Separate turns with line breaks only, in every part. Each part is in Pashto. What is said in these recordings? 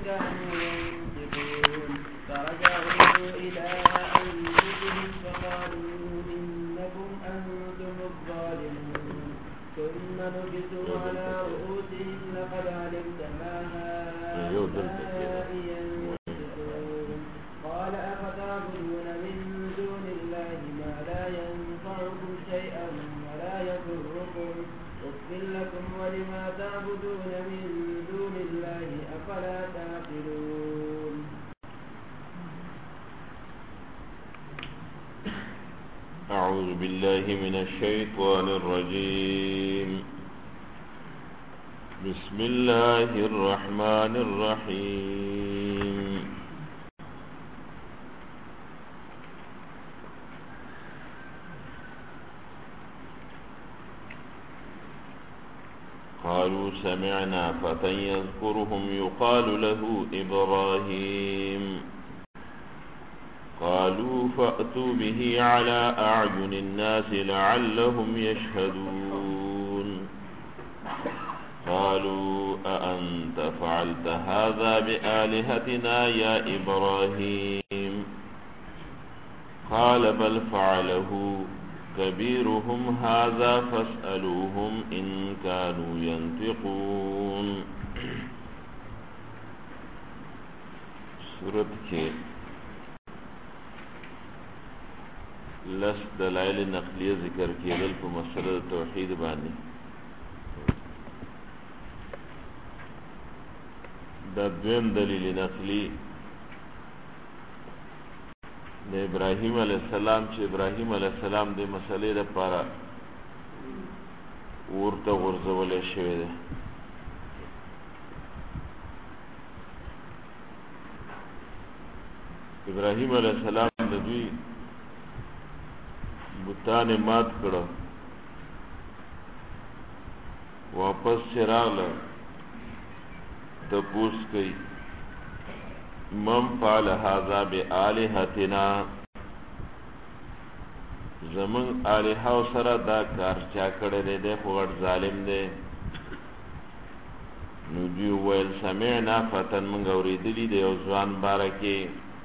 كانوا ينطقون فرجعوا إلى أنفسهم فقالوا إنكم أنتم الظالمون ثم نكسوا على رؤوسهم لقد علمت ما هؤلاء ينطقون قال أفتعبدون من دون الله ما لا ينفعكم شيئا ولا يضركم أف لكم ولما تعبدون من دون الله أفلا تعقلون
أعوذ بالله من الشيطان الرجيم بسم الله الرحمن الرحيم قالوا سمعنا فتى يذكرهم يقال له إبراهيم قالوا فأتوا به على أعين الناس لعلهم يشهدون قالوا أأنت فعلت هذا بآلهتنا يا إبراهيم قال بل فعله كبيرهم هذا فاسألوهم إن كانوا ينطقون سورة کے لس دلائل نقلیه ذکر کېدل په مسله توحید باندې دا دویم دلیل نقلی د ابراهیم علیه السلام چې ابراهیم علیه السلام د مسلې لپاره ورته غورځولی شوی دی ابراهیم علیه السلام د دوی بوتان مات کړه واپس چراغله تپوس کوي من فعل هذا بآلهتنا زمن آلهه سره دا کار چا کړی دی خو غټ ظالم دی نو دوی ویل سمعنا فتن موږ اورېدلي دی یو ځوان باره کې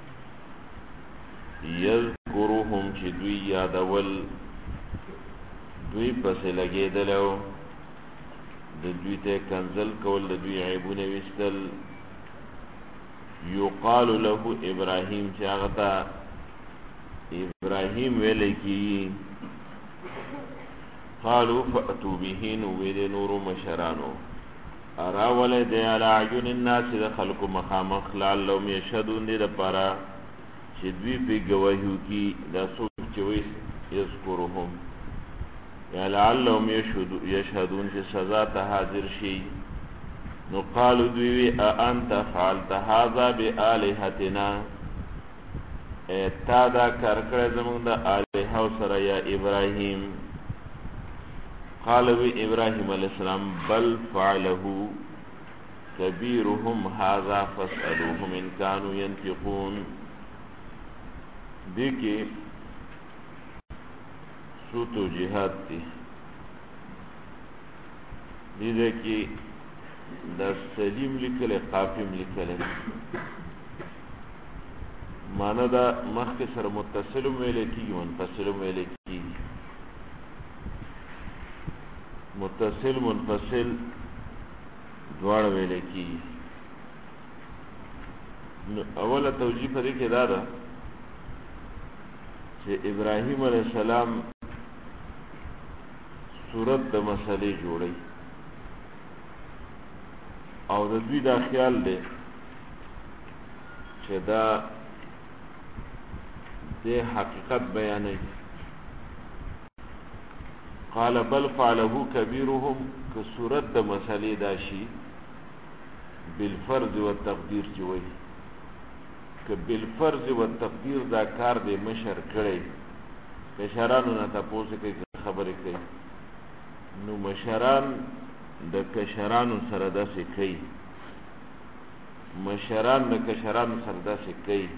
یذکرهم چې دوی یادول دوی پسې لګېدلی و د دوی ته کنزل کول د دوی عیبونه ویستل یقال له ابراهیم چې هغه ته ابراهیم ویلی کېږي قالو فأتو به نو ویلې نورو مشرانو راولی دی علی اعین الناس د خلکو مخامخ لعلهم یشهدون دې دپاره چې دوی پې ګواهي وکړي دا څوک چې وایي یذکرهم یا لعلهم یشهدون چې سزا ته حاضر شي نو قالو دوی وی اانت فعلت هذا بآلهتنا تا دا کار کړی زموږ د الهو سره یا ابراهیم قال وی ابراهیم علیه السلام بل فعله کبیرهم هذا فاسألوهم ان كانوا ينطقون دې کې څو توجیهات دي دې کې دا سلیم لیکل قافیم لیکل معنی دا مخک سره متصلم ویل کیږي منفصلم ویل کیږي متصل منفصل دواړه ویل کیږي نو اوله توجیه پرې کې دا ده چې ابراهیم علیه السلام صورت د مسلې جوړي او د دوی دا خیال دی چې دا د حقیقت بیانوي قال بل فعله کبیرهم که صورت د مسلې دا شي بالفرض والتقدیر چې وایي که بالفرض والتقدیر دا کار دی مشر کړی کشرانو نه تپوس کوي خبرې کوي نو مشران د کشرانو سره داسې کوي مشران د کشرانو سره داسې کوي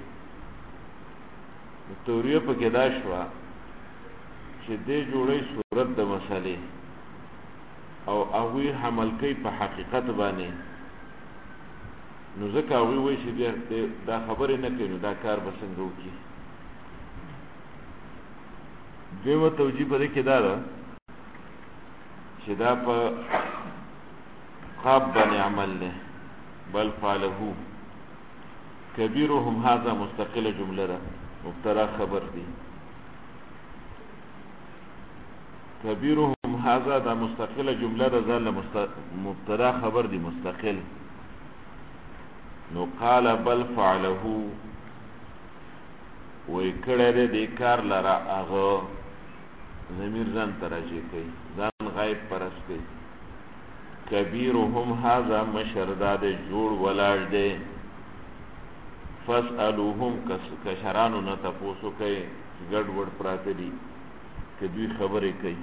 توریه په کې دا شوه چې دې جوړی صورت د مسلې او هغوی حمل کوي په حقیقت باندې نو ځکه هغوی وایي چې دا خبرې نه کوي نو دا کار به څنګه وکړي. دویمه توجیه په دې کې دا ده چې دا په قاب باندې عمل نه، بل فعله کبیرهم هذا مستقله جمله ده، مبتدا خبر دی. کبیرهم هذا دا مستقله جمله ده، ځان مبتدا خبر دی مستقل. نو قال بل فعله وی کړه دې کار لرا هغه ضمیر ځان تراجع کوي، ځان غایب پرس کوي. کبیرهم هذا مشرداد جوړ ولاړ دی. فاسألوهم کشرانو نه تپوسو کوي ګډ وډ پراته دي که دوی خبرې کوي.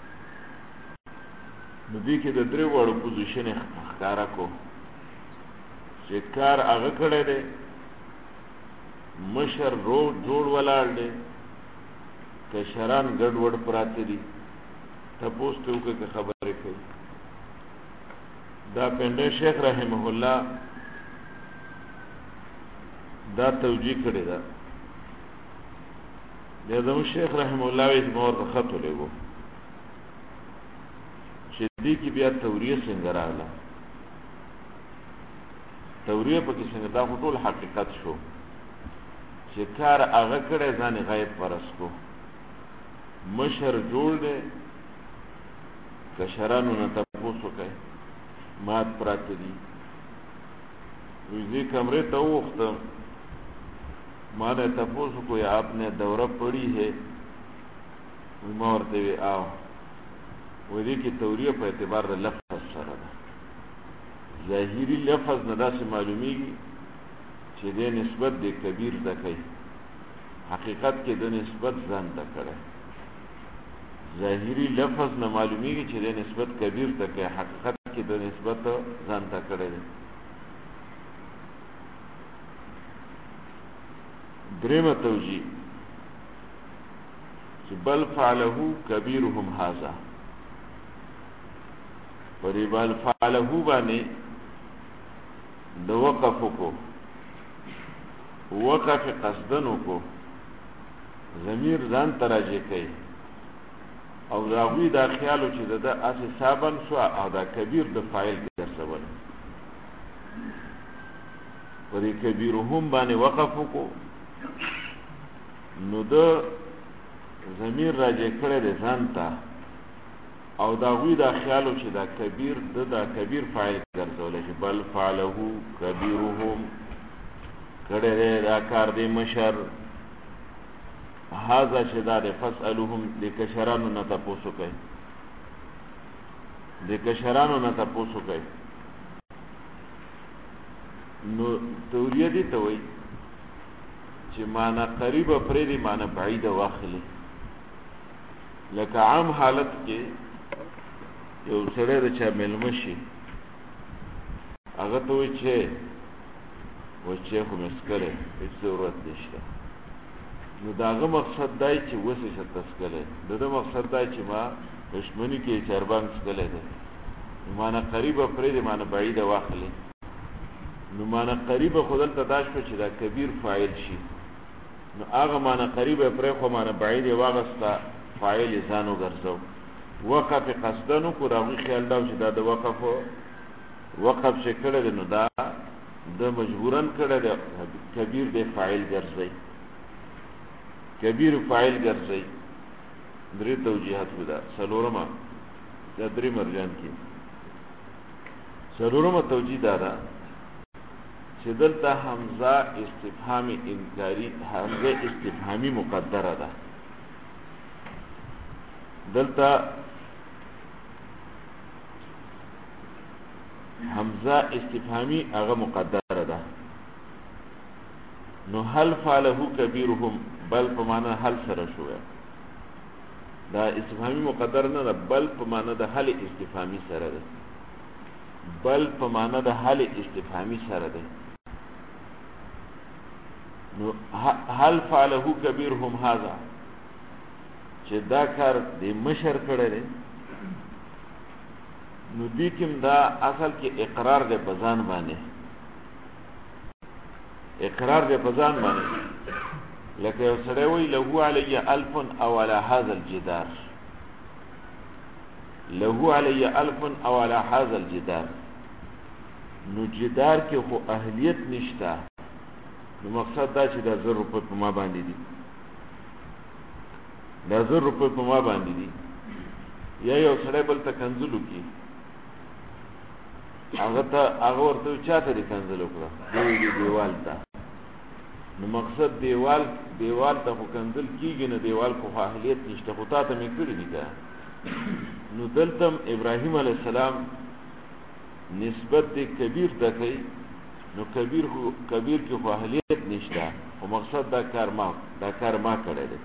نو دې کې د درې وړو پوزیشن ښکاره کو چې کار هغه کړی دی، مشر جوړ ولاړ دی، کشران ګډ وډ پراته دي، تپوس ته وکړه که خبرې کوي. دا پنډه شیخ رحمه الله دا توجیه کړې ده. د زموږ شیخ رحمه الله وایي چې ما ورته خط ولېږو چې دې کې بیا توریه څنګه راغله، توریه پکې څنګه، دا خو ټول حقیقت شو چې کار هغه کړی ځان غیب پرس کو، مشر جوړ دی، کشرانو نه تپوس وکړئ، مات پراته دي. دې کمرے ته ووختم، ما نے تپوس کو یا آپ نے دورہ پڑھی ہے؟ ما ورته وی آو. و دې کې توریه په اعتبار د لفظ سره ده. ظاهري لفظ نه داسې معلومیږي چې دې نسبت د کبیر ته کوي، حقیقت کې د نسبت ځان ته کړی. ظاهري لفظ نه معلومیږي چې دې نسبت کبیر ته کوي، حقیقت کې د نسبت ځان ته کړی دی. درېمه توجیه چې بل فعله کبیرهم هذا، پرې بل فعله باندې د وقف کو، وقف قصدن کو، ضمیر ځان تراجع کوي او دا غوی دا خیالو چې دا اسی صابن شو او دا کبیر د فاعل ګرځول. پرې کبیرهم باندې وقف کو نو د ضمیر راجع کړی دی ځان ته او دا غوی دا خیالو چې دا کبیر دا کبیر فاعل ګرځولی چې بل فعله کبیرهم کړی دی دا کار دی مشر. هذا چې دا دی فاسألوهم د کشرانو نه تپوس وکړئ، د کشرانو نه تپوس وکړئ. نو توریه دې ته وایي چې معنی قریبه پرېږدي، معنی بعیده واخلي. لکه عام حالت کې یو سړی د چا میلمه شي، هغه ته وایي چې چای خو مې څښلی، هېڅ ضرورت نشته. نو د هغه مقصد دی چې اوس یې شه څښلی، د ده مقصد دی چې ما دشمني کې یې چربان څښلی دی. نو معنی قریبه پرېږدي، معنی بعیده واخلي. نو معنی قریبه خو دلته دا شوه چې دا کبیر فاعل شي، نو هغه معنی قریبه پرېښوه، معنی بعید یې واغسته، فاعل یې ځان وګرځو. وقف قصدن کو، د هغوی خیال دا چې دا د وقف چې کړی دی نو دا د مجبورن کړی دی، کبیر دی فاعل ګرځوي، کبیر فاعل ګرځوي. درې توجیهات خو ده. څلورمه دا درې مرجان کې څلورمه توجیه دا ده چې دلته حمزه استفهامي انکاری، حمزه استفهامي مقدره ده. دلته حمزه استفهامي هغه مقدره ده. نو هل فعله کبیرهم بل په معنا هل سره شوی، دا استفهامي مقدر نه ده، بل په معنا د هل استفهامي سره ده، بل په معنا د هل استفهامي سره ده. نو هل فعله کبیرهم هذا چې دا کار د مشر کړی دی، نو دې کوم دا اصل کې اقرار دی په ځان باندې اقرار دې په ځان باندې لکه یو سړی وایي له علی 1000 او علی هذا الجدار، له علی 1000 او علی هذا الجدار، نو جدار کې خو اهلیت نشته، نو مقصد دا چې دا 1000 روپۍ په ما باندې دي، دا 1000 روپۍ په ما باندې دي. یا یو سړی بل ته کنځلو کی هغه ورته چاته دی کنځل وکړه دیوال ته، نو مقصد دیوال ته خو کنځل کیږي نه، دیوال خو اهلیت نشته، خو تا ته مې کړي دي که. نو دلته ابراهیم علیه السلام نسبت دی کبیر ته کوي، نو کبیر کې خو اهلیت نشته، خو مقصد دا کار ما کړی دی.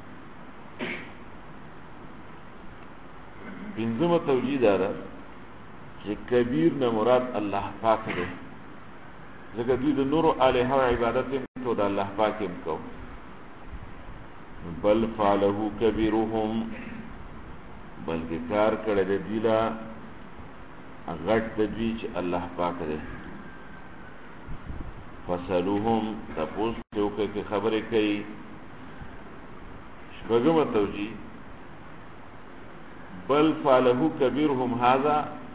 پنځمه توجیه دا ده چې کبیر نه مراد الله پاک دی، ځکه دوی د نورو الهو عبادت هم کو، د الله پاک هم کو. بل فعله کبیرهم، بلکې کار کړی دی دوی لا غټ د دوی چې الله پاک دی. فسألوهم، تپوس ته وکړئ چې خبرې کوي. شپږمه توجیه بل فعله کبیرهم هذا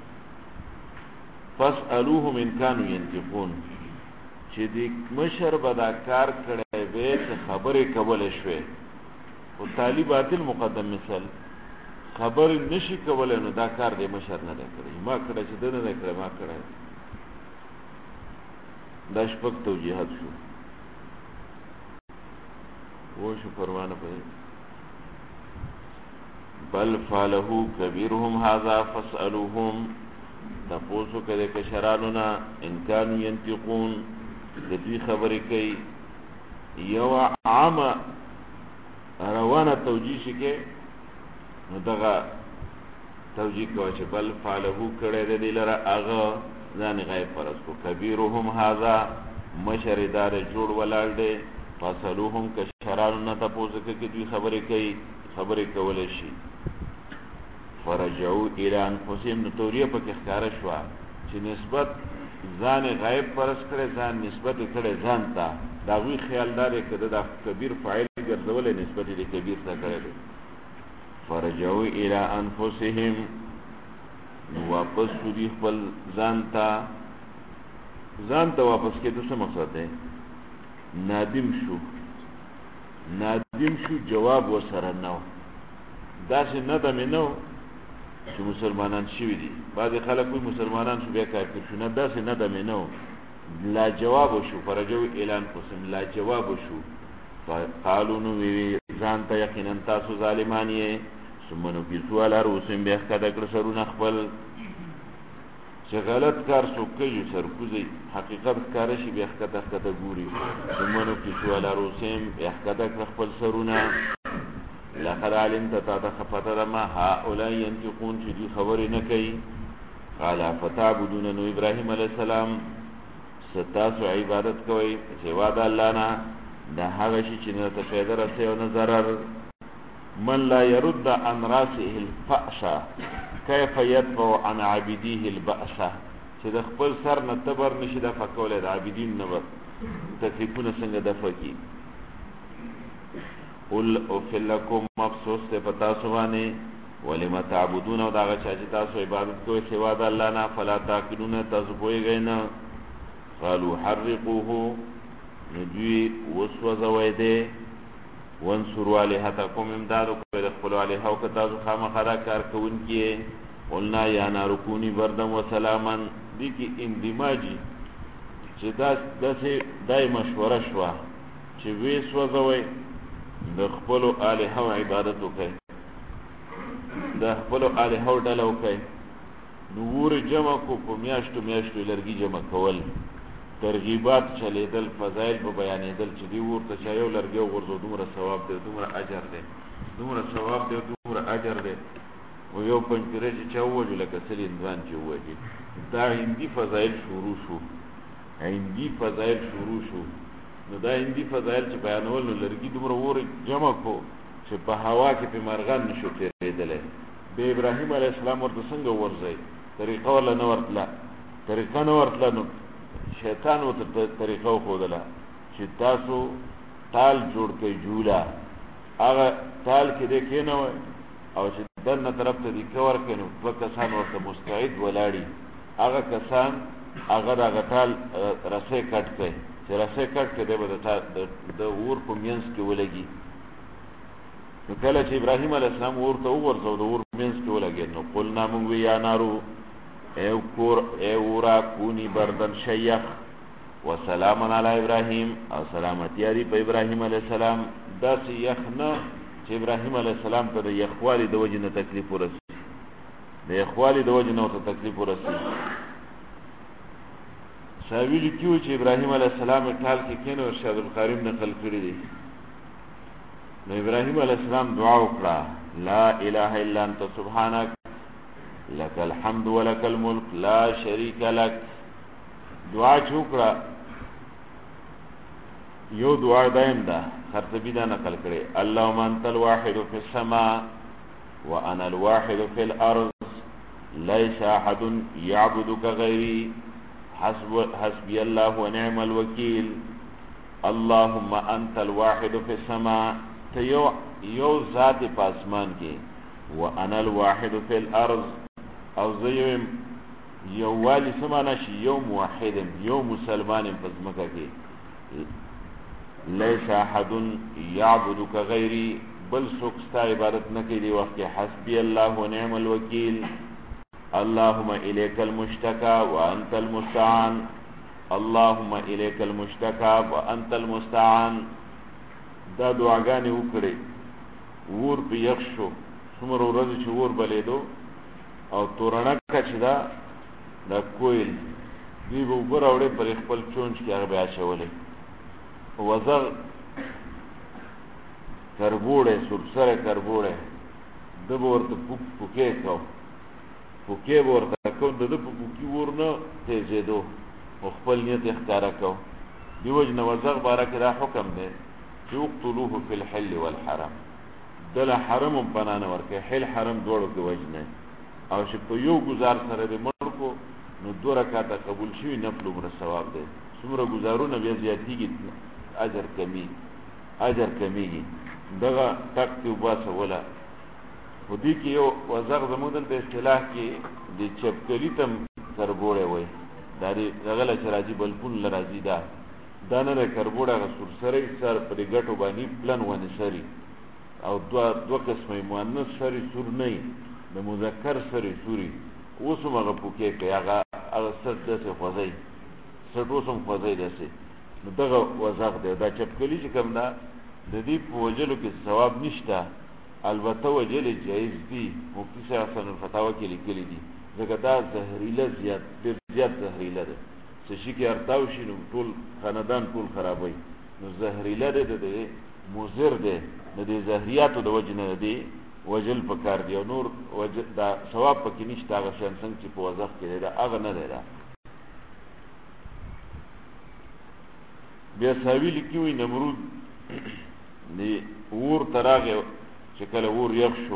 فاسألوهم ان كانوا ينطقون، چې دې مشر به دا کار کړی وی چې خبرې کولی شوې، خو تالی باطل مقدم مثل خبرې نشي کولی، نو دا کار دې مشر نه دی کړی، ما کړی چې ده نه دی کړی، ما کړی. دا شپږ توجیهات شو. وشو پروانه پدې بل فعله کبیرهم هذا فاسألوهم، تپوسو کده کشرانونا ان كانوا ينطقون، دوی خبرې کوي. یو عام روانه توجیه شي کې، نو دغه توجیه کوي چې بل فعله کړی دی لره هغه ځان غیب فرض کو. کبیرهم هذا مشر دار جوړ ولاړ دی، فاسألوهم کشرانونا تپوسو کې دوی خبرې کوي، خبرې کولی شي. فرجعوا الى انفسهم، نو توریه پکې ښکاره شوه چې نسبت ځان غیب فرض کړی، ځان نسبت کړی ځان ته، د هغوی خیال دا دی که د کبیر فاعل ګرځولی، نسبت یې د کبیر ته کړی دی. فرجعوا الى انفسهم، نو واپس شو دوی خپل ځان ته واپس کېدو څه مقصد دی؟ نادم شو، جواب ورسره نه و، داسې ندمې نه و چې مسلمانان شوي دي. بعضې خلک وایي مسلمانان شو بیا کافر شو، نه داسې ندمې نه و، لا جواب شو. فرجعوا الى انفسهم، لا جواب شو. قالو، نو وی ځان ته یقینا تاسو ظالمان یې. ثم نکسوا علی رؤوسهم، بیا ښکته کړه سرونه خپل. چې غلط کار څوک کوي سرکوزي، حقیقت ښکاره شي بیا ښکته ګوري. ثم نکسوا علی رؤوسهم، بیا ښکته کړه خپل سرونه. لقد علمت، تا ته خپته ده ما هؤلاء ينطقون، چې دوی خبرې نه کوي. قال فتعبدون، نو ابراهیم علیه السلام ستاسو عبادت کوئ سوا د الله نه د هغه شي چې نه ته فایده رسوي او نه ضرر. من لا يرد عن راسه الفأس كيف يدفع عن عابديه البأس، چې د خپل سر نه تبر نشي دفع کولی، د عابدین نه به تکلیفونه څنګه دفع کړي. قل اوفل لکم، افسوس ته په تاسو باندې، ولم تعبدون، او د هغه چا چې تاسو عبادت کوئ سوا د الله نه، فلا تعقلون، تاسو پوهېږئ نه. قالوا حرقوه، نو دوی وسوځوئ دی. وانصروا آلهتکم، امداد وکړئ د خپلو الهو که تاسو خامخا دا کار کوونکي یې. قلنا یا نار کوني بردا وسلاما، دې کې اندماجي چې داسې دای مشوره شوه چې وی سوځوئ، د خپلو الهو عبادت وکړئ، د خپلو الهو ډله وکړئ. نو ورې جمع کو، په میاشتو لرګي جمع کول، ترغیبات چلیدل، فضایل په بیانېدل چې دی ورته چا یو لرګی وغورځو دومره ثواب دی، دومره اجر دی، دومره ثواب دی، دومره اجر دی. او یو پنجره چې چا ووجو لکه سل هندوان چې ووجي. دا هندي فضایل شروع شو. نو دا هندي فضایل چې بیانول، نو لرګي دومره ورې جمع کو چې په هوا کې په مرغان نشو تېرېدلی. به ابراهیم علیه السلام ورته څنګه ورځئ؟ طریقه ورله نه ورتله، نو شیطان ورته طریقه وښودله چې تاسو تال جوړ کړئ جولا هغه تال کې دې کېنوئ او چې دنه طرف ته دې کور کړي نو دوه کسان ورته مستعد ولاړي هغه کسان هغه دغه تال رسۍ کټ کړي چې رسۍ کټ کړي دی به د اور په منځ کې ولګي نو کله چې ابراهیم علیه السلام اور ته وغورځو د اور منځ کې ولګېد نو قلنا موږ وی یا نارو ای اورا کونی بردن شیخ وسلام علی ابراهیم او سلامتی دی په ابراهیم علیه السلام داسې یخ نه چې ابراهیم علیه السلام ته د یخوالي د وجې نه تکلیف ورسي د یخوالي د وجې نه ورته تکلیف ورسي شاوی لیکي چې ابراهیم علیه السلام ټال کې کېنه ارشاد القاریم نقل کړی دی نو ابراهیم علیه السلام دعا وکړه لا اله الا انت سبحانك لك الحمد ولك الملك لا شريك لك دعا چوکړه یو دعا دایم ده خرطبی دا نقل کړي اللهم انت الواحد في السماء وانا الواحد في الارض ليس احد يعبدك غيري حسبي الله ونعم الوكيل اللهم انت الواحد في السماء یو ذات پاسمان کې وانا الواحد في الارض او زیم یو والی سمانا شي یو موحد یو مسلمان پزمکه کې لیس احد یعبدک غیری بل څوک ستا عبادت نه کوي دی وخت حسبی الله ونعم الوکیل اللهم الیک المشتکى وانت المستعان اللهم الیک المشتکى وانت المستعان دا دعاګانې وکړي ور په یخ شو څومره ورځې چې ور بلیدو او تورنکه چې دا کویل دوی به اوبه راوړې پر خپل چونچ کې هغه به اچولې وزغ کربوړی سرسره کربوړی ده به ورته پوکې کو پوکې به ورته کو د ده په پوکي ور نه تیزېدو او خپل نیت یې ښکاره کو دې وجې نه وزغ باره کې دا حکم دی چې اقتلوه فی الحل والحرم دله حرم هم پناه نه ورکوي حل حرم دواړو کې وجنه او چې په یو ګزار سره دې مړ کو نو 2 رکعاته قبول شوي نفل عمره ثواب دی څومره ګزارونه بیا زیاتېږي اجر کمیږي دغه ټک دې وباسه وله خو دې کې یو وزغ زموږ دلته اصطلاح کې د چپکلي ته کربوړی وایي دا دغه له چې راځي بلپون له راځي دا نه دی کربوړی هغه سرسری سر پرې ګټو باندې پلن ونې سري او دوه قسمه مؤنث سري سور نه د مذکر سري سوري اوس هم هغه پوکې کوي هغه سټ داسې خوځوي سټ اوس هم خوځوي داسې نو دغه وزغ دی دا چپکلي چې کوم ده د دې په وجلو کې ثواب نشته البته وجل جایز دي مفتي صاحب حسن الفتاوی کې لیکلي دي ځکه دا زهریله ډېر زیات زهریله ده څه شي کې ارتاو شي نو ټول خاندان ټول خرابوي نو زهریله ده د مضر ده د دې زهریاتو د وجې نه دی وجل پکار دی او نور دا ثواب پکې نشته هغه شان څنګه چې په وزغ کې دی دا هغه نه دی بیا ساوي لیکي وي نمرود دی اور تراغه چې کله اور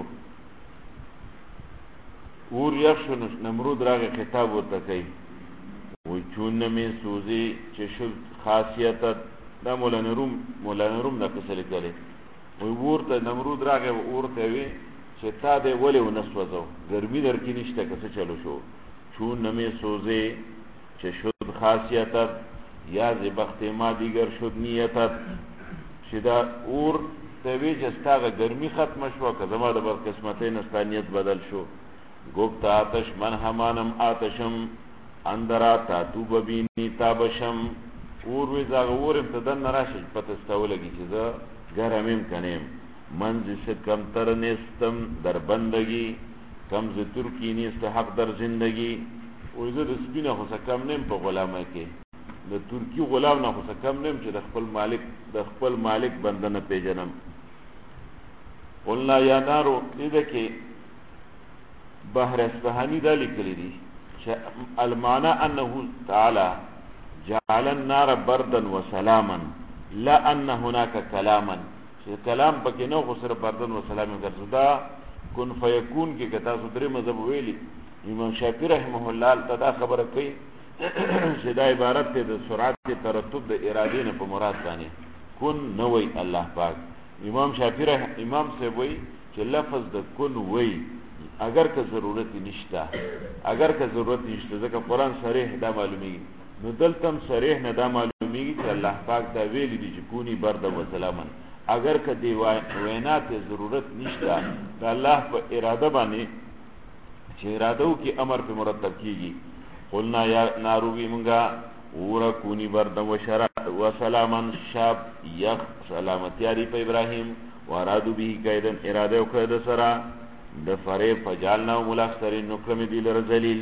یخ شو نمرود راغه خطاب ورته کوي وی چون می سوزی چې شد خاصیت دا مولانا روم دا قصه لیکلې وی ورته نمرود راغه ورته وی چې تا دې ولې ونسوځو ګرمي درکې نشته که څه چلو شو چون می سوزی چې شد خاصیت یا زبخت ما دیگر شد نیتت چې دا اور ته وی چې ستاغه ګرمي ختم شو که زما د بدقسمتۍ نه ستا نیت بدل شو گفت آتش من همانم آتشم اندرا تاتو ببینی تابشم اور وی زاغ اورم ته دن راشي پته ستولګي چې زه ګرمیم کنیم منځ سے کم تر نیستم در بندگی کم ز ترکی نیست حق در زندگی او زه د سپینه خو کم نیم په غلامه کې د ترکی غلام نه خو کم نیم چې د خپل مالک بندنه پیژنم قلنا یا نارو دې کې بحر اصفهانی دا لیکلی دی المعنى انه تعالى جعل النار بردا وسلاما لا ان هناك كلاما چې کلام پکې نه خو سره بردن وسلام ګرځدا کن فیکون کې کتا سو درې مذهب ویلي امام شافعي رحمه الله تعالی خبره کوي چې دا عبارت دی د سرعت ترتب د ارادې نه په مراد باندې کن نه وی الله پاک. امام شافعی امام صاحب وی چې لفظ د کن وی اگر که ضرورت نشته، اگر که ضرورت نشته ځکه قرآن صریح دا معلومیږي، نو دلته صریح نه دا معلومیږي چې الله پاک دا ویلی دی چې کونی برد و سلامن. اگر که دی وینا ته ضرورت نشته د الله په اراده باندې چې اراده وکړي امر په مرتب کیږي. قلنا یا ناروی منگا ورا کونی بردم و سلامن شاب یخ سلامتیاری پا ابراہیم و ارادو بیهی قیدن اراده و قید سرا دفره فجالنا و ملاخسترین نکرم دیل رزلیل.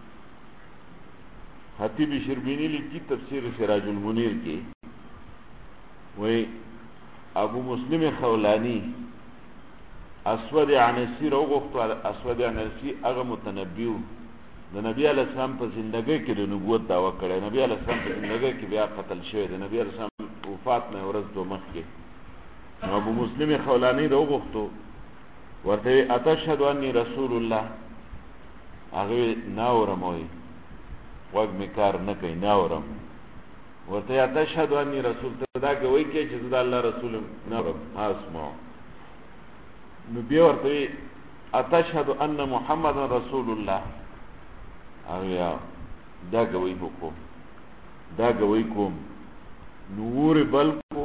خطیب شربینی لکی تفسیر سراج المنیر کی وی ابو مسلم خولانی اسود عنسی رو گفتو اسود عنسی اغا متنبیو د نبی علیہ السلام په زندګۍ کې د نبوت دعوه کړې. نبی علیہ السلام په زندګۍ کې بیا قتل شوی دی. نبی علیہ السلام وفات نه ورځ دو مخکې ابو مسلم خولانی دا وغوښتو ورته اتشهد انی رسول الله، هغه ناورم وی وګ می کار نه کوي ناورم ورته اتشهد انی رسول ته دا کوي کې چې د الله رسول ناورم اسمع. نو بیا ورته اتشهد ان محمد رسول الله، یا دا گوی بکو دا گوی کوم. نو ور بلکو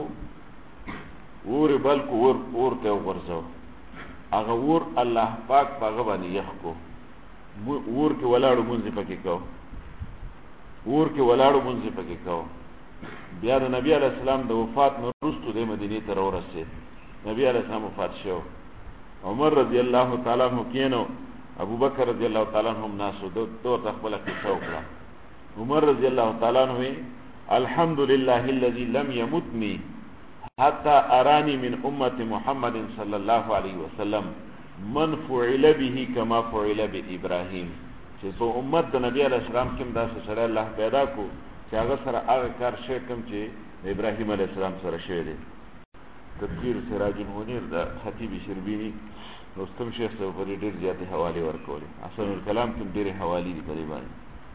ور ته ورځو هغه ور الله پاک هغه باندې یخ کو ور کې ولاړو مونږ پکې کو ور کې ولاړو مونږ پکې کو. بیا د نبی علیہ السلام د وفات نه وروسته د مدینې ته ورسېد. نبی علیہ السلام وفات شو. عمر رضی الله تعالی عنہ کینو، ابو بکر رضی اللہ تعالیٰ عنہ ناسو دو تخبل قصہ اکلا. عمر رضی اللہ تعالیٰ عنہ الحمدللہ الذی لم یمتنی حتی ارانی من امت محمد صلی اللہ علیہ وسلم من فعل به کما فعل بی ابراہیم. چې په امت د نبی علیہ السلام کم داسې سره الله پیدا کو چې هغه سره هغه کار شوی کوم چې ابراهیم علیہ السلام سره شوی دی. تفسیر سراج المنیر د خطیب شربینی رستم شیخ صاحب پر ډیر زیاتې حواله ورکولې. حسن الکلام کوم ډیر حواله دي په دې باندې.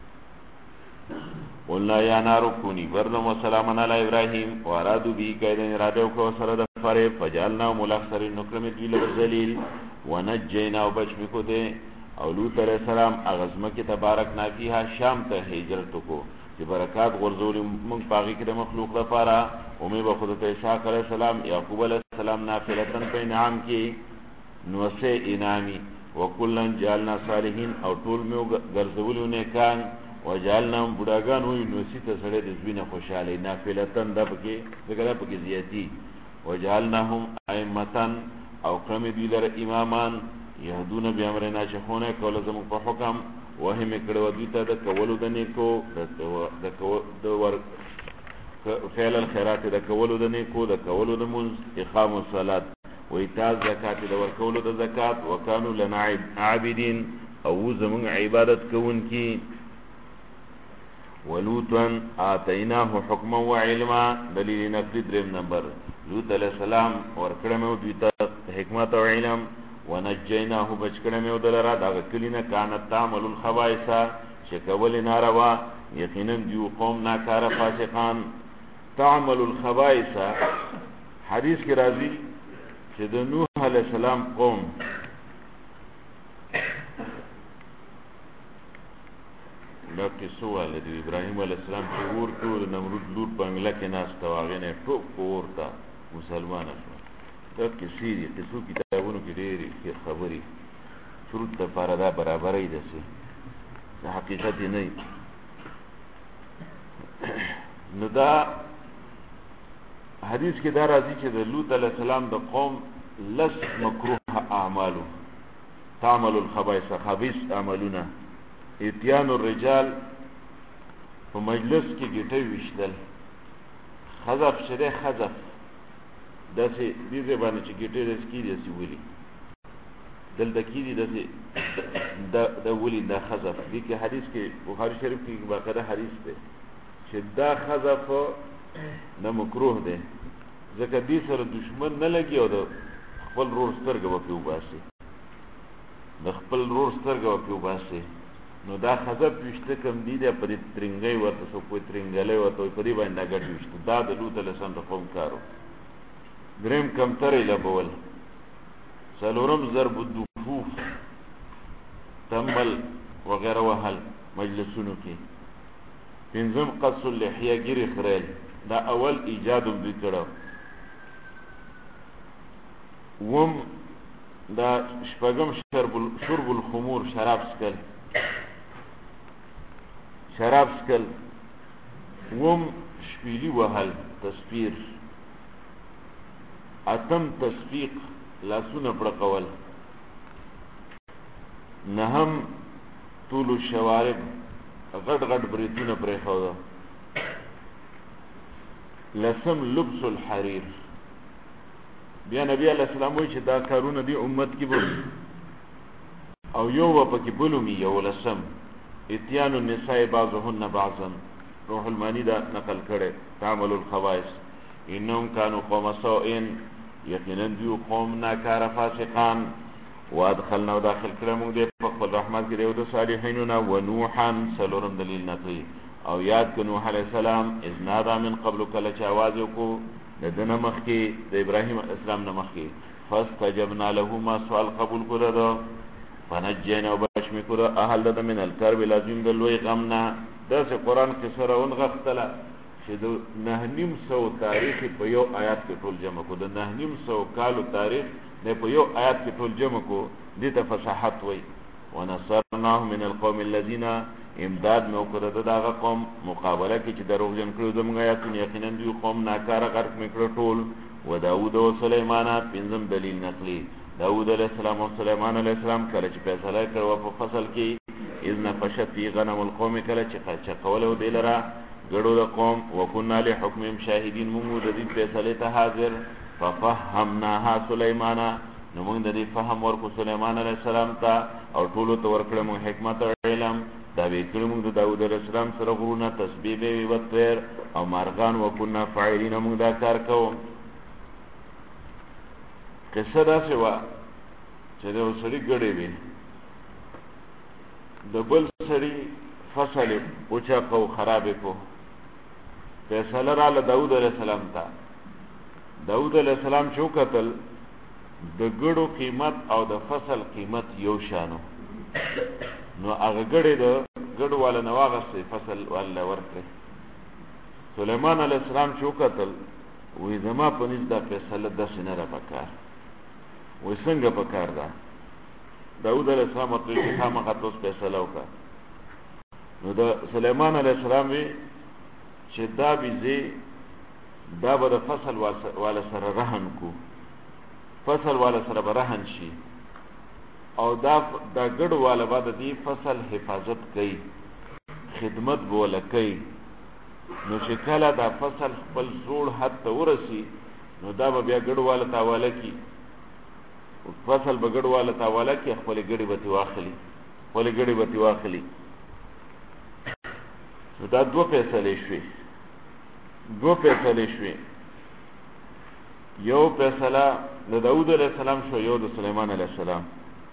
قلنا یا نار کونی بردم و سلامن علی ابراهیم و ارادو بی قیدن اراده وکړو سره د فریب فجعلنا ملاخسرین نکرم دیل ذلیل و نجینا و بچ میکو دے. او لوط علیہ السلام اغزمکی تبارکنا فیها شام ته هجرت کو چې برکات غرزولی منگ پاقی که د مخلوق لپاره. امی بخودت اسحاق علیہ السلام یعقوب علیہ السلام نافلتن پہ انعام کی نوسه انامی وکلن جعلنا صالحین او ټول میو ګرځولیو نیکان وجعلنا بډاګان وی نوسی ته سره د زوینه خوشاله نافلتن د پکې دغه پکې زیاتی. وجعلناهم ائمتن او کړم دی لر امامان یهدون بیامرنا شخونه کول زمو په حکم وهم کړه ودی ته د کولو د نیکو د ور فعل الخيرات د کولو د نیکو د کولو د منز اقام الصلاه و ایتاز زکات د ورکولو د زکات وکانو لنا عابدین او زمون عبادت کوون کی. ولوطن آتیناه حکما و علما دلیل نقلی درم نمبر. لوط علیہ السلام ورکړمو دوی ته حکمت او علم ونجیناه بچکړمو دلرا دا کلینه کانت تعمل الخبائث شکول ناروا یقینا دیو قوم ناکار فاسقان. تعمل الخبائث حدیث کی راضی چې د نوح علیہ السلام قوم دا کیسو والد ابراهیم علیہ السلام چې ور ټول نمرود لور بنگله کې ناس تواغنه ټوک ورته مسلمانان. دا کیسې دي کیسو کتابونو کې ډېری خبرې شروط ته فردا برابرې ده سي د حقیقت نه. نو دا حدیث کې دا راځي چې د لوط علیہ السلام د قوم لس مکروه اعمالو تعمل الخبائث خبيث عملونه. اتيان الرجال په مجلس کې ګټي وشتل خذف شده خذف داسې دې باندې چې ګټي داس کې دي سی ولي دلته کې دي داسې د ولي د خذف دې کې حدیث کې بخاری شریف کې باقاعده حدیث ده چې دا خذف نه مکروه ده ځکه دې سره دشمن نه لګي او د خپل رور سترګه وکيو باسي د خپل رور سترګه وکيو باسي نو دا خزب وشته کم دی دی په دې ترنګۍ ورته سو کوئی ترنګلې ورته په دې باندې ګټ وشته دا د لوط علیه السلام د قوم کارو. دریم کمترې لبول، څلورم ضرب الدفوف تنبل وغیره وهل مجلسونو کې، پنځم قص اللحیه ګیرې خریل، دا اول ایجاد دوی کړو. وم دا شپږم شرب الخمور شراب سکل، شراب سکل. وم شپیلی وهل تسپیر. اتم تصفیق لاسونه پړقول. نهم طول الشوارب غټ غټ بریتونه پرې خوده. لسم لبس الحریر. بیا نبی علیہ السلام وی چې دا کارونه دی امت کې به او یو پکې بلومی. یو لسم اتیان النساء بعضهن بعضا، روح المانی دا نقل کړي، تعمل الخبائث انهم كانوا قوم سوء، یقینا دیو قوم ناکاره فاسقان. وادخلنا داخل کړه موږ دې په خپل رحمت کې دیو د صالحینو. ونوحا سلورم دلیل نقلی، او یاد ک نوح علیہ السلام اذ نادى من قبل کله چې आवाज وکړو دنه مخکې د ابراهیم اسلام نه مخکې، فاستجبنا له ما سوال قبول کړو، فنجینا وبشمی کړو اهل د من الكرب لازم د لوی غمنا. داسې قرآن کې سره ونغختله چې د 900 تاریخ په یو آیات کې ټول جمع کو، د 900 کالو تاریخ نه په یو آیات کې ټول جمع کو، دې ته فصاحت وای. ونصرناه من القوم الذين، امداد مې وکړه د دغه قوم مقابله کې چې دروغجن کړو زموږ آیاتونه، یقینا دوی قوم ناکاره غرق مې کړه ټول. و داود و سلیمان، پنځم دلیل نقلی، داود علیہ السلام او سلیمان علیہ السلام کله چې فیصله کړو په فصل کې، اذ نفشت فی غنم القوم، کله چې قولو دی لرا ګړو د قوم، وکنا لحکمهم شاهدین، موږ د دې فیصله ته حاضر. ففهمناها سلیمان، نو موږ د دې فهم ورکو سلیمان علیہ السلام ته، او ټولو ته ورکړو موږ حکمت او علم. دا به کړو موږ د داود علیہ السلام سره غرونه تسبیح به وتر او مارغان، وکنا فاعلین، موږ دا کار کوو. قصه داسې وه چې د یو سړي ګډې وې، د بل سړي فصل اوچاقه او خرابې کو. فیصله راله داود علیہ السلام ته. داود علیہ السلام چې وکتل د ګړو قیمت او د فصل قیمت یو شانو، نو هغه ګړې د ګړو والا نه واغستې، فصل والا ورکړې. سلیمان علیہ السلام چې وکتل وی زما په نس دا فیصله داسې نه ده پکار. وی څنګه پکار ده؟ داود علیہ السلام ورته چې خامخا ته اوس فیصله وکړه. نو د سلیمان علیہ السلام وی چې دا بیزې دا به د فصل والا سره رهن کو، فصل والا سره به رهن شي، او دا ګډ والا به د دې فصل حفاظت کوي، خدمت به وله کوي. نو چې کله دا فصل خپل زوړ حد ته ورسي، نو دا به بیا ګډ والا ته حواله کي، فصل به ګډ والا ته حواله کي، خپلې ګډې به ترې واخلي، خپلې ګډې به ترې واخلي. نو دا دوه فیصلې شوې. یو فیصله د داود علیہ السلام شو، یو د سلیمان علیہ السلام.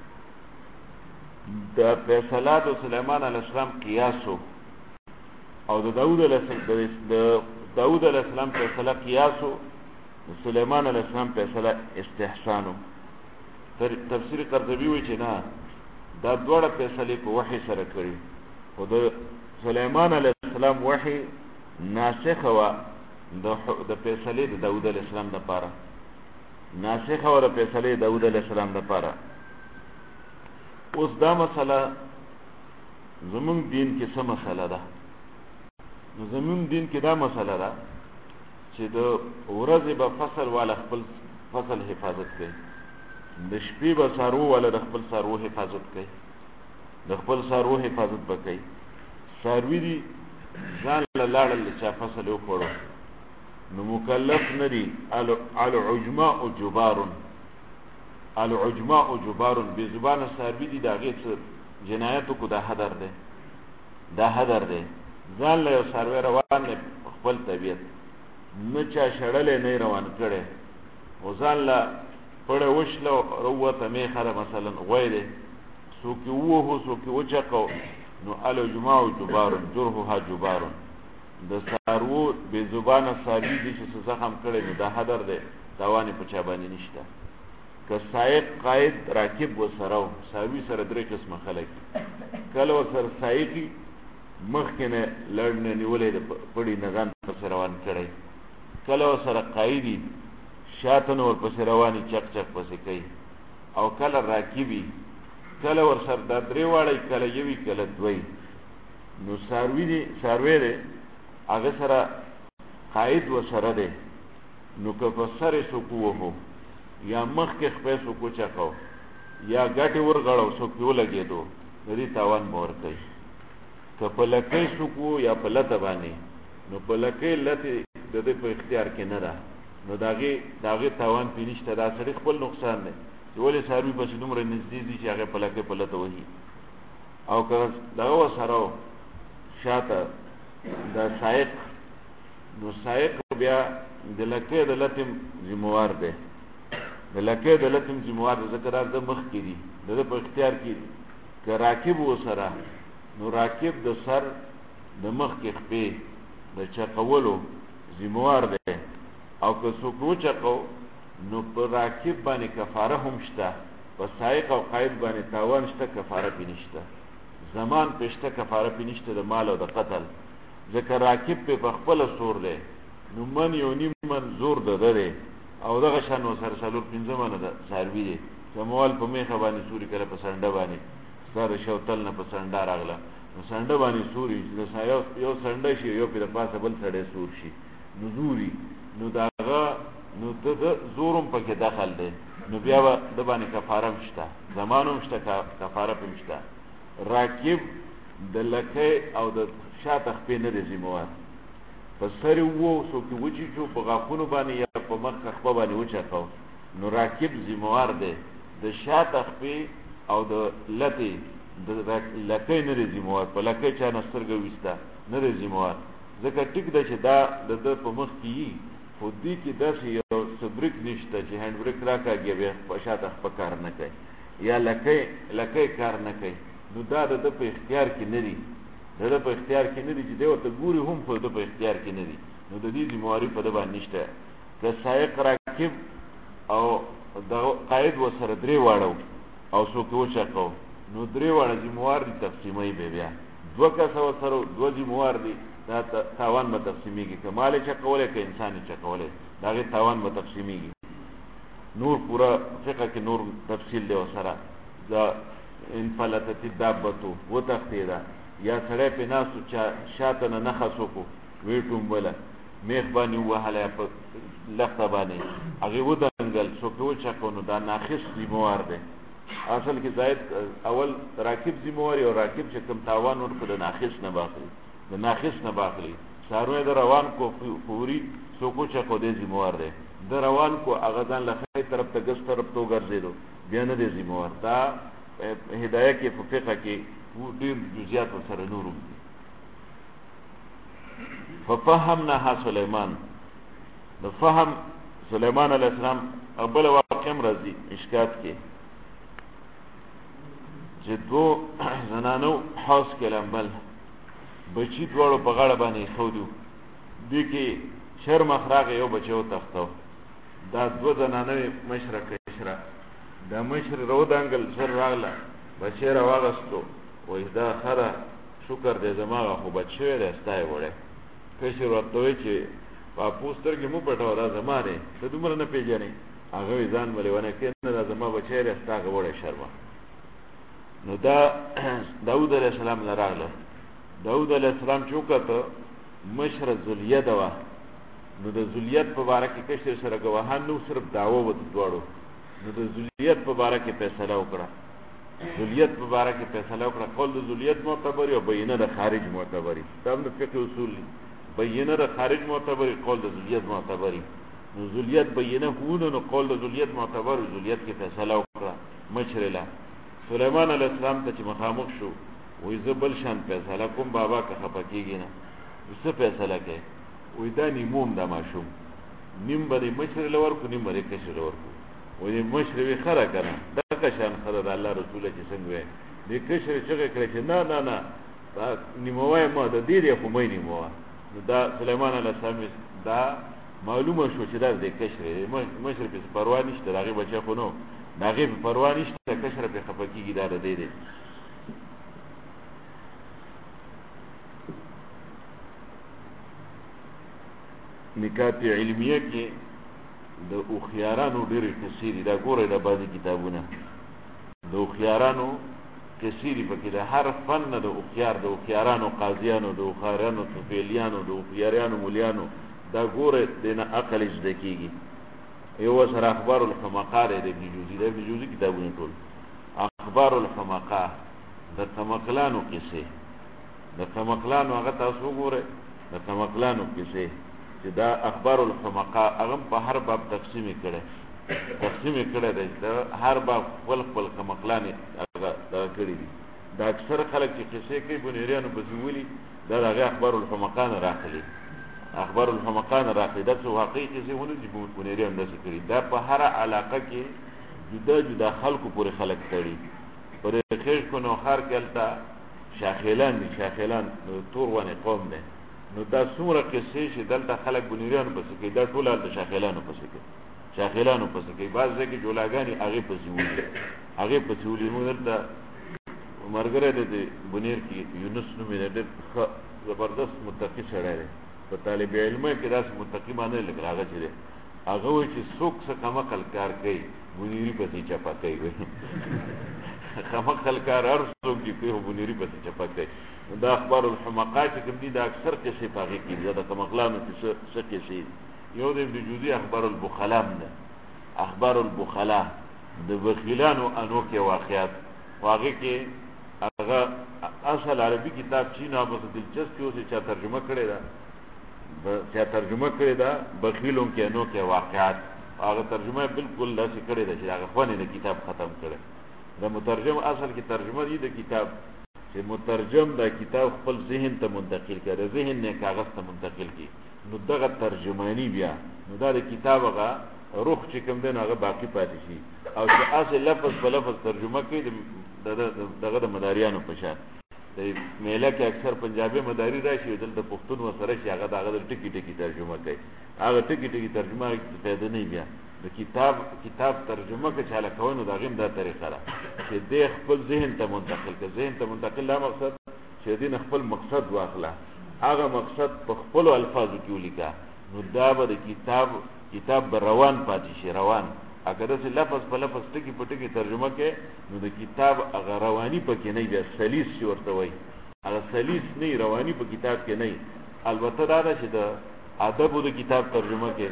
د فیصله د سلیمان علیہ السلام قیاسو، او د داود علیہ السلام فیصله قیاسو، د سلیمان علیہ السلام فیصله استحسانو. تفسیر قرطبی وی چې نه، دا دوړه فیصله په وحی سره کړي، خو د سلیمان علیہ السلام وحی ناسخ و د فیصله د داود علیہ السلام لپاره، ناسخ و د فیصله د داود علیہ السلام لپاره. اوس دا مسله زمون دین کې څه مسله ده؟ نو زمون دین کې دا مسله ده چې د ورځې به فصل والا خپل فصل حفاظت کوي، د شپې به څارو والا د خپل څارو حفاظت کوي، د خپل څارو حفاظت به کوي. څاروي دي ځان له لاړل چا فصل وخوړو، نو مکلف نه دي. العجماء جبار، العجماء جبار، بې زبانه څاروي دي، د هغې څه جنایت وکړو دا هدر دی، دا هدر دی. ځان له یو څاروی روان دی خپل طبیعت، نه چا شړلی نه یې روان کړی، خو ځان له پړی وشله راووته میخه ده، مثلا غوی دی، څوک یې ووهو څوک یې وچقو، نو الجماع جبار جرحها جبار د سارو به زبانه ساروی دي چې زخم کړي نو دا حدر دی تاوان په چا باندې نشته که سائق قائد راکب و سره ساروی سره درې قسمه خلک کله و سره سائقي مخکنه لړنه نیولې د پړی نغان په روان کړي کله و سره قائدي شاتن ور په رواني چک چک پسې کوي او کله راکبي کله ور سره د درې واړی کله یوي کله دوی نو ساروی دی هغه سره قائد و سره دی نو که په سره سکو وو یا مخ کې خپې سکو چکاو یا ګټي ورغړو سکو لګېدو د دې تاوان مور کوي که په لکې سکو یا په لته باندې نو په لکې لته د دې په اختیار کې نه ده نو داغه تاوان پینشته دا سړي خپل نقصان نه ولې ساروی په دومره نږدې دي چې هغه په لکې په لته وهي او که دا وسره شاته دا سائق نو سائق بیا د لکې د لتم ذمہوار دی د لکې د لتم ذمہوار ذکر د مخ کې دي د په اختیار کې که راکب وسره نو راکب د سر د مخ کې خپې د چقولو ذمہوار دی او که سکو چقو نو پر راکب باندې کفاره هم شته په سائق او قائد باندې تاوان شته کفاره پینشته زمان پشته کفاره پینشته د مال او د قتل ذکر راکب په خپل سور دی نو من یو نیم من زور ده او دغه شان وسر سلور 15 من ده ساروی دی سموال په میخه باندې سوري کله په سنډه باندې سره شوتل نه په سنډه راغله نو سنډه باندې سوري د یو سنډه شي یو په پاسه بل سړی سور شي نو زوري نو داغه نو د زورم پکې داخل دی نو بیا د باندې کفاره مشته زمانو مشته کفاره پمشته راکب د لکه او د شاته خپې نه دی ذمہوار په سر وو سو کې وچی جو په غاخونو باندې یا په مخ خپه باندې وچاکاو نو راکب ذمہوار دی د شاته خپې او د لته د لکه نه دی ذمہوار په لکه چا نسترګ وستا نه دی ذمہوار ځکه ټیک ده چې دا د په مخ کې خو دې کې داسې یو سبریک نشته چې هند بریک راکاږي بیا په شاته خپه کار نه کوي یا لکه کار نه کوي نو دا د په اختیار کې نه دی د په اختیار کې نه دی چې دی ورته ګوري هم په د په اختیار کې نه دی نو د دې ذمہواری په د باندې نشته که سائق راکب او د قائد وسره درې واړو او څوک وچاکاو نو درې واړه ذمہوار دي تقسیمای به بیا دوه کسه وسره دوه ذمہوار دي دا تاوان به تقسیمیږي که مال چکولی که انسانی چکولی دا غي تاوان به تقسیمیږي نور پورا فقه کې نور تفصیل دی وسره دا انفلتت الدابه وتختیدا یا سړی په ناسو شاته نه نخسو کو ویټوم بله میخ باندې وهله په لخته باندې هغه ودنګل سکو چکو نو دا ناخص ذمہوار دی اصل کې زائد اول راکب ذمہوار او راکب چې کوم تاوان ورکړي د ناخص نه باخلي د ناخص نه باخلي ساروی د روان کو فوري سکو چکو دی ذمہوار دی د روان کو هغه ځان لخي طرف ته ګس طرف ته ګرځیدو بیا نه دی ذمہوار دا هدايه کې په فقه کې ډیر جزئیات سره نورو ففهمناها سليمان نو فهم سليمان عليه السلام اول واقعم راځي اشکات کې چې دو زنانو حوس کې لمبل بچی دوړو په غاړه باندې خودو دي کې شرم اخراق یو بچو تختو دا دو زنانو مشرق دا مشر رو دانګل سر راغله بچی را واغستو وای دا خره شکر دې زماغه خو بچی راستای وړه کشر ورته وی چې په پوسترګې مو پټاو دا زماره ته دومره نه پیژنې هغه ځان ولې ونه کینې دا زما بچی راستاغه وړه شرمه نو دا داود علیہ السلام لراغله داود علیہ السلام چوکته مشر ذلیه وا نو د ذلیت په باره کې کشر سره گواهان نو صرف داوا و دوړو نو د ذلیت په باره کې فیصله وکړه ذلیت په باره کې فیصله وکړه قول د ذلیت معتبر او بینه د خارج معتبري دا د فقه اصول بینه د خارج معتبري قول د ذلیت معتبري نو ذلیت بینه هونه نو قول د ذلیت معتبر ذلیت کې فیصله وکړه مشرلا سليمان علیہ السلام ته چې مخامخ شو وې زبل شان فیصله کوم بابا که خپکیږي نه څه فیصله کوي وې دا نیموم دا ماشوم نیم باندې مشر لور کو نیم باندې کشر لور کو وې مشر وی خره کنه دا که شان خره د الله رسول چې څنګه وې دې کشر چې کړی چې نه نیموای ما د دې خو مې نیموا دا سليمان علیه السلام دا معلومه شو چې دا د مشر په پروا نشته هغه بچا خو نو هغه په پروا نشته کشر په خپکیږي دا د دې نکات علمیه کې د اوخیارانو ډېرې کثیرې دا ګوره د بعضې کتابونه د اوخیارانو کثیرې پکې د هر فن نه د اوخیارانو قاضیانو د اوخیارانو طفیلیانو د اوخیارانو مولیانو دا ګوره د نه عقل زده کېږي یو سره اخبار الحمقا دی د ابن جوزي کتابونه ټول اخبار الحمقا د تمقلانو کیسې د تمقلانو هغه تاسو وګورئ د تمقلانو کیسې چې دا اخبار الحمقا هغه په هر باب تقسیم کړي دی دا هر باب خپل کمقلانې هغه کړي دي دا اکثر خلک چې کیسې کوي بنیریانو په ځولي دا هغه اخبار الحمقا نه راخلي دا څه واقعي کیسې ونه دي بنیریان داسې کړي دا په هر علاقه کې جدا خلکو پورې خلک تړي پر خېش کو نو خار کېلتا شاخیلان تور ونه قوم ده نو دا څومره کیسې چې دلته خلک بنیریانو پسې کوي دا ټول د شاخیلانو پسې کوي بعض ځکه جولاګانی هغه پسې ولي نو دلته مرګره د بنیر کې یونس نو مې ډېر زبردست متقی سره دی په طالب علم کې داس متقی معنی لګراغه چې هغه وایي چې څوک څه کمقل کار کوي بنیری پسې چپا کوي کمقل کار هر څوک چې کوي بنیری پسې چپا کوي دا اخبار الحمقا چې کوم دي دا اکثر کیسې پاږي کې زیاده کمقلانو کې څه کیسې یو د ابن جوزي اخبار البخلا د بخیلانو انوکه واقعات واقع کې هغه اصل عربي کتاب چې نه بس دلچسپي اوسه چا ترجمه کړی دا بخیلوں کې انوکه واقعات هغه ترجمه بالکل داسې کړی دا چې هغه خونه د کتاب ختم کړي د مترجم اصل کې ترجمه دی د کتاب چې مترجم دا کتاب خپل ذهن ته منتقل کړي ذهن نه کاغذ ته منتقل کړي نو دغه ترجمانی بیا نو دا د کتاب هغه روح چې کوم دی هغه باقی پاتې شي او چې اصل لفظ په لفظ ترجمه کوي دغه د مداریانو په شان د میله کې اکثر پنجابي مداري راشي دلته پښتون وسره شي هغه دغه ټکی ترجمه کوي هغه ټکی ترجمه کې فائدہ نه بیا د کتاب ترجمه کې چاله کوي دا غیم دا طریقه ده چې د خپل ذهن ته منتقل لا مقصد چې دین خپل مقصد واخله هغه مقصد په خپل الفاظو کې ولیکا نو دا به د کتاب به روان پاتې شي روان اگر چې لفظ په لفظ ټکی په ټکی ترجمه کې نو د کتاب هغه رواني پکې نه بیا سلیس شي ورته وایي هغه سلیس نه رواني په کتاب کې نه البته دا ده چې د ادب د کتاب ترجمه کې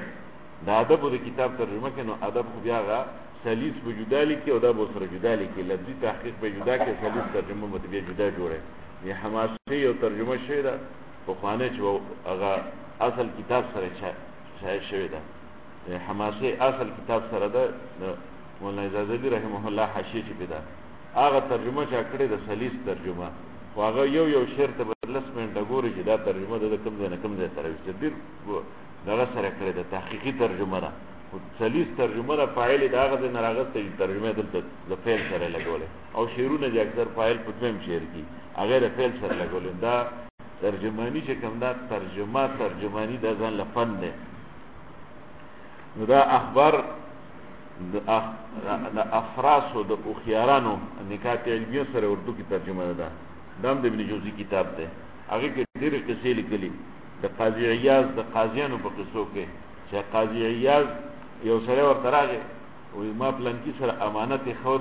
نو ادب خو بیا هغه سلیس به جدا لیکي او دا به سره جدا لیکي لفظي تحقیق به جدا کې سلیس ترجمه به بیا جدا جوړي یا حماسي او ترجمه شوی ده په خوانه چې هغه اصل کتاب سره شایع شوی ده حماسي اصل کتاب سره ده مولانا عزازی رحمه الله حاشیه چې پیدا هغه ترجمه چې کړې ده سلیس ترجمه هغه یو شعر ته بلس منټه ګوري چې دا ترجمه ده کوم ځای سره وي ډیر دغه سره کړې ده تحقیقي ترجمه ده سلیس ترجمه ده فاعل دا هغه نه راغسته ترجمه دلته د فعل سره لګولې او شعرونه چې اکثر فاعل په دویم شعر کې هغه د فعل سره لګولې دا ترجمانی چې کوم دا ترجمانی د ځان لفن ده نو دا اخبار د افراس او د اوخیارانو نکات علمیه سره اردو کې ترجمه ده دام د ابن جوزی کتاب ده هغه کې ډېر قصې لیکلي د قاضي عیاض د قاضیانو په قصو کې چې قاضي عیاض یو سره ورته راغی او ما پلان کې سره امانت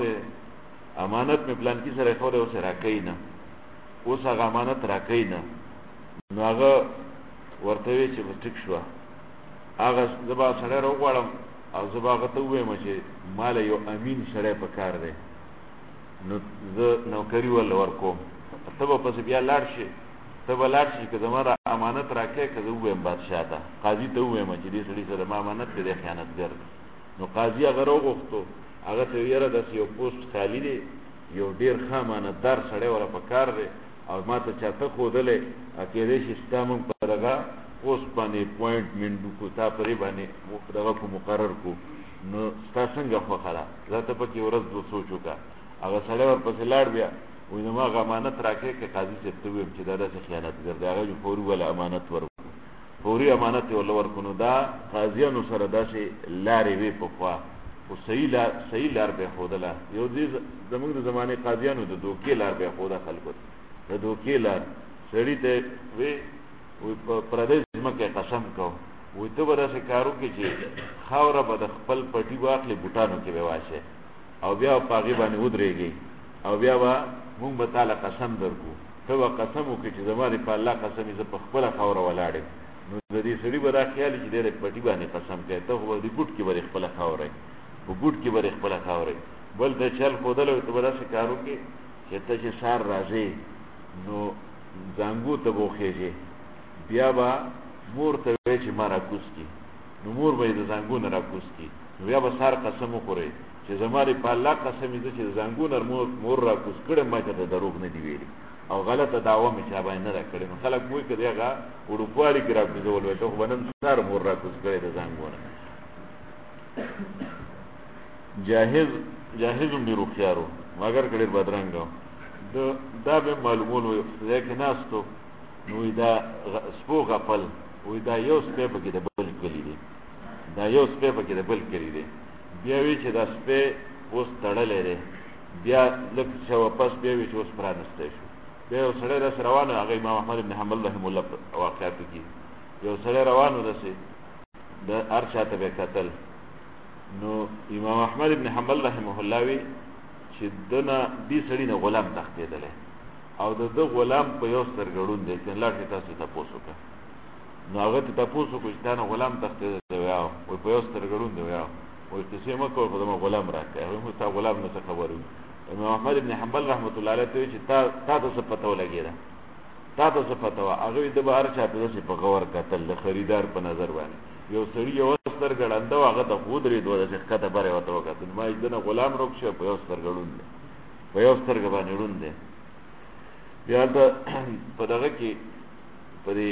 مې پلان کې سره خوره او سره کینا اوس هغه امانت راکینا نو هغه ورته وی چې ټیک شو هغه زبا سره راغړم او زبا غته وایم چې مال یو امین سره په کار دی نو زه نوکری ورکوم ته به پس بیا لاړ شي که زموږ امانت راکې که زه ووایم بادشاه ته قاضي ته ووایم چې دې سړي سره ما امانت دی خیانتګر نو قاضي هغه راوغوښتو هغه ته یاره داسې یو پوسټ خالي دی یو ډېر ښه امانتدار سړی وره په کار دی او ما ته چاته ښودلی کېدای شي ستا موږ په دغه پوسټ باندې اپوینټمنټ وکړو تا پرې باندې دغه کو مقرر کړو نو ستا څنګه خوښه ده زه ته پکې ورځ دو سوچ وکړه هغه سړی ورپسې لاړ بیا وای نو ما امانت راکې کې قاضي صاحب ته ویم چې دا داسې خیانتګر دی هغه فوري ولا امانت ورکړو فوري امانت ول ورکونو دا قاضیانو سره داسې لارې وی په خوا او صحیح لار به خودله یو دې زموږ د زمانه قاضیانو د دوکې لار به خوده خلکو د دوکې لار سړی ته وی په پردیس مکه قسم کو وي ته به داسې کارو کې چې خاوره به د خپل پټي واخلې بوټانو کې به واچې او بیا په هغې باندې ودرېږي او بیا به مونږ به تاله قسم درکو ته به قسم وکړې چې زما د په الله قسم زه په خپله خاوره ولاړم نو د دې سړي به دا خیال چې دی د پټي باندې قسم کوي ته خو به د بوټ کې به خپله خاوره په بوټ کې به خپله خاوره بل ته چل ښودلی ته به داسې کار وکړې چې ته چې سار راځې نو زانګو ته به وخېږې بیا به مور ته وی چې ما راکوز کی نو مور به د زنګون راکوز کی نو بیا به سار قسم وخوري چې زماري په الله قسم دې چې زنګون مور راکوز کړم ما ته دروغ نه دی ویلي او غلطه دعوه مې چا باندې نه کړې نو خلک وایي چې هغه وړوکوالي کې راکوزول وي ته خو بنن سار مور راکوز کړي د زنګون جاهز می روخيارو مگر کړي بدرنګو دا به معلومول وي چې ناستو نو دا سپو غفل وی دا یو سپی پکې د بل کلی دی دا یو سپی پکې د بل کلی دی بیا وی چې دا سپی اوس تړلی دی بیا لږ څه واپس بیا وی چې اوس پرانستی شو بیا یو سړی داسې روان و هغه امام احمد بن حنبل رحمه الله واقعاتو کې یو سړی روان و داسې د هر چا ته به کتل نو امام احمد بن حنبل رحمه الله وی چې دنه دې سړي نه غلام تښتېدلی او د غلام په یو سترګه ړوند دی چې لاړ چې تاسو تپوس وکړه نو هغه ته تپوس وکړو چې تا نه غلام تښتېدلی دی وایه وایي په یو سترګه ړوند دی وایه وایي کیسې مه کوه خو زما غلام راکړه هغوی خو ستا غلام نه څه خبر وي امام احمد بن حنبل رحمت الله علیه ته وایي چې تا ته څه پته ولګېده تا ته څه پته وه هغه وایي ده به هر چا ته داسې په غور کتل د خریدار په نظر باندې یو سړي یوه سترګه ړنده وه هغه ته خو ودرېدو داسې ښکته بره ورته وکتل ما وایي ده نه غلام روک شو په یو سترګه ړوند دی په یو سترګه باندې ړوند دی بیا هلته په دغه کې په دې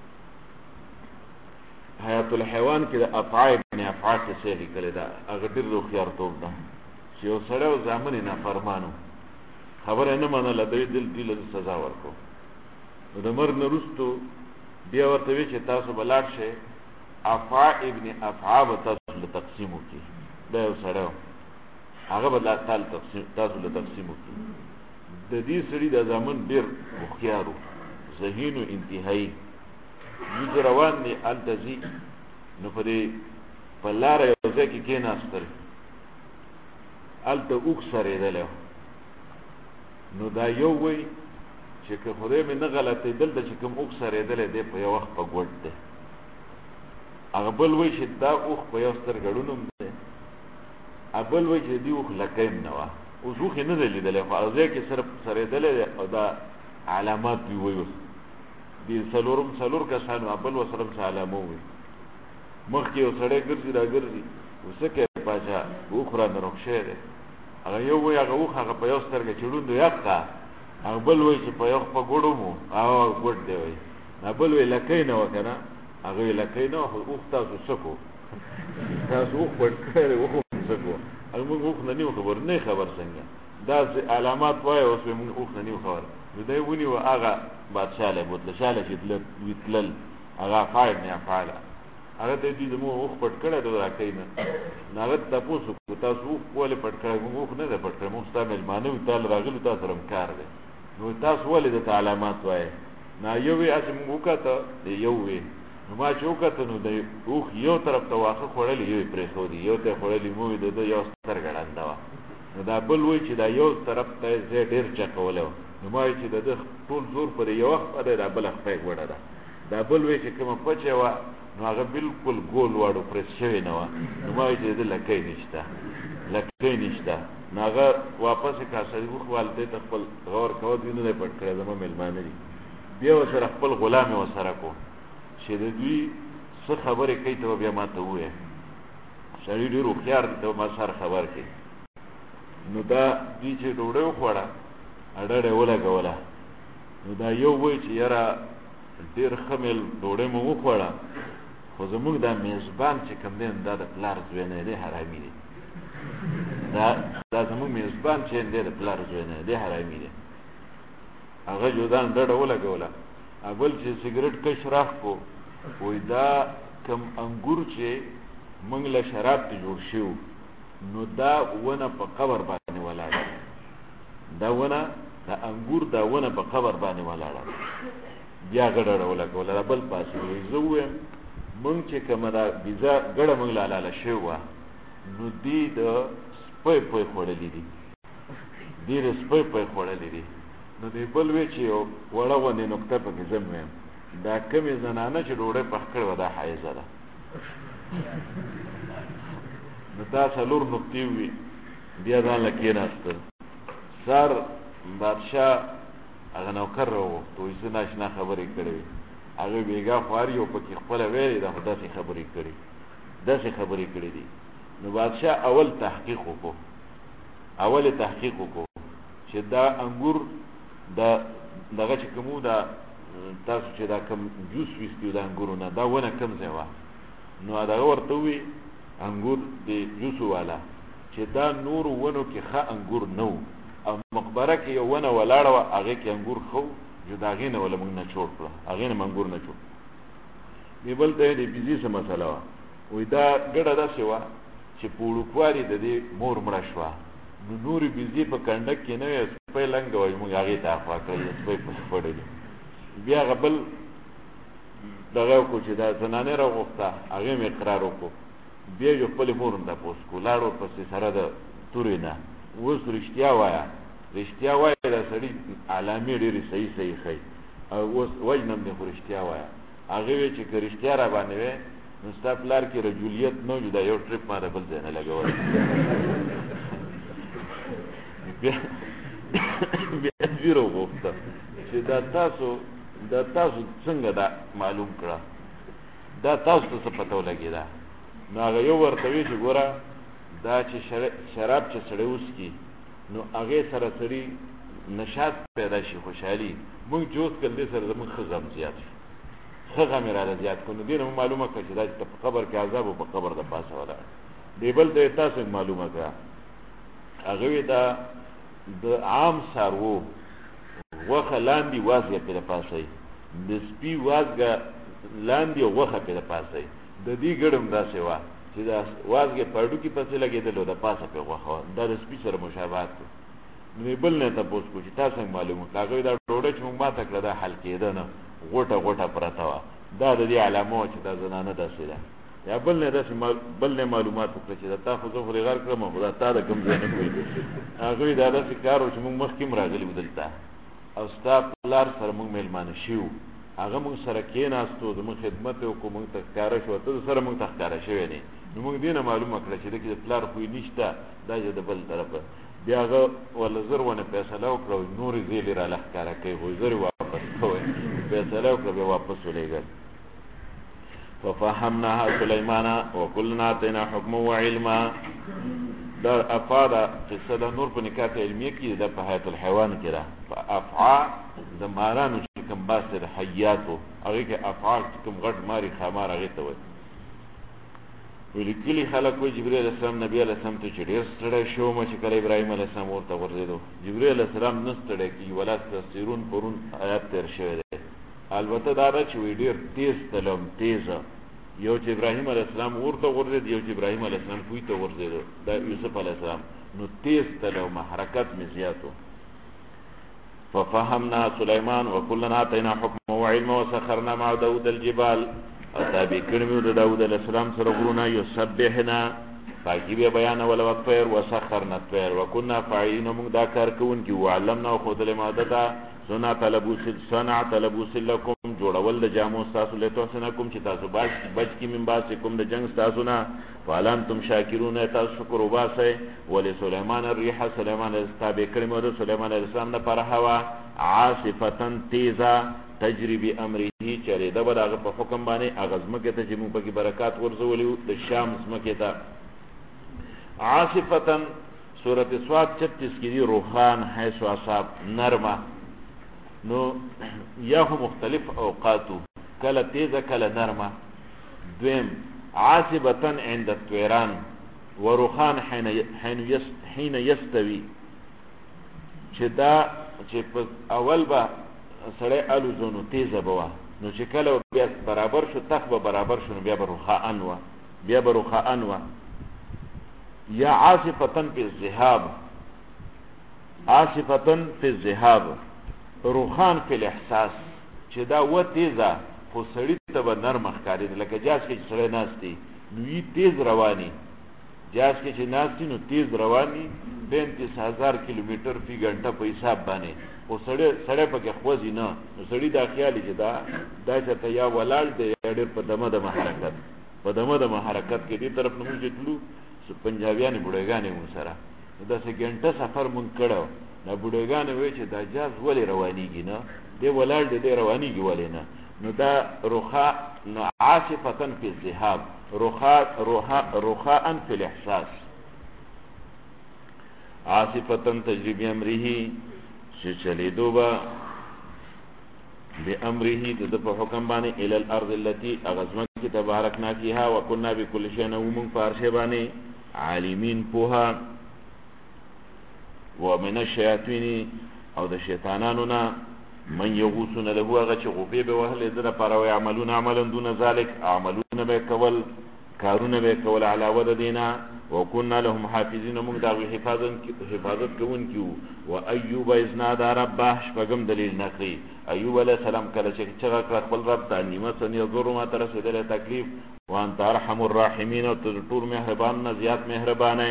حیات الحیوان کې د افعا ابن افعا کیسې لیکلې ده هغه ډېر هوښیارتوب ده چې یو سړی و زامن یې نافرمان و خبره یې نه منله دوی دې له سزا ورکړو نو د مرګ نه وروستو بیا ورته وی چې تاسو به لاړ شئ افعا ابن افعا به تاسو له تقسیم وکړي دا یو سړی و هغه به تاسو له تقسیم وکړي د دې سړي د زامن ډېر هوښیار و ذهین و انتهایي دوی روان دي هلته ځي نو په لاره یو ځای کې کېناستل هلته اوښ سرېدلی نو دا یو وایي چې که خدای مې نه غلطوي دلته چې کوم اوښ سرېدلی دی په یو وخت په ګوډ دی هغه بل وایي چې دا اوښ په یو سترګه ړوند هم دی بل وایي چې د دې اوښ لکۍ هم نه وه اوس اوښ یې نه دی لیدلی خو هغه ځای کې صرف سرېدلی دی او دا علامات وي وایي اوس دې څلور کسانو بل ورسره هم څه علامه ووي مخکې یو سړی ګرځي را ګرځي اوس څه کوې پاچا اوښ رانه روغ شوی دی هغه یو وایي هغه اوښ هغه په یو سترګه چې ړوند و یاد کا هغه بل وایي چې په یو په ګوډ هم و هغه ګوډ دی وایي بل وایي لکۍ نه وه که نه هغه وایي لکۍ نه وه خو اوښ تاسو څه کړو تاسو اوښ پټ کړی دی اوښ هم څه کړو هغه موږ اوښ نه نیو خبر نه خبر څنګه دا علامات وایه اوس به موږ اوښ نه نیو خبر نو دی ونیوه هغه بادشاه له بوتله شاله چې تلل هغه افعا ابن افعا هغه ته دوی زموږ اوښ پټ کړی دی راکۍ نه نو هغه ته تپوس وکړو تاسو اوښ ولې پټ کړی موږ اوښ نه دی پټ کړی موږ ستا مېلمانه یو تا له راغلو تا سره هم کار دی نو تاسو ولې درته علامات وایې نو یو یې هسې موږ وکته د یو وې نو ما چې وکته نو د اوښ یو طرف ته واښه خوړلي یو یې پرېښودي یو ته یې خوړلي مو وي د ده یو سترګه ړنده وه نو دا بل وایي چې دا یو طرف ته یې ځای ډېر چکولی و نو ما وایي چې د ده ټول زور پر یوه خپه دی دا بله خپه یې ګوډه ده دا بل وایي چې کومه پچه وه نو هغه بالکل ګول واړو پرېس شوې نه وه نو ما وایي چې د ده لکۍ نشته نو هغه واپس یې کړه سړي اوښ والدې ته خپل غور کوه دوی نه دی پټ کړی زما مېلمانه دي بیا ورسره خپل غلام یې ورسره کړو چې د دوی څه خبرې کوي ته به بیا ما ته ووایه سړي ډېر هوښیار دی ته به ما سر خبر کړي نو دا دوی چې ډوډۍ وخوړه ډډه یې ولګوله نو دا یو وایي چې یاره ډېر ښه میل ډوډۍ مو وخوړه خو زموږ دا میزبان چې کوم دی دا د پلار زوی نه دی حرامي دی دا زموږ میزبان چې دی د پلار زوی نه دی حرامي دی هغه جودان ډډه ولګوله بل چې سګرټ کش راخ کو وای دا کم انګور چې موږ له شراب ته جوړ شو نو دا ونه په قبر باندې ولاړه دا ونه دا انګور دا ونه په قبر باندې ولاړه بیا ډډه ولګوله بل پاسې وای زه وایم موږ چې کومه دا بيزا ګړه موږ لاله شو نو دې د سپي په خوړلې دي ډېر سپي په خوړلې دي نو دې بل وی چې وړه ونه نقطه په کې زم ویم دا کمې زنانه چې ډوړې په کړو دا حایزه ده نو دا څلور نقطې وي بیا ځان لکې ناست سر بادشاه هغه نوکر راوغوښت وایي څه ناشنا خبرې کړې هغه بیګا خواري او پکې خپله ویلې دا خو داسې خبرې کړې دي نو بادشاه اول تحقیق وکړو چې دا انګور دغه چې کومو دا تاسو چې دا کم جوس ویستیو دا انګورو نه دا ونه کم ځای وه نو دغه ورته ووي انګور د جوسو والا چې دا نورو ونو کې ښه انګور نه و او مقبره کې یو ونه ولاړه وه هغې کې انګور ښه و جو د هغې نه وله موږ نه چوړ کړه هغې نه انګور نه چوړ دې بل ته یې د بیزي څه مسله وه وایي دا ګډه داسې وه چې په وړوکوالي د دې مور مړه شوه نو نورې بیزي په کنډک کې نه وې سپی لنګه وایي موږ هغې ته اخوا کړی سپی پسې خوړلي بیا هغه بل دغه وکړو چې دا زنانې راوغوښته هغې مې اقرار وکړو بیا یې خپلې مور هم تپوس کړو لاړ ورپسې سره د تورې نه اوس رښتیا وایه دا سړي علامې ډېرې صحیح ښایي او اوس وجنم دی خو رښتیا وایه هغې وی چې که رښتیا را باندې وی نو ستا پلار کې رجولیت نه وي دا یو ټریپ ما د بل ځای نه لګولی بیا ځیر وغوښته چې دا تاسو څنګه دا معلوم کړه دا تاسو ته څه پته ولګېده نو هغه یو ورته وی چې ګوره دا چې شراب چې سړی وڅکي نو هغې سره سړي نشاط پیدا شي خوشحالي موږ چې اوس کړل دې سره زموږ ښه غم زیات شي ښه غم یې راله زیات کړو نو دې نه مو معلومه کړه چې دا چې په قبر کې عذاب او په قبر د پاسه ولاړ دې بل ته یې تاسو معلومه کړه هغه وی دا د عام څاروو غوښه لاندې وازګه پرې د پاسه وي د سپي وازګه لاندې او غوښه پرې د پاسه وي د دې ګډم داسې وه چې دا وازګې په هډوکي پسې لګېدل او د پاسه پرې غوښه وه دا د سپي سره مشابهت و نو بل نه تپوس کړو چې تا څنګه معلوم کړه هغه دا ډوډۍ چې موږ ماته کړه دا حل کېده نه غوټه پرته وه دا د دې علامه وه چې دا زنانه داسې ده یا بل نه معلومات وکړه چې دا تا خو زه خو غر کړم خو دا تا د کوم ځای نه کوي هغوی دا داسې کار و چې موږ مخکې هم راغلي وو دلته او ستا پلار سره موږ میلمانه شوي هغه موږ سره کېناستو زموږ خدمت یې وکړو موږ ته ښکاره شوه ته سره موږ ته ښکاره شوی دی نو موږ دې نه معلومه کړه چې دکې د پلار خوی نشته دا چې د بل طرفه بیا هغه ولله زر ونه فیصله وکړه نورې زیلې راله ښکاره کوي خو زر یې واپس کوی فیصله وکړه بیا واپس ولېږل ففهمناها سلیمان وکلنا آتینا حکما وعلما دا افعا قصه دا نور په نکات علمیه کې دا په حیات الحیوان کې ده په افعا د مارانو چې کوم باس د حیاتو هغې کې افعا چې کوم غټ ماري خامار هغې ته وایي ویلي کلي خلک وایي جبریل علیه السلام نبي علیه السلام ته چې ډېر ستړی شوم چې کله ابراهیم علیه السلام ورته غورځېدو جبریل علیه السلام نه ستړی کېږي ولا تستثیرون پرون آیات تېر شوی دی البته دا ده چې وایي ډېر تیز تلم تیزه یو چې ابراهیم علیه السلام ورته غورځېد یو چې ابراهیم علیه السلام کوی ته غورځېدو دا یوسف علیه السلام نو تیز تلم حرکت مې زیات و ففهمنا سلیمان وکلنا آتینا حکما وعلما وسخرنا مع داود الجبال او تابع کړي مې د داود علیه السلام سره غرونه یسبحنا پاکي به بیانول او الطير وسخرنا الطير وكنا فاعلين موږ دا کار کوونکي وعلمنا خذل مادته صنعت لبوس لكم جوړول د جامو تاسو له توسنکم چې تاسو بچ کی من باسکم د جنگ تاسو نه فالانتم شاکرون تاسو شکر وباسئ ول سليمان الريح سليمان استابع کړي مو سليمان علیه السلام د پر هوا عاصفتن تیزا تجري بامره چره دا به هغه په حکم باندې اغزمکه ته چې موږ په برکات ورزولیو د شام زمکه ته عاصفتن سورۃ صاد 36 کې دی روحان حيث اصاب نرمه نو یا مختلف اوقاتو کله تیزه کله نرمه دویم عاصبتن عند الطيران وروحان حين يستوي چې دا چې په اول به سړی الوزونو تیزه به وه، نو چې کله بیا برابر شو تخ به برابر شو، نو بیا به رخاءن وه، بیا به رخاءن وه. یا عاصفتن فی الذهاب، عاصفتن فی الذهاب، روخان فی الاحساس، چې دا و تیزه خو سړی ته به نرم ښکارېده، لکه جاز کې چې سړی ناست دی نو یې تیز رواني، جاز کې چې ناست دی نو تیز رواني 35,000 کیلومیټر فی غنټه په حساب باندې، خو سړی پکې خوځي نه، نو سړی دا خیال چې دا چېرته یا ولاړ دی یا ډېر په دمه دمه حرکت، په دمه دمه حرکت کې دې طرف نه مونږ چې تلو پنجابیانې بوډېګانې مونږ سره نو داسې ګنټه سفر مونږ کړی و، دا بوډېګانې وایي چې دا جاز ولې روانېږي نه، دی ولاړ دی دی روانېږي ولې نه. نو دا رخاء، نو عاصفتن فی الذهاب، رخاء فی الاحساس، عاصفتن تجری بامره، چې چلیدو به بامره د په حکم باندې الی الارض التي اغزمک تبارکنا فیها وکنا بكل شیء ومن فارشه باندې عالمین پوها، ومن الشیاطین او د شیطانانو نه من یغوسون له هغه چې غوبې به وهلې د لپاره ويعملون عملا دون ذلك، عملونه به کول، کارونه به کول علاوه د دینا، وكنا لهم حافظین، موږ دا حفاظت کوونکي وو. وایوب اذ نادى ربه، شپږم دلیل نقلی، ایوب علیه السلام کله چې چغه کړ خپل رب ته، نیمه یضر ما ته رسېدلی تکلیف، وانت ارحم الراحمین، او تر ټول مهربان نه زیات مهربانه.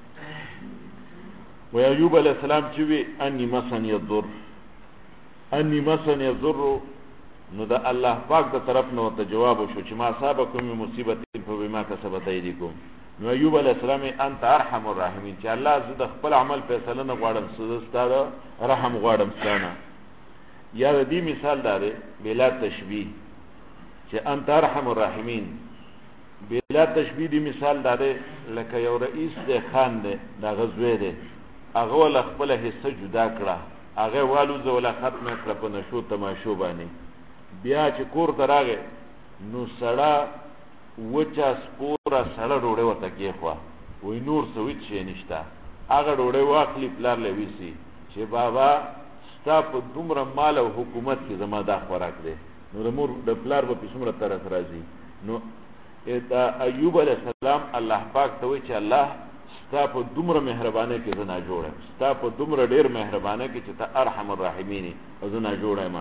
و ایوب علیه السلام چې وی انی مسنی الضر، انی مسنی الضر، نو د الله پاک د طرف نه ورته جواب وشو چې ما اصابکم من مصیبت فبما کسبت ایدیکم. نو ایوب علیه السلام انت ارحم الراحمین، چې الله زه د خپل عمل فیصله نه غواړم، ستا د رحم غواړم ستانه. یا د دې مثال دا دی بلا تشبیه، چې انت ارحم الراحمین بلا تشبیه، دی مثال دا دی لکه یو رئیس دی، خان دی، دا غزوی دی، هغه ول خپل حصه جدا کړه، هغه والو زولا ختم کړه په نشو تماشو باندې، بیا چې کور ته راغی نو سړه وچا سپوره سړه ډوډۍ ورته کېښوه، وایي نور څه هېڅ شی نشته، هغه ډوډۍ واخلي پلار له ویسي چې بابا ستا په دومره مال او حکومت کې زما دا خوراک دی، نو د مور د پلار به په څومره طرف راځي. نو دا ایوب علیه السلام الله پاک ته وایي چې الله ستا په دومره مهربانۍ کې زه ناجوړه یم، ستا په دومره ډېر مهربانۍ کې چې ته ارحم الراحمین او زه ناجوړه یم.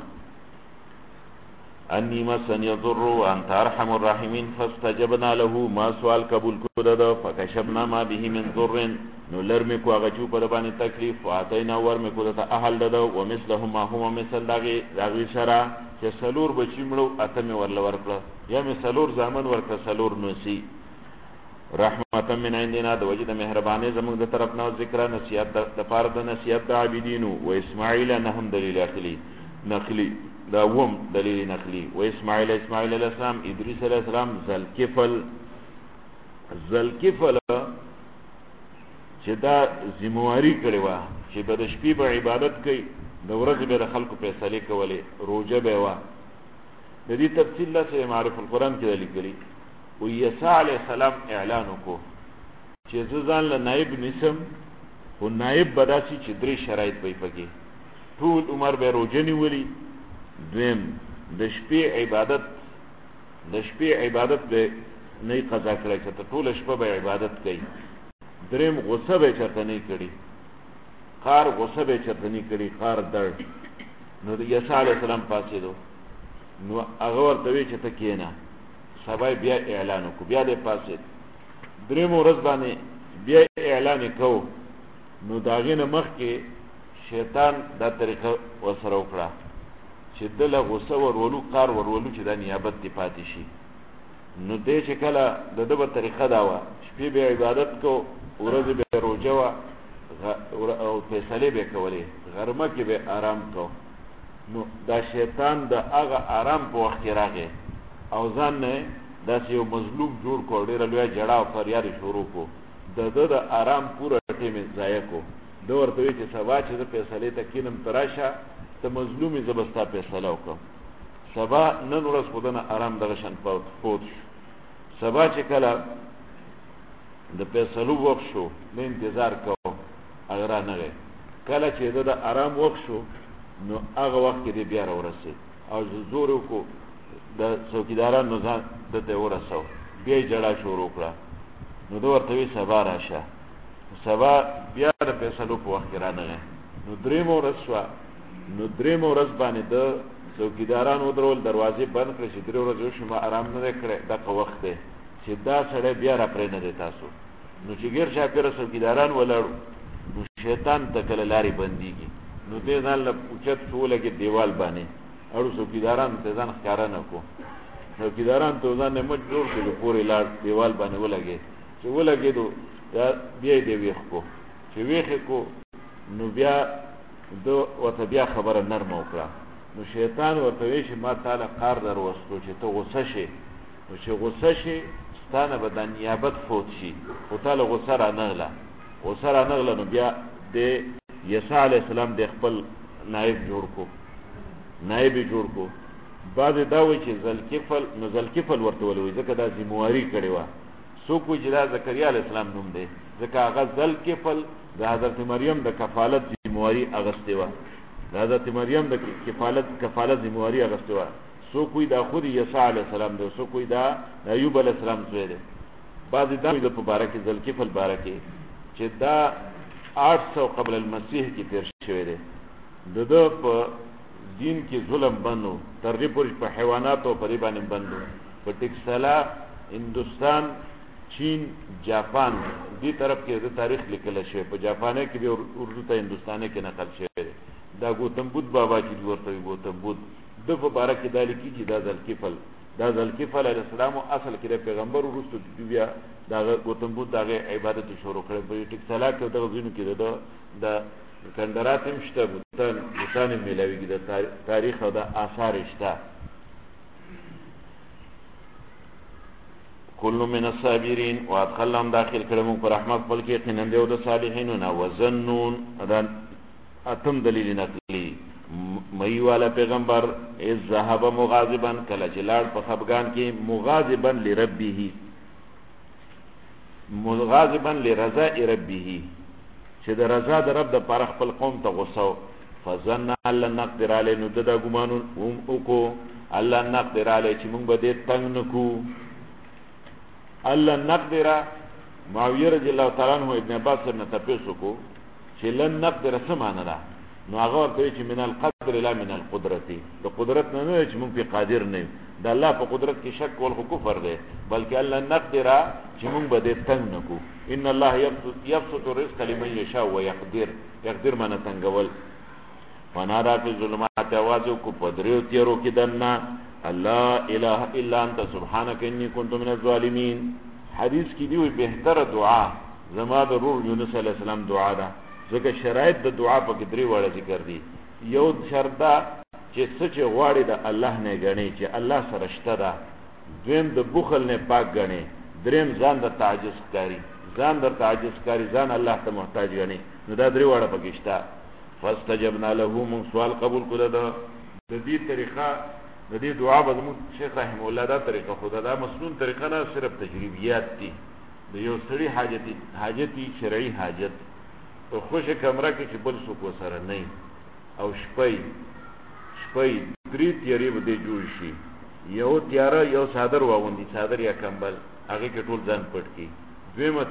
انی مسنی الضر وانت ارحم الراحمین فاستجبنا له، ما سوال قبول کړه ده، فکشفنا ما به من ضر، نو لرمې کو هغه چې په د باندې تکلیف، واتینا ورمې کو ده اهل ده، ومثلهم ما هو مثل دغې سره چې څلور بچي مړو اته مې ورله ورکړه، یا مې څلور زامن ورکړه څلور نوسي، رحمتا من عندنا، د وجه د مهربانۍ زموږ د طرف نه، ذکر نصیحت د پاره د نصیحت د عابدینو، و اسماعیل نهم دلیل نقلی دا وم دلیل نقلی، و اسماعیل علیه السلام، ادریس علیه السلام، ذوالکفل چې دا ذمہواری کړې وه چې به د شپې به عبادت کوي، د ورځې به د خلکو فیصلې کولې، روژه به وه. د دې تفصیل داسې معرف القرآن کې لیکلي، و یسع علیه السلام اعلان وکړو چې زه ځان له نایب نیسم، خو نایب به داسې چې درې شرایط به یې پکې، ټول عمر به یې روژه نیولي، دویم د شپې عبادت به نه قضا کړی چې ته ټوله شپه به عبادت کوي، دریم غصه به چېرته نه کړي، غصه به چېرته نه کړي، درد. نو د عیسی علیه السلام پاڅېدو، نو هغه ورته وایي چې ته کښېنه، سبا بیا اعلان وکړو، بیا دې پاڅېد، درېم ورځ باندې بیا اعلان یې کوو، نو د هغې نه مخکې شیطان دا طریقه ورسره وکړه چې ده له غصه ورولو، ورولو چې دا نیابت دې پاتې شي. نو دی چې کله د ده به طریقه دا وه، شپې به عبادت کو، ورځې به روژه وه او فیصلې به کولې، غرمه کې به آرام کو. نو دا شیطان د هغه آرام په وخت کې راغی او ځان نه داسې یو مظلوم جوړ کو، ډېره لویه جړه او فریاد یې شروع کو، د ده د آرام پوره ټیم یې ضایع کو. ده ورته وایي چې سبا چې زه فیصلې ته کښېنم ته راشه، ته مظلوم یې، زه به ستا فیصله وکړم. سبا نن ورځ خو ده نه آرام دغه شان فوت شو. سبا چې کله د فیصلو وخت شو، نه انتظار کوو، هغه رانغی، کله چې د آرام وخت شو نو هغه وخت کې دی بیا راورسېد او زور وکړو د څوکیدارانو ځان دته ورسو بیا یې جړا شروع کړه نو ده ورته وی سبا راشه سبا بیا د فیصلو په وخت کې رانغی نو درېیمه ورځ شوه نو درېیمه ورځ باندې د څوکیداران ودرول دروازې بند کړې چې 3 ورځې وشي ما آرام نه دی کړی دغه وخت دی چې دا سړی بیا را پرې نه دی تاسو نو چې ګیر شاپېره څوکیداران ولاړو نو شیطان ته کله لارې بندېږي نو دې ځان له اوچت شو ولګېد دیوال باندې اړو څوکیدارانو ته ځان ښکاره نه کړو څوکیداران ته ځان یې مټ جوړ کړي پورې لاړ دیوال باندې ولګېد چې ولګېدو بیا یې دی ویښ کړو چې ویښ یې کړو نو بیا ده ورته بیا خبره نرمه وکړه نو شیطان ورته وی چې ما تعالی قار در وستو چې ته غصه شي نو چې غصه شي ستا نه به د نیابت فوت شي خو تعالی غصه رانغله نو بیا د عیسی علیه السلام د خپل نائب جوړ کو بعضې دا وایي چې ذوالکفل ورته ولوي ځکه دا ذمواري کړې وه څوک وایي چې دا زکریا علیه السلام نوم دی ځکه هغه ذوالکفل د حضرت مریم د کفالت ذمواري اغستې وه د حضرت مریم د کفالت ذمواري اغستې وه څوک وایي دا خود عیسی علیه السلام دی څوک وایي دا ایوب علیه السلام زوی دی بعضې دا وایي د په باره کې ذوالکفل باره کې چې دا 800 قبل المسیح کې تیر شوی دی د ده په دین کې ظلم بندو تر دې پورې په حیواناتو په دې باندې بندو په ټکسلا هندوستان چین جاپان دې طرف کې د تاریخ لیکل شوی په جاپاني کې به اردو ته هندوستاني کې نقل شوی دا گوتم بدھ بابا چې ورته گوتم بدھ د په باره کې دا لیکي چې دا ذوالکفل علیه السلام اصل کې د پیغمبر وروسته بیا دا گوتم بدھ دغه عبادت شروع کړ په ټکسلا کې دغه ځینو کې د کندرات هم شته بوتان میلاویږي د تاریخ او د آثار شته کل من الصابرین وادخلهم داخل کړم پر رحمت خپل کې یقینا دی او د صالحینو نه وزنون اتم دلیل نقلی مئی والا پیغمبر از ذهب مغاضبا کله چې لاړ په خفګان کې مغاضبا لرضاء ربه چې د رضا د رب د پاره خپل قوم ته غوسه فظن الله نقدر علی نو د ګمانو وکړو الله نقدر علی چې موږ به دې تنگ نکو الله نقدر معاویه رضی الله تعالی عنہ ابن عباس نے تپوس کو چې لن نقدر سمانه ده نو هغه ورته چې من القدر لا من القدرت د قدرت نه چې موږ په قادر نه د الله په قدرت کې شک ول کفر ده بلکې الله نقدر چې موږ به دې تنگ نکو ان الله يبسط الرزق لمن يشاء ويقدر من تنگول فنادى في الظلمات आवाज کو پدریو تیرو کې دنا الله اله الا انت سبحانك اني كنت من الظالمين حدیث کې دی بهتر دعا زما د روح یونس علیه السلام دعا ده ځکه شرایط د دعا په کې درې وړه ذکر دي یو شرط دا چې سچ غواړي د الله نه غني چې الله سره شته ده دویم د بخل نه پاک غني دریم ځان د تعجز کاری ځان الله ته محتاج غني نو دا درې وړه پکې شته فاستجبنا له من سوال قبول کړه د دې طریقه د دې دعا به موږ شیخ رحم الله دا طریقه خدا دا مسنون طریقه نه صرف تجربیات دي د یو سړي حاجتي شرعي حاجت په خوشی کمره کې چې بل څوک وسره نه او شپې درې تیارې به دې جوړ شي یو تیاره یو صادر واغوندي صادر یا کمبل هغه کې ټول ځان پټ کی دویمه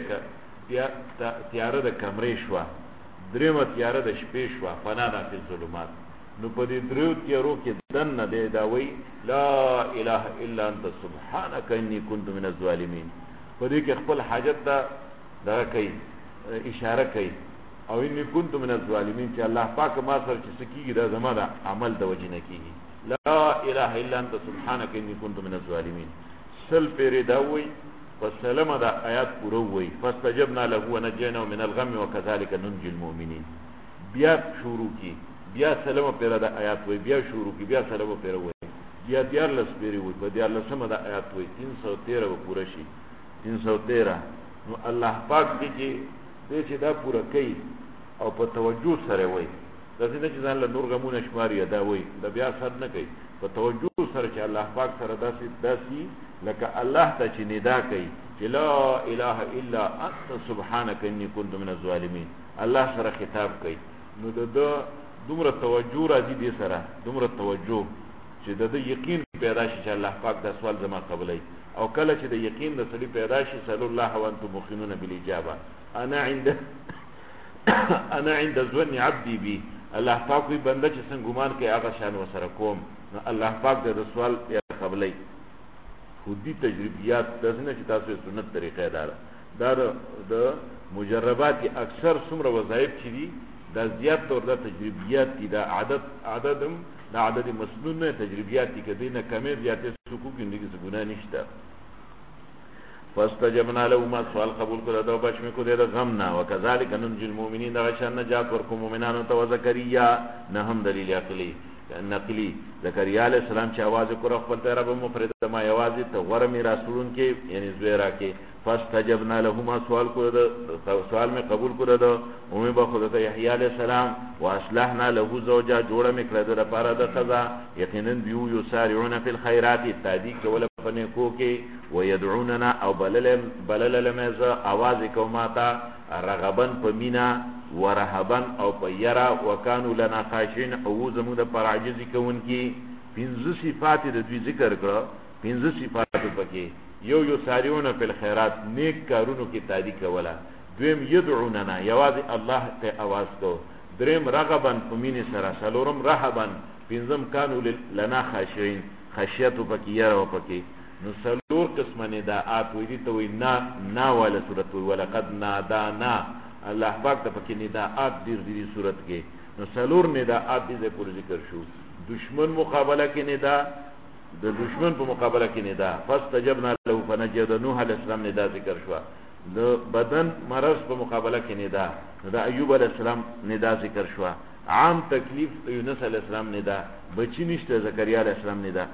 تیاره د کمرې شوه دریمه تیاره د شپې شوه فنادى فی الظلمات نو په دې درو تیارو کې دنه دی دا وی لا اله الا انت سبحانك اني كنت من الظالمين په دې کې خپل حاجت دا کوي اشاره کوي او اني كنت من الظالمين چې الله پاک ما سره چې سکیږي دا زما دا عمل د وجه نه کیږي لا اله الا انت سبحانك اني كنت من الظالمين سل پیری دا وی فسلم دا آیات پورو وی فاستجبنا له ونجيناه من الغم وكذلك ننجي المؤمنين بیا شروع کی بیا سلام پیرا دا آیات وی بیا شروع کی بیا سلام پیرا وی بیا دیار لس پیری وی په دیار لسم دا آیات وی 313 و پورا شي 313 نو الله پاک دې چې دا پورا کوي او په توجه سره وی دا څنګه چې ځان له نور غمونه شماري دا وی دا بیا صد نه کوي په توجه سره چې الله پاک سره داسي لکه الله ته چې ندا کوي چې لا اله الا انت سبحانك اني كنت من الظالمين الله سره خطاب کوي نو د دومره توجه راځي دې سره دومره توجه چې د یقین پیدا شي چې الله پاک دا سوال زما قبلای او کله چې د یقین د سړي پیدا شي صلی الله وانتم موقنون بالاجابه انا عند ظن عبدي بي الله پاک وي بنده چې څنګه ګمان کوي هغه شان وسره کوم نو الله پاک د سوال قبلای خودی تجربیات داسنه چې تاسو سنت طریقې دار د مجربات اکثر څومره وظایف چي دي دا زیات تور د تجربیات دي دا عددم دا عدد مسنون نه تجربیات دي کدی نه کمې زیاتې حقوق زندگی څخه ګناه نشته فاستجبنا له ما سوال قبول کړه دا بچ مې کو دې غم نه وکذالک ننجي المؤمنین دا شان نجات ورکو مؤمنانو ته وزکریا نه هم دلیل عقلی نقلی زکریا علیہ السلام چې आवाज وکړ خپل ته رب مفرد ما आवाज ته ور می رسولون کې یعنی زویرا کې فاستجبنا له ما سوال می قبول کړه دا او می به خدای یحیی علیہ السلام واصلحنا له زوجا جوړه می کړه د لپاره د قضا یقینا بیو یسارعون فی الخيرات تادی کول پنه کو کې ويدعوننا او بلل لمزه आवाज کوماتا رغبن پمینا ورهبن او پیرا وکانو لنا خاشعين او زمو د پر عاجز کون کی پنځه صفات د دوی ذکر کړه پنځه صفات پکې یو ساریون فی الخيرات نیک کارونو کې تادی کولا دویم يدعوننا یواز الله ته आवाज کو دریم رغبن پمینه سره سلورم رهبن پنځم کانو لنا خاشعين خشیت پکې یرا پکې نو سلور قسم نداءات وی دي تو نا ولا صورت ولقد نادانا الله پاک ته پکې نداءات ډیر صورت کې نو سلور نداءات دې پر ذکر شو دشمن مقابله کې ندا د دشمن په مقابله کې ندا فاستجبنا له فنجد نوح علیہ السلام ندا ذکر شو د بدن مرض په مقابله کې ندا د ایوب علیہ السلام ندا ذکر شو عام تکلیف یونس علیہ السلام ندا بچی نشته زکریا علیہ السلام ندا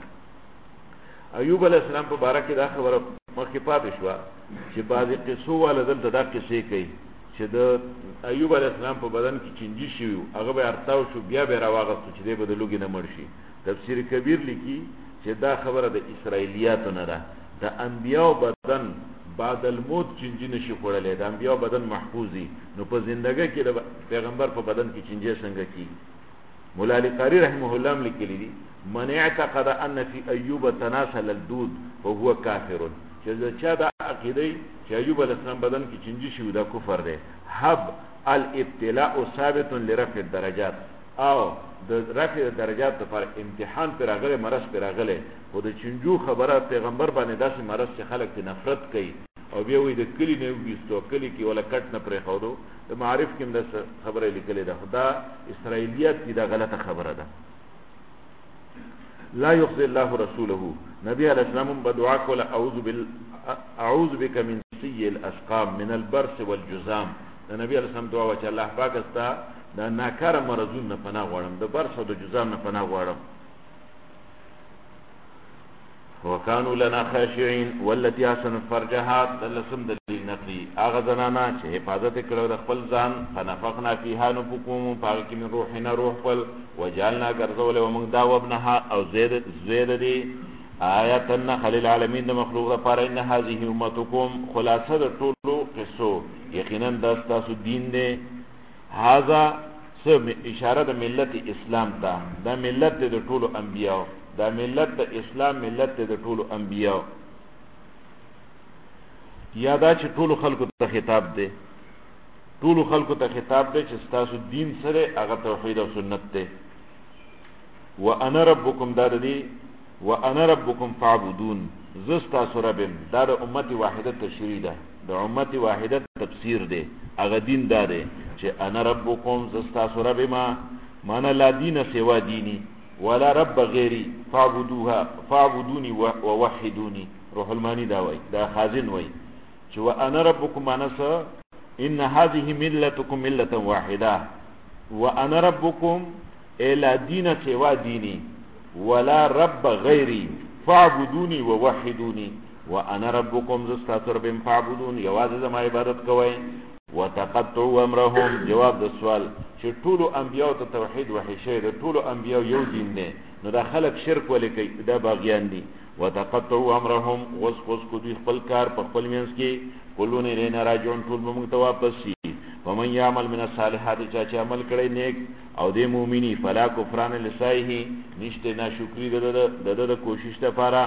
ایوب علیہ السلام په باره کې دا خبره مخکې پاتې شو چې بعضی قصو والدل دا قصې کوي چې د ایوب علیہ السلام په بدن کې چنجي شي هغه به ارتاو شو بیا به راوغستو چې دې بدلوګي نه مرشي تفسیر کبیر لیکي چې دا خبره د اسرایلیاتو نه ده د انبیاء بدن بعد الموت چنجي نشي خوړلې د انبیاء بدن محفوظي نو په زندګۍ کې د پیغمبر په بدن کې چنجي څنګه کی مولا علی قاری رحمه الله لیکلی دي من اعتقد ان في ايوب تناسل الدود فهو كافر چې چا د عقیده چې ایوب علیہ السلام بدن کې چنجي شي دا کفر دی حب الابتلاء ثابت لرفع الدرجات او د رفع درجات لپاره امتحان پر راغله مرض پر راغله خو د چنجو خبره پیغمبر باندې داسې مرض چې خلک ته نفرت کوي او بیا وې د کلی نه وګستو کلی کې ولا کټ نه پرې خورو د معارف کې د خبره لیکلې ده خدا اسرایلیات دي دا غلطه خبره ده لا يخزي الله رسوله نبی علیہ السلام بدعا کوله اعوذ بك من سيء الاسقام من البرص والجذام د نبی علیہ السلام دعا چې الله پاک استا دا ناکار مرزون نه پناه غواړم د برص او د جذام نه پناه غواړم وكانوا لنا خاشعين والتي احسنت فرجها لسم دلیل نقلی هغه زنانا چې حفاظت کړو د خپل ځان فنفخنا فيها نفقوم پاک کې من روحنا روح خپل وجعلنا غرزول ومن دا وابنها او زید دي آیات النحل العالمین د مخلوق لپاره ان هذه امتكم خلاصه د ټولو قصو یقینا د تاسو دین دی هاذا سم اشاره د ملت اسلام ته د ملت د ټولو انبیاء دا ملت د اسلام ملت د ټولو انبیاء یادا چې ټولو خلکو ته خطاب دی ټولو خلکو ته خطاب دی چې تاسو دین سره هغه توحید او سنت دی وانا ربکم داردی وانا ربکم فاعبدون زستا سربم دا د امت واحده تشریح ده د امت واحده تفسیر ده هغه دین ده چې انا ربکم زستا سربم معنا لا دین سوا دینی ولا رب غیری فاعبدونی ووحدونی روح المانی دا وای دا خازن وای چې وانا ربکم معنا څه ان هذه ملتکم ملة واحده وانا ربکم الا دین سوا دینی ولا رب غیری فاعبدونی ووحدونی وانا ربکم زستاتر بهم فاعبدون یواز زما عبادت کوئ وتقطعوا امرهم جواب د سوال چې ټول انبیاء ته توحید وحی شه د ټول انبیاء یو دین نه نو دا خلق شرک ولې کوي دا باغیان دي وتقطعوا امرهم وسوس کو دي خپل کار په خپل منځ کې کلون نه راجون ټول موږ ته واپس شي ومن يعمل من الصالحات چې عمل کړي نیک او د مؤمنی فلا کفران لسایه نشته ناشکری د کوشش لپاره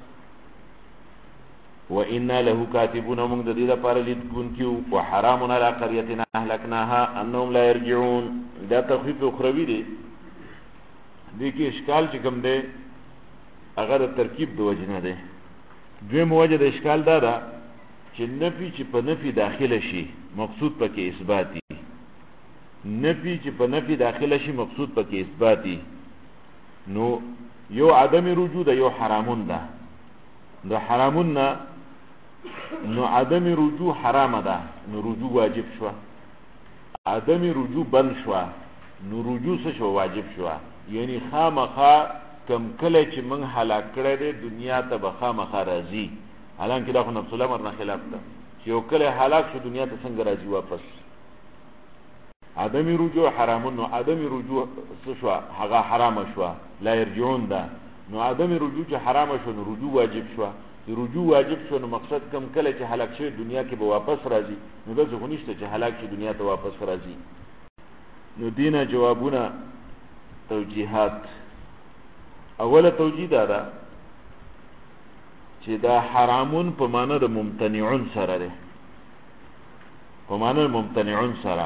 وان له کاتبون موږ د دې لپاره لیدون کیو وحرام علی قريه اهلكناها انهم لا يرجعون دا تخفیف اخروی دی دغه اشکال چې کوم دی هغه د ترکیب د وجه نه دی دویم وجه د اشکال دا ده چې نفي چې په نفي داخله شي مقصود پکې اثباتي نفي چې په نفي داخله شي مقصود پکې اثباتي نو یو عدم رجوع ده یو حرامون ده د حرامون نه نو عدم رجوع حرام ده نو رجوع واجب شو عدم رجوع بند شو نو رجوع څه شو واجب شو یعنی خامخا کم کله چې من هلاک کړی دی دنیا ته به خامخا راځي حالانکه دا خو نفس الامر نه خلاف ده چې یو کله هلاک شو دنیا ته څنګه راځي واپس عدم رجوع حرامون نو عدم رجوع څه شو هغه حرام شو لا يرجعون ده نو عدم رجوع چې حرام شو نو رجوع واجب شو رجوع واجب شو نو مقصد کم کله چې هلاک شي دنیا کې به واپس راځي نو دغه خو نشته چې هلاک شي دنیا ته واپس راځي نو دینه جوابونه توجیهات اوله توجیه ده چې دا حرامون په معنا د ممتنعون سره ده په معنا ممتنعون سره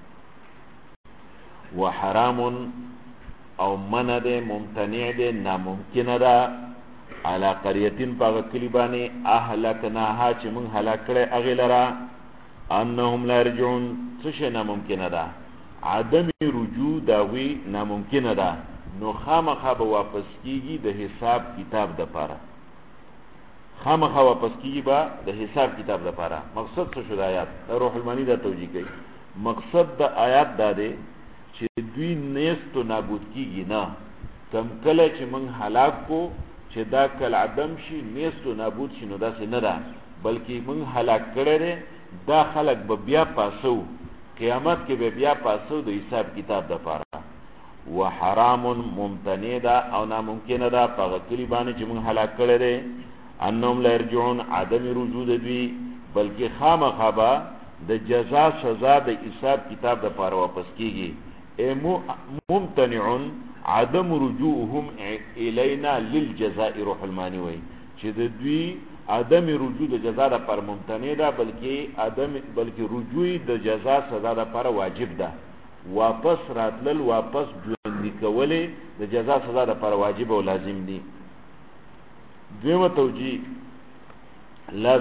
وحرام او منع ده ممتنع ده ناممکن ده علی قریتین پاغ کلیبانی اهلکناها چې من هلاک کړي اغه لرا انهم لا يرجعون څه شي ناممکن ده عدم رجوع داوی ناممکن ده نو خامخا به واپس کیږي د حساب کتاب د پاره خامخا واپس کیږي با د حساب کتاب د پاره مقصد څه شو د آیات روح المانی دا توجیه کوي مقصد د آیات دا دی چې دوی نیست و نابود کیږي نه کم کله چې من هلاک کو چې دا کل عدم شي نیست و نابود شي نو داسې نه ده بلکې من هلاک کړی دا خلق به بیا پاسو قیامت کې به بیا پاسو د حساب کتاب د پاره وحرام ممتنع ده او ناممکن ده په کلی باندې چې من هلاک کړی دی انهم لا يرجعون عدم رجوع دوی بلکې خامخا به د جزا سزا د حساب کتاب د پاره واپس کیږي ممتنعون عدم رجوعهم الینا للجزاء روح المانی وای چې د دوی عدم رجوع د جزا د پر ممتنع ده بلکې رجوع د جزا سزا د پر واجب ده واپس راتلل واپس ژوند کولې د جزا سزا د پر واجب او لازم دي دویمه توجیه لا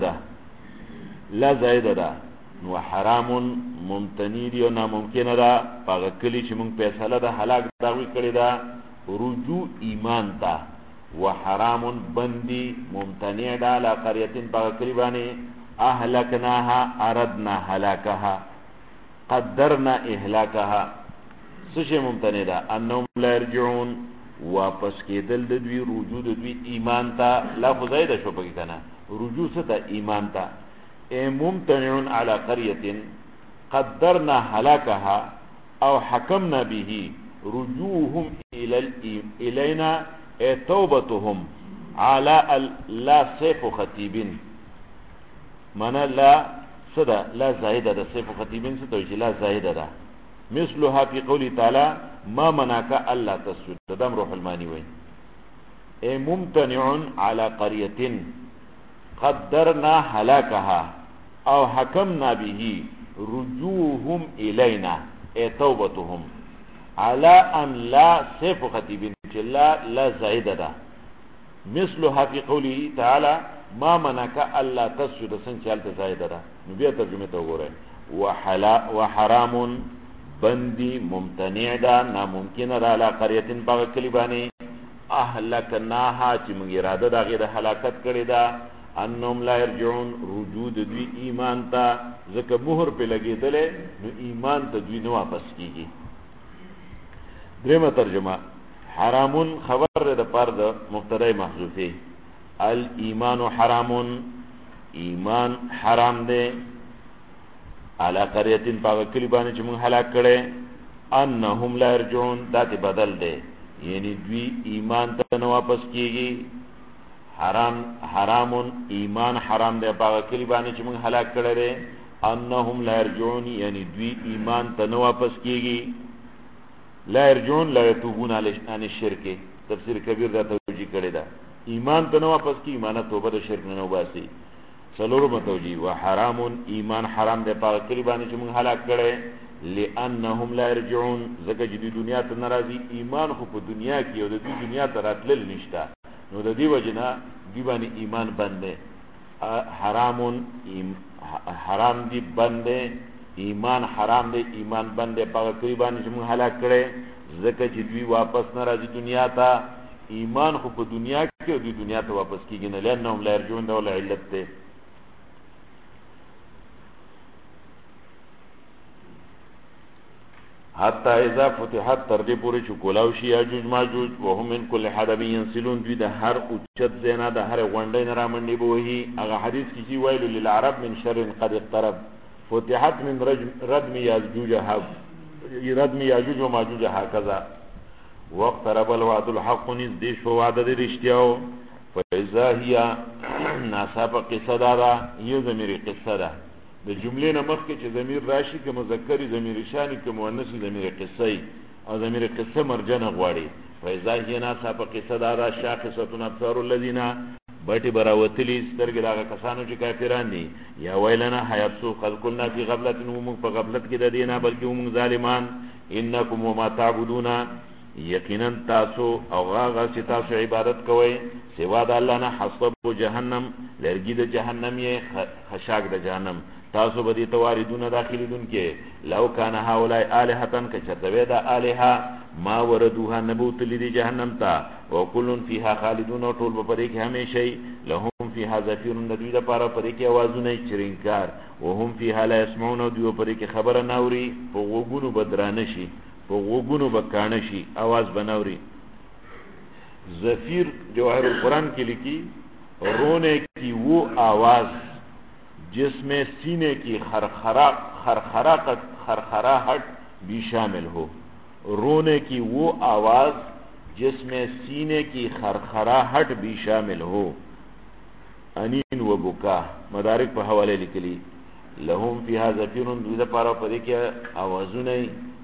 زائده ده نو حرام ممتنی دی او ناممکن ده پاگه کلی چې مونږ فیصله ده حلاک داوی کړی ده رجوع ایمان ده و حرام بندی ممتنع ده لا قریتین پاگه کلی بانی اهلکناها اردنا حلاکها قدرنا اهلاکها سشه ممتنع ده انهم لا يرجعون واپس کېدل د دوی رجوع د دوی ایمان ته لا خو زائده شو پکې کنه رجوع څه ایمان ته ممتنع على قرية قدرنا هلاكها او حكمنا به رجوعهم الينا توبتهم على لا سيف خطيب من لا صدا لا زائده ده سيف خطيب ستوجه لا زائده ده مثلها في قوله تعالى ما منعك الا تسجد تدم روح الماني وين ممتنع على قرية قدرنا هلاكها او حكمنا به رجوعهم الينا توبتهم على ان لا سيف خطيب لا زائده ده مثلها في قوله تعالى ما منعك الا تسجد سنچالت زائده ده نو بیا ترجمه ته وګورئ وحرام بندي ممتنع ده ناممکن ده على قريه باغ کلیبانی اهلکناها چې موږ اراده دا غیر هلاکت کړی ده انهم لا يرجعون رجوع دوی ایمان ته ځکه مهر په لګیدلې نو ایمان ته دوی نو واپس کیږي درېمه ترجمه حرامون خبر ده پر د مبتدا محذوفه الایمان حرام ایمان حرام ده علی قريه باغ کلی باندې چې موږ هلاک کړي انهم لا يرجعون دات بدل ده یعنی دوی ایمان ته نو واپس کیږي حرام ایمان حرام ده باغ کلی باندې چې موږ هلاک کړي انهم لا يرجعون یعنی دوی ایمان ته نه واپس کیږي. لا يرجعون لا يتوبون عن الشرك تفسیر کبیر دا توجیه کړی دا ایمان ته نه واپس کی ایمان توبه د شرک نه وباسي. سلور متوجی و حرام ایمان حرام ده پاک کلی باندې چې موږ هلاک کړي لانهم لا يرجعون زکه چې د دنیا ته ناراضي ایمان خو په دنیا کې او د دنیا ته راتلل نشته نو د دې وجنه دی باندې ایمان بنده حرام دی بنده ایمان حرام دی ایمان بنده پاک کلی باندې چې موږ هلاک کړي زکه چې دوی واپس ناراضي دنیا ته ایمان خو په دنیا کې او د دنیا ته واپس کیږي نه لانهم لا يرجعون دا ول علت ده. حتی اذا فتحت تردی پوری چکولاوشی یاجوج ماجوج وهم من کل حدب ینسلون دوی ده هر اوچت زینا ده هر غونډی نرامنډی بوهی. اغا حدیث کسی ویلو للعرب من شر قد اقترب فتحت من ردم یاجوج و ماجوج هکذا واقترب الوعد الحق نیز دیش و وعده دی رشتیاو فاذا هی ناسا پا قصه دادا یو زمیر قصه ده د جملې نه مخکې چې ضمیر راشي که مذکری ضمیر شانی که مؤنثی ضمیر قصه او ضمیر قصه مرجنه غواړي. فاذا هی ناسا په قصه دادا شاخصه ابصار الذین بټي براوتلی سترګې دغه کسانو چې کافران دي یا ویلنا حیاتو قد كنا فی غفلة ومن په غفلت کې د دینه بلکې هم ظالمان. انکم وما تعبدون یقینا تاسو او هغه چې تاسو عبادت کوئ سوا د الله نه حسب جهنم لرګي د جهنم یې خشاک د جهنم تاسو به دي تواریدون داخليدون کې لو کان هؤلاء الہتن کچتوی دا الہ ما وردوها نبوت لدی جهنم تا وکل فیها خالدون طول بپری کې همیشه لهم فیها زفیر ندوی دا پارا پری کې आवाजونه چرینکار وهم فیها لا يسمعون دوی پری کې خبر ناوري په وګونو بدرانشي په وګونو بکانشي आवाज بناوري. زفیر جواهر القرآن کی لکھی رونے کی وہ آواز جس میں سینے کی خرخراہٹ بھی شامل ہو. رونے کی وہ آواز جس میں سینے کی خرخراہٹ بھی شامل ہو. انین و بکا مدارک پر حوالے لکلی لهم فیها زفیر دوی پارا پدې کې आवाजونه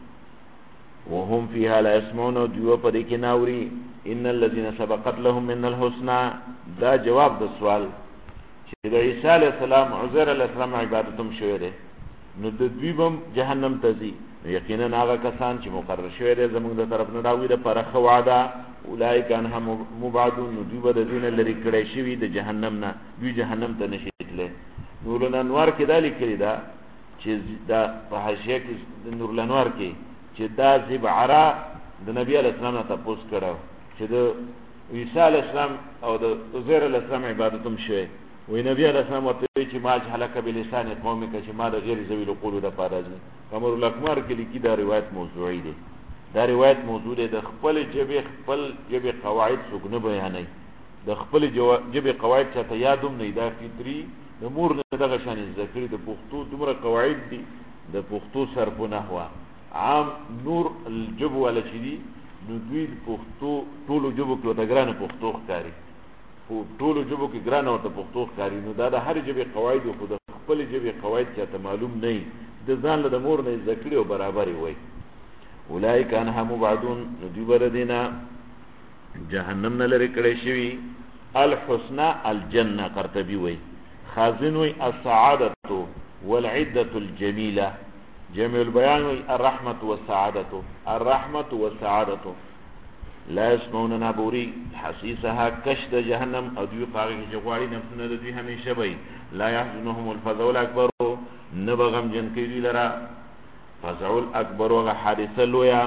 وهم فیها لا يسمعون دوی پدې کې ناوري. ان الذين سبقت لهم من الحسنى دا جواب د سوال چې د عیسی علی السلام عزیر علی السلام عبادتوم شوی دی نو د دوی بم جهنم ته ځي. یقینا هغه کسان چې مقرر شوی دی زموږ د طرف نه راوي د پر خواده اولئک انهم مبعدون دوی به د دین لري کړي شوی د جهنم نه دوی جهنم ته نشي تللی. نور الانوار کې دا لیکلی دا چې دا په حاشیه کې د نور الانوار کې چې دا زبعرا د نبی علی السلام نه تاسو کړو چې د عیسی علی السلام او د عزیر علی السلام عبادتوم شوی وی نبی علیہ السلام ورته چې ما جهلک بلسان قومک چې ما د غیر ذویل قولو د پاره ځي. قمر الاقمار کې لیکي دا روایت موضوعی دی. دا روایت موضوع دی د خپل جبه قواعد څوک نه بیانوي د خپل جبه قواعد چې ته یادوم نه دا فطری د مور نه دغه شان ذکر د پښتو دومره قواعد دي د پښتو صرف نحو عام نور الجب ولا شدي نو دوی پښتو ټولو جبو کې د ګرانه پښتو ښکاری ټولو جبو کې ګرانه او د پښتو ښکاری نو دا د هر جبه قواعد او د خپل جبه قواعد چې ته معلوم نه د ځان له مور نه ذکر او برابر وي. اولئک انها مبعدون دوی بردینا جهنم نه لري کړي شوی. الحسنى الجنه قرطبي وي خازن وي السعاده والعده الجميله جمع البيان وي الرحمه والسعاده لا يسمعون نابوري حسيسها كشد جهنم او دوی پاغي جواري نفسونه د دوی همیشه وي لا يحزنهم الفزع الاكبر نبغم جن کوي لرا فزع الاكبر وغ حادثه لويا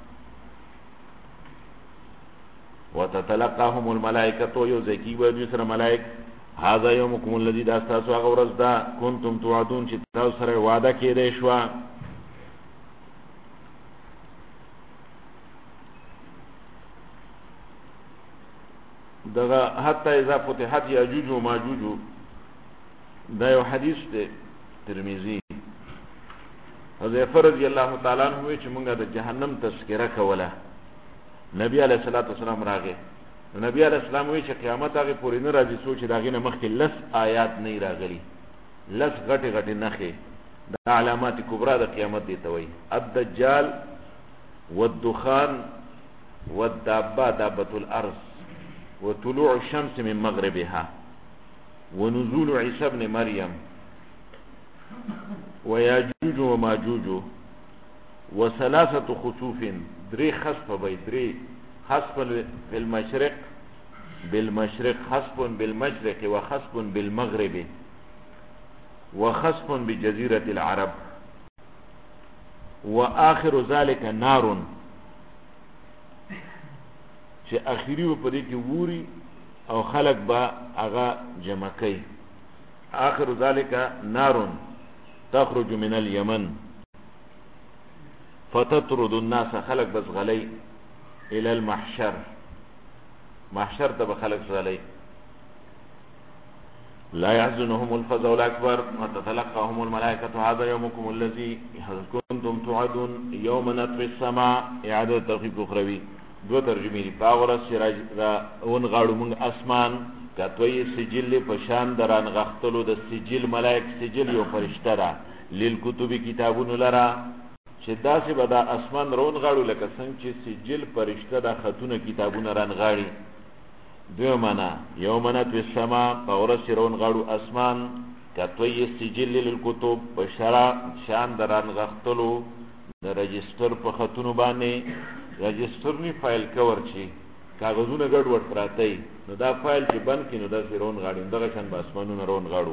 وتتلقاهم الملائكه يزكي ويسر ملائك هذا يومكم الذي داستاسو غورز دا كنتم توعدون چې تاسو سره وعده کړی شو. دغه حتی اذا فتحت یاجوج و ماجوج دا یو حدیث دی ترمذی حذیفه رضی الله تعالی عنہ چې موږ د جهنم تذکرہ کوله نبی علیہ الصلوۃ والسلام راغی نبی علیہ السلام وی چې قیامت هغه پورې نه راځي سوچ داغه نه مخکې لس آیات نه راغلي لس غټي غټي نخې دا علامات کبرا د قیامت دی توي الدجال والدخان والدابه دابه الارض وطلوع الشمس من مغربها ونزول عيسى ابن مريم وياجوج وماجوج وثلاثه خسوف دري خسف بي دري خسف في المشرق بالمشرق خسف بالمشرق وخسف بالمغرب وخسف بجزيرة العرب وآخر ذلك نار چې اخیری و پدې کې ووري او خلق با اغا جمعکی آخر ذلك نار تخرج من اليمن فتطرد الناس خلق بس غلي الى المحشر محشر تب خلق غلي لا يحزنهم الفزع الأكبر وتتلقاهم الملائكة هذا يومكم الذي كنتم توعدون يوم نطوي السماء إعادة توخيب أخروي دو ترجمه دی پاورس شراج را اون غاڑو منگ اسمان کتوی سجل پشان دران غختلو د سجل ملائک سجل یو فرشته را للکتبی کتابون لرا شدا سی بدا اسمان رون غاڑو لکه څنګه چې سجل فرشته دا خطونه کتابون ران غاڑی دو مانا یومنت و السما پاورس رون غاڑو اسمان کتوی سجل للکتب پشرا شان دران غختلو د رجستر په خطونو باندې رجستر نی فایل کور چی کاغذونه ګډ وډ پراته نو دا فایل چې بند کینو دا رون غاړي دغه شان باسمانونه رون غاړو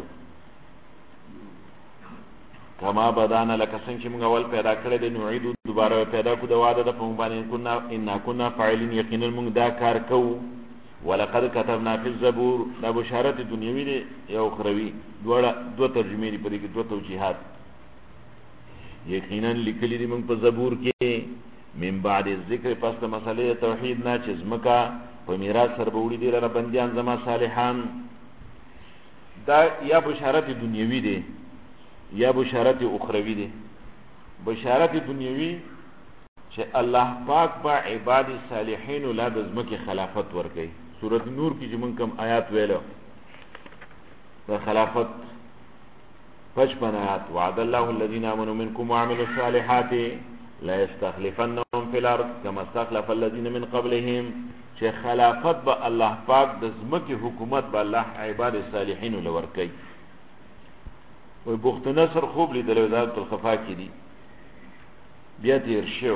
کما بدانا لک څنګه چې موږ اول پیدا کړی دی نعيد دوباره پیدا کو د واده د پم باندې كنا فاعلين یقینا موږ دا کار کوو ولقد كتبنا في الزبور دا بشارت دنیوي دی یو اخروی دو ترجمه دی پرې کې دو توجیهات یقینا لیکلي دی موږ په زبور کې من بعد الذکر پس د مسئله توحید نه چې زمکا په میراث سره وړي دي را بنديان زما صالحان دا یا بشارت دنیوي دی یا بشارت اخروی دی بشارت دنیوی چې الله پاک با عباد صالحین ولاد زمکه خلافت ورکي سورۃ نور کې چې موږ کوم آیات ویلو د خلافت 55 آیات وعد الله الذين امنوا منكم وعملوا الصالحات لا يستخلفنهم في الارض كما استخلف الذين من قبلهم چې خلافت به الله پاک د زمکه حکومت به الله عباد صالحین ولور کوي و بخت نصر خوب لیدل وزارت الخفا کې دي بیا تیر شو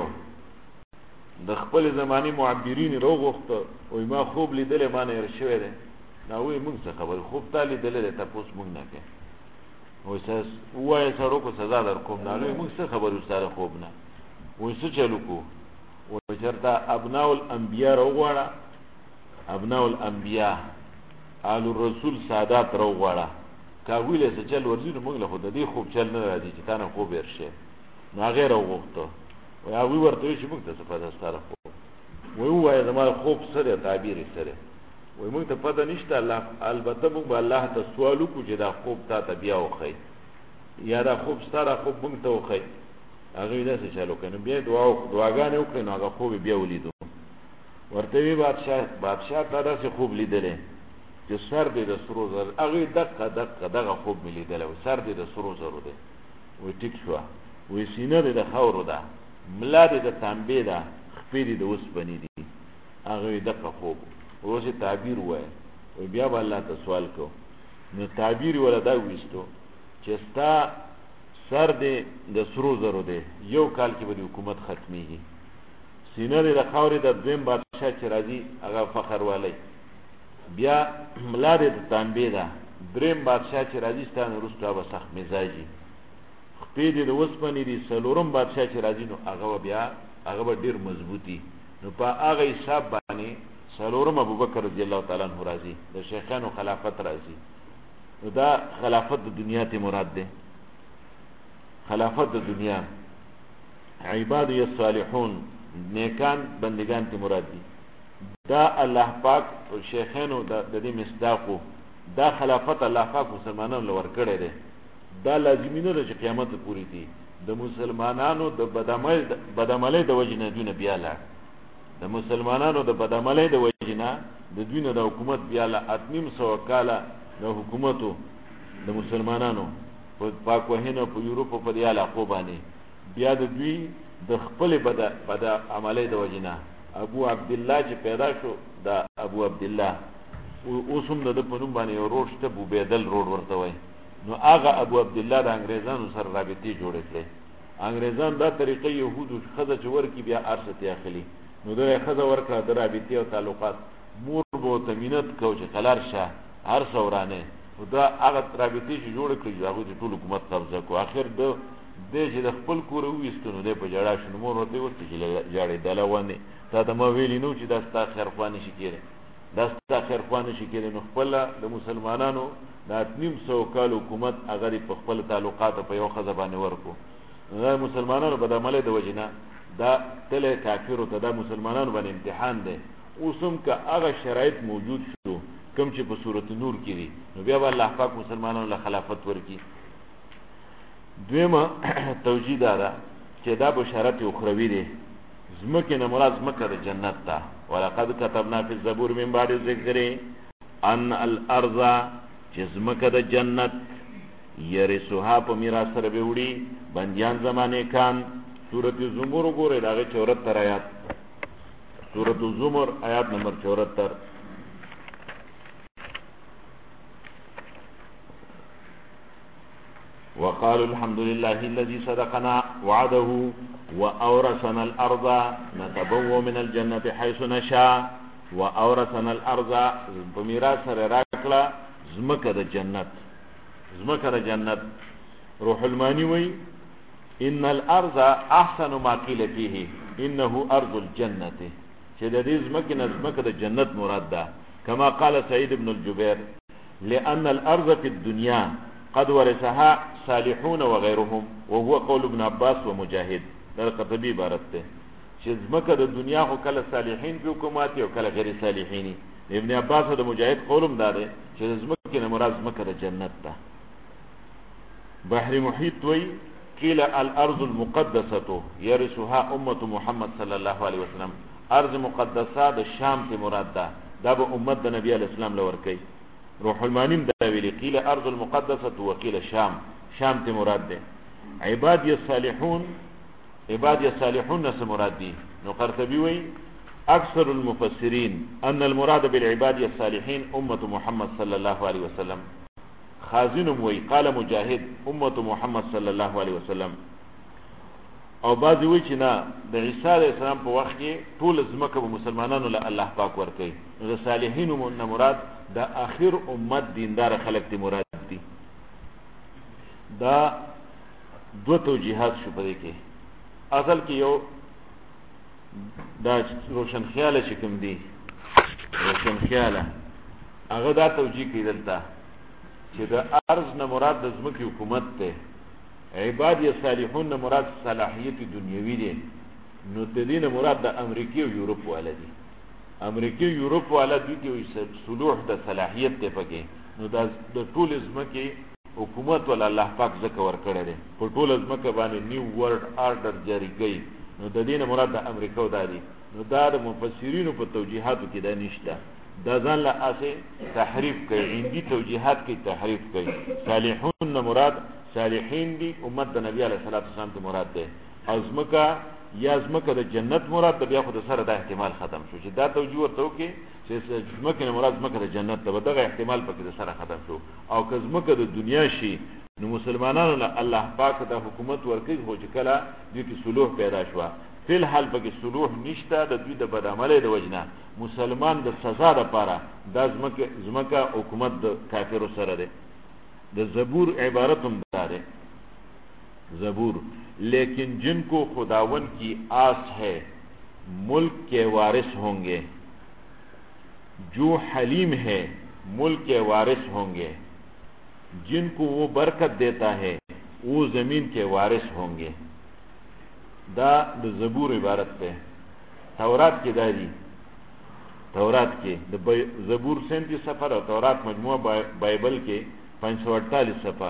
د خپل زمانی معبرین روغخته او ما خوب لیدل ما نه ارشوي ده نو وی موږ څه خبر خوب تالي دل ته پوس موږ نه کې و ساس وای سره کو سزا در کوم نه موږ څه خبر وستاره خوب نه و څه چلو کو و چرته ابناء الانبیاء روغواړه ابناء الانبیاء آل الرسول سادات روغواړه کاویل څه چل ورزینو موږ له خود دې خوب چل نه راځي چې تا نه خوب ورشه نو غیر وغوښته و یا وی ورته چې موږ ته څه پته ستاره خوب وای زما خوب سره تعبیر سره وای موږ ته پته نشته الله البته موږ به الله ته سوال وکړو چې دا خوب تا ته بیا وخی یا دا خوب ستاره خوب موږ ته وخی هغه دې څه چالو کنه بیا دعاګانې وکړي نو هغه خوب بیا ولیدو ورته وی بادشاہ تا دا خوب لیدلې چې سر دې د سرو زر هغه دغه خوب ملي دل او سر دې د سرو زرو دی وای ټیک شو وای سینه دې د خاورو ده ملا دې د تانبې ده خپې دې د اوس بنې دي هغه دغه خوب اوسه تعبیر وای او بیا به الله ته سوال کو نو تعبیر ولا دا وېستو چې ستا سر دې د سرو زرو دی یو کال کې به حکومت ختميږي سینه دې د خاورې د دویم بادشاہ چې راځي هغه فخر والی بیا ملا دې د تانبې ده دریم بادشاہ چې راځي ستانه وروسته به سخت مزاجي خپې دې د اوسپنې دي څلورم بادشاہ چې راځي نو هغه بیا هغه به ډیر مضبوطي نو په هغه حساب باندې څلورم ابوبکر رضی الله تعالی عنہ راځي د شیخانو خلافت راځي نو دا خلافت د دنیا ته مراد ده خلافت د دنیا عباد الصالحون نیکان بندگان ته مراد دي دا الله پاک شیخانو د دې مصداقو دا خلافت الله پاک مسلمانانو لور کړی دی دا لازمی نه چې قیامت پوری دي د مسلمانانو د بدعملۍ د وجنه دونه بیا لا د مسلمانانو د بدعملۍ د وجنه د دونه د حکومت بیا لا اتمیم سو کاله د حکومتو د مسلمانانو په پاکوهینو په یورپ په دې علاقو باندې بیا د دوی د خپل بد عملي د وجنه ابو عبد الله چې پیدا شو دا ابو عبد الله اوسم د په نوم باندې روډ ته ابو بیدل روډ ورته وای نو هغه ابو عبد الله د انګريزانو سره رابطې جوړې کړې انګريزان دا طریقې يهودو خزه جوړ کی بیا ارشته اخلي نو دا خزه ورکړه د رابطې او تعلقات مور بو تمینت کو چې قلار شه هر څورانه دا هغه رابطې چې جوړ کړي هغه د ټول حکومت قبضه کو اخر د چې د خپل کور وېستنو د په جړا شنو مور ورته ورته چې جاړې دلوانه تا ته ما ویلی نو چې دا ستا خیر خوانه شي کېره دا ستا خیر خوانه شي کېره نو خپل د مسلمانانو دا 900 کال حکومت هغه په خپل تعلقات په یو خزه باندې ورکو دا مسلمانانو په عمله د وجنه دا تل کافر ته دا مسلمانانو باندې امتحان دی اوسم که هغه شرایط موجود شو کوم چې په سورۃ نور کې دي نو بیا الله پاک مسلمانانو له خلافت ورکی دویمه توجیه ده چې دا بشارت اخروی دی زمکه نه مراد زمکه د جنت ته ولقد كتبنا في الزبور من بعد الذكر ان الارض چې زمکه د جنت يرثها په میراث سره به وړي بنديان زمانه کان سورۃ الزمر وګوره دا 74 آیات سورۃ الزمر آیات نمبر 74 وقالوا الحمد لله الذي صدقنا وعده وأورثنا الأرض نتبوأ من الجنة حيث نشاء وأورثنا الأرض بميراث راكلا زمكة الجنة روح الماني وي إن الأرض أحسن ما قيل فيه إنه أرض الجنة شديد زمكة الجنة مرادة كما قال سعيد بن الجبير لأن الأرض في الدنيا قد ورثها صالحون وغيرهم وهو قول ابن عباس ومجاهد دا قطبی عبارت ده چې زمکه د دنیا خو کله صالحین په حکومت او کله غیر صالحین ابن عباس او مجاهد قولم داده چې زمکه نه مراد زمکه د جنت ده بحر محیط وی قیل الارض المقدسه يرثها امه محمد صلی الله علیه وسلم ارض مقدسه د شام ته مراد ده دا به امت د نبی علیہ السلام لور کوي روح المانیم دا ویلی قیل ارض المقدسه وقیل شام ته مراد ده عبادی الصالحون نس مراد دي نو قرطبي وی اکثر المفسرین ان المراد بالعباد الصالحین امه محمد صلی الله علیه وسلم خازن وی قال مجاهد امه محمد صلی الله علیه وسلم او بعض وی چې نه د عیسی علیه السلام په وخت کې ټول زمکه به مسلمانانو له الله پاک ورکړي نو د صالحین نه مراد د اخر امت دیندار خلق تی مراد دي دا دو توجیهات شو پدې کې اصل کې یو دا روشن خیاله چې کوم دی روشن خیاله هغه دا توجیه کیدلته چې د ارض نه مراد د زمکه حکومت ته عباد صالحون نه مراد صلاحیت دنیوي دي نو د دې نه مراد د امریکای او یورپ والا دي امریکای یورپ والا دي چې صلوح د صلاحیت ته پکې نو د ټول زمکه حکومت ول الله پاک ذکر ور کړی دی په ټول ځمکه باندې نیو ورلد آرډر جاری کړي نو د دې نه مراد د امریکا و دادي نو دا د مفسرینو په توجیهاتو کې دا نشته دا ځان له اسه تحریف کوي هندي توجیهات کې تحریف کوي صالحون نه مراد صالحین دي امت د نبی علیه الصلاۃ والسلام ته مراد ده ازمکه یا ازمکه د جنت مراد ده بیا خو د سره د احتمال ختم شو چې دا توجیه ورته وکي چې ازمکه نه مراد ازمکه د جنت ده دغه احتمال پکې د سره ختم شو او که ازمکه د دنیا شي نو مسلمانانو له الله پاک د حکومت ورکړي هو چې کله دوی کې صلوح پیدا شو فی الحال پکې صلوح نشته د دوی د بدعملۍ د وجنه مسلمان د سزا لپاره د ازمکه حکومت د کافرو سره ده د زبور عبارت هم داره زبور لیکن جن کو خداون کی آس ہے ملک کے وارث ہوں گے جو حلیم ہے ملک کے وارث ہوں گے جن کو وہ برکت دیتا ہے وہ زمین کے وارث ہوں گے دا د زبور عبارت ہے تورات کی داری تورات کے زبور 37 صفحہ اور تورات مجموعہ بائبل کے 548 صفحہ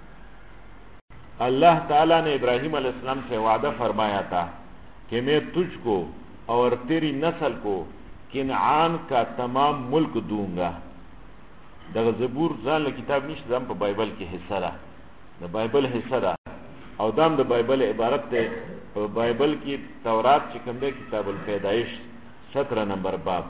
اللہ تعالیٰ نے ابراہیم علیہ السلام سے وعدہ فرمایا تھا کہ میں تجھ کو اور تیری نسل کو کنعان کا تمام ملک دوں گا دا زبور ځان له کتاب نشته ځم په بایبل کې حصہ ده د بایبل حصہ ده او دام د بایبل عبارت ته. په بایبل کې تورات چې کوم دی کتاب الپیدایش 17 نمبر باب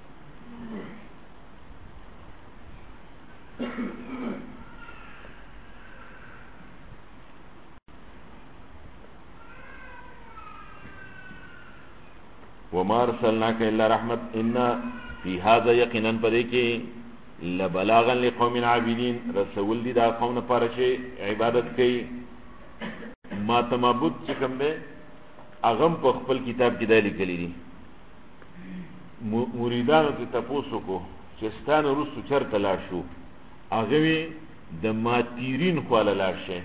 وما ارسلناك الا رحمت ان في هذا يقينا پدې لبلاغا لقوم عابدين رسول دي دا قوم لپاره چې عبادت کوي. ما تمابود چې کوم دی اغم په خپل کتاب کې دا لیکلي دي. مریدانو ته تاسو کو چې ستانه رسو چرته لاړ شو هغه وی د ماتیرین خواله لاړ شي.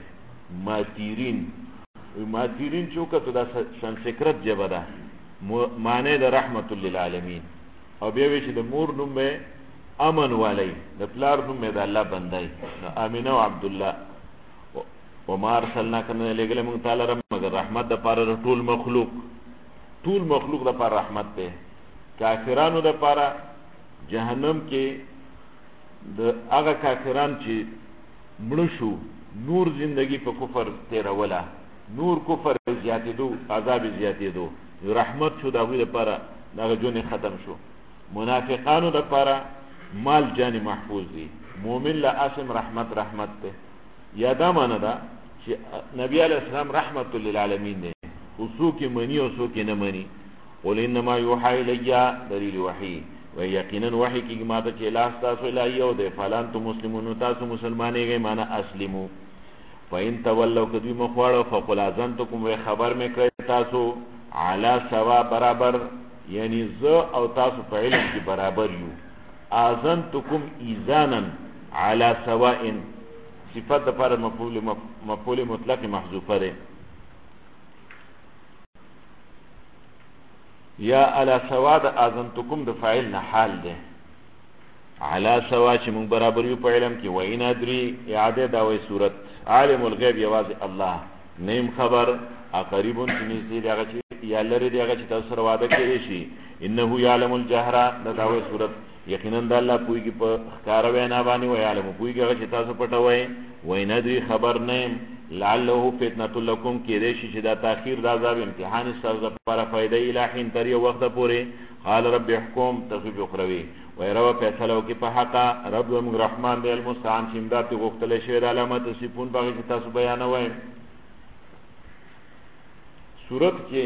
ماتیرین چې وکړه دا سنسکرت ژبه ده معنی د رحمت للعالمین او بیا وی چې د مور نوم امن والی د پلار نوم د الله بندای امینه او عبد الله. وما ارسلناک لګل موږ تعالی مگر رحمت د پاره ټول مخلوق د پاره رحمت ده. کافرانو د پاره جهنم کې د هغه کافران چې مړ شو نور زندگی په کفر تیروله نور کفر زیاتېدو عذاب زیاتېدو رحمت شو دغه لپاره دغه جون ختم شو. منافقانو لپاره مال جان محفوظ دي. مؤمن لا اسم رحمت ته یادا معنا دا چې نبی علیہ السلام رحمت للعالمین دی. وسوک منی او سوک نه منی. قل انما يوحى الي دلیل وحی و یقینا وحی کی ماته چې لا تاسو الهی او ده فلان تو مسلمون تاسو مسلمانېږئ معنا اسلمو. فإن تولوا کدی مخواړو فقل اذنتکم و خبر مې کړی تاسو علی سوا برابر یعنی ز او تاسو په علم کې برابر یو. اذنتکم اذانا علی سواء صفات د پر مفعول مطلق محذوفه ده. یا علی سوا د اذنتکم د فاعل نه حال ده. علی سوا چې موږ برابر یو په علم کې. و ان ادري اعاده دا وې صورت عالم الغیب یواز الله نیم خبر اقریبون چې نږدې دغه چې یا لري دغه چې تاسو سره وعده کړی شي. انه یعلم الجهر دا وې صورت یقینا د الله پویږي په ښکار وینا باندې و یعلم پویږي هغه چې تاسو پټوي. و ان ادري خبر نیم لعله فتنه لكم کې دې شي چې دا تاخير د عذاب امتحان سره لپاره فائدې الہین تر یو وخت پورې. قال رب احكم تخفيف اخروی و يروا فیصله وکي په حق رب الرحمن دی المستعان چې امداد غوښتل شي د علامات صفون باغ چې تاسو بیانوي. سورت کې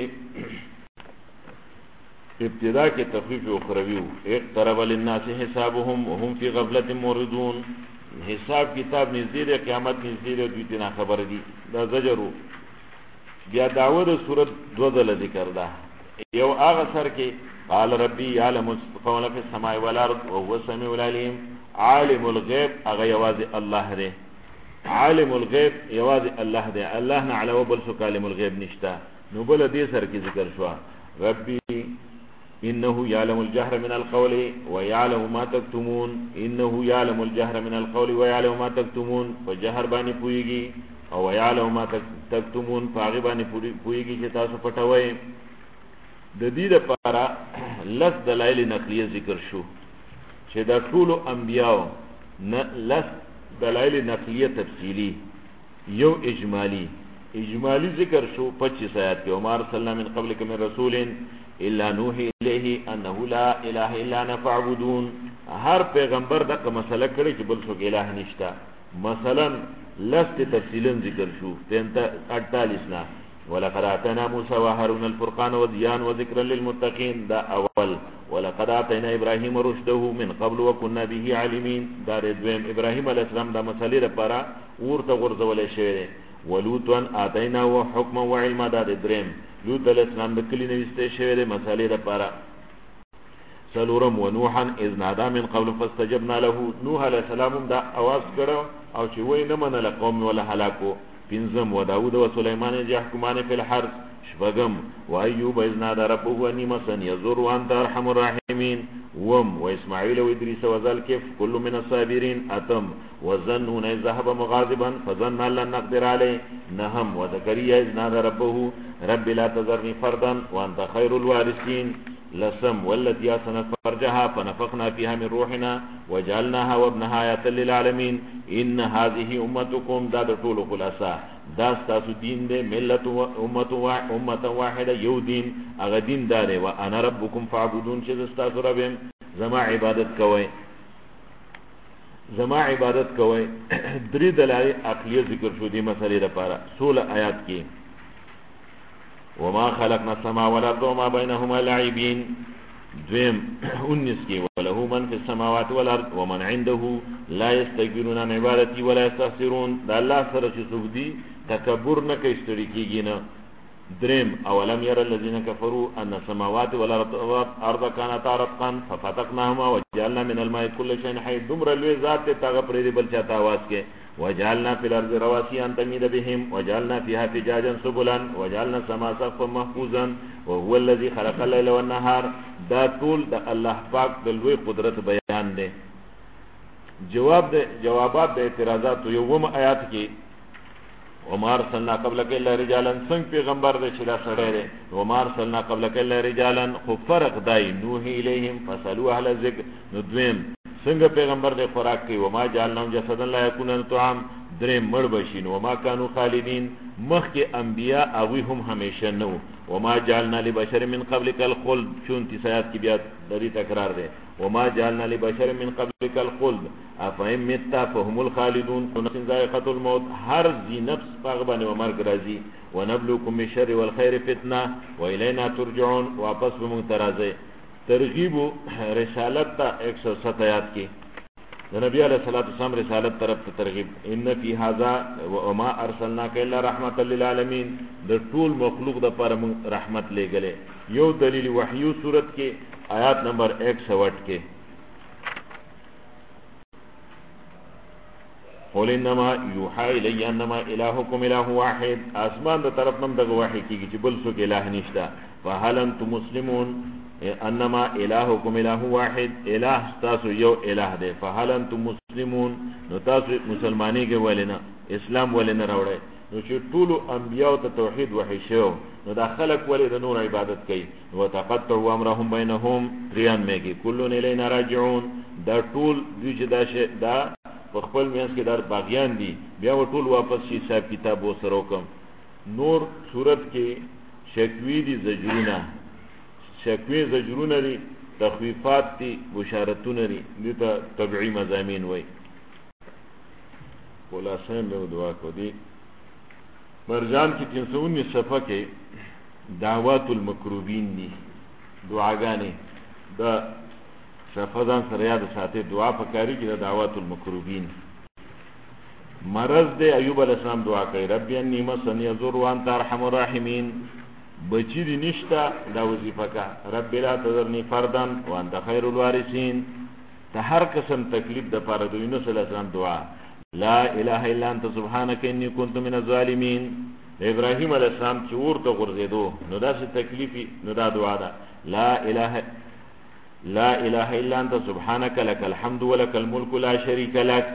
ابتدا کې تخفیف اخروی اقترب للناس حسابهم وهم في غفلة معرضون. حساب کتاب نږدې دی قیامت نږدې دی دوی ته خبر دي دا زجرو. بیا داوود سورت دو ځله ذکر ده. یو هغه سر کې قال ربي يعلم قول في السماء والارض وهو السميع العليم. عالم الغيب هغه یوازې الله دی. عالم الغیب یوازې الله دی. الله نه علاوه بل څوک عالم الغیب نشته. نو بل دې سر کې ذکر شو ربي انه يعلم الجهر من القول ويعلم ما تكتمون. انه يعلم الجهر من القول ويعلم ما تكتمون. فجهر باندې پويږي او يعلم ما تكتمون فاغي باندې پويږي چې تاسو پټوي. د دې لپاره لس دلایل نقلیه ذکر شو چې دا ټول انبیاء لس دلائل نقلیه تفصیلی یو اجمالی ذکر شو 25 آیات کې. وما ارسلنا من قبلك من رسول الا نوحي اليه انه لا اله الا انا فاعبدون. هر پیغمبر دغه مسله کړي چې بل څوک الہ نشته. مثلا لست تفصیلا ذکر شو 48 نا ولقد اتنا موسى وهارون الفرقان وضياء وذكرا للمتقين دا اول. ولقد اتينا ابراهيم رشده من قبل وكنا به عالمين دا دویم. ابراهيم عليه السلام دا مسلې لپاره ورته غرزولې شوی. ولوطا اتينا وحكما وعلما دا دریم. لوط عليه السلام د کلی نوسته شوی د مسلې لپاره. سلورم ونوحا اذ نادى من قبل فاستجبنا له. نوح عليه السلام دا आवाज کړو او چې وای نه منل قوم ولا هلاکو. پنځم وداود وسليمان يحكمان في الحرث. شپږم وايوب اذ نادى ربه اني مسني يضر وانت ارحم الراحمين. وم واسماعيل وادريس وذا الكفل كل من الصابرين. اتم وظنون اذ ذهب مغاضبا فظن ان لن نقدر عليه. نهم وزكريا اذ نادى ربه رب لا تذرني فردا وانت خير الوارثين. لسم والتي احسنت فرجها فنفخنا فيها من روحنا وجعلناها وابنها آية للعالمين ان هذه امتكم دا طول خلاصه دا ستاسو دین دے ملت امت واحده یو دین اغه دین داره وانا ربکم فاعبدون چې ستاسو رب زما عبادت کوئ زما عبادت کوئ. درې دلایل عقلیه ذکر شو دي مسلې لپاره 16 آیات کې وما خلقنا السماء والارض وما بينهما لاعبين دویم 19 کې وله من في السماوات والارض ومن عنده لا يستكبرون عن عبادتي ولا يستحسرون دا الله سره چې څوک دي تکبر نه کوي ستړي کېږي نه. دریم اولم ير الذين كفروا ان السماوات والارض كانتا رتقا ففتقناهما وجعلنا من الماء كل شيء حي دمر لوی ذات ته تاغه پرې بل چاته आवाज کې وجعلنا في الارض رواسي ان تميد بهم وجعلنا فيها فجاجا سبلا وجعلنا السماء سقفا محفوظا وهو الذي خلق الليل والنهار. دا ټول د الله پاک د لوی قدرت بیان دی. جوابات د اعتراضات یوم آیات کې وما ارسلنا قبلك الا رجالا څنګه پیغمبر دې چې دا سړی دی وما ارسلنا قبلك الا رجالا خو فرق دی نوح الیهم فسلوا اهل الذکر نو دویم څنګه پیغمبر دې خوراک کوي وما جعلناهم جسدا لا يكونون طعام دریم مړ بشین وما كانوا خالدين مخکې انبیاء اوی هم همیشه نو وما جعلنا لبشر من قبلك الخلد 34 آیات کې بیا دې تکرار دی وما جعلنا لبشر من قبلك الخلد افهم مت فهم الخالدون ونفس ذائقه الموت هر ذی نفس پاغبن و مرګ راځي ونبلوکم بالشر والخير فتنه والينا ترجعون واپس به مون ترازه. ترغیب رسالت تا 107 آیات کې د نبی علیہ الصلوۃ والسلام رسالت طرف ته ترغیب ان فی هذا وما ارسلناک الا رحمتا للعالمین د ټول مخلوق د پر رحمت لګلې. یو دلیل وحیو صورت کې آیات نمبر 108 کې قول انما یوحى الی انما الهکم اله واحد اسمان د طرف نم دغه وحی کیږي چې بل څوک الہ نشته. فهل انتم مسلمون انما الهکم اله واحد الہ تاسو یو الہ دی. فهل انتم مسلمون نو تاسو مسلمانی کې ولنه اسلام ولنه راوړی نو چې ټول انبیاء ته توحید وحی شو نو دا خلق ولې د نور عبادت کوي وتقطعوا امرهم بينهم ریان میږي کلون الینا راجعون دا ټول دوی چې دا په خپل میاس کې دار باغیان دي بیا ټول واپس شي حساب کتاب وسره وکم. نور صورت کې شکوی دي زجرونه دي تخویفات دي بشارتونه دي دته طبيعي مضامین وای. خلاصه مې دعا کو دي مرجان کی 319 صفحه کې دعوات المکروبین دي دعاګانې دا شفاذان سره یاد ساتي دعا پکاري کې دعوات المکروبین. مرض دے ایوب علیہ السلام دعا کوي رب انی مسنی الضر وانت ارحم الراحمین. بچی دی نشتا دا وظیفه کا رب لا تذرنی فردا وانت خیر الوارثین. ته هر قسم تکلیف د پاره د یونس علیہ السلام دعا لا اله الا انت سبحانك اني كنت من الظالمين. ابراهیم علیہ السلام چې ورته غرزیدو نو داسې تکلیفي نو دا دعا ده لا اله الا انت سبحانك لك الحمد ولك الملك لا شريك لك.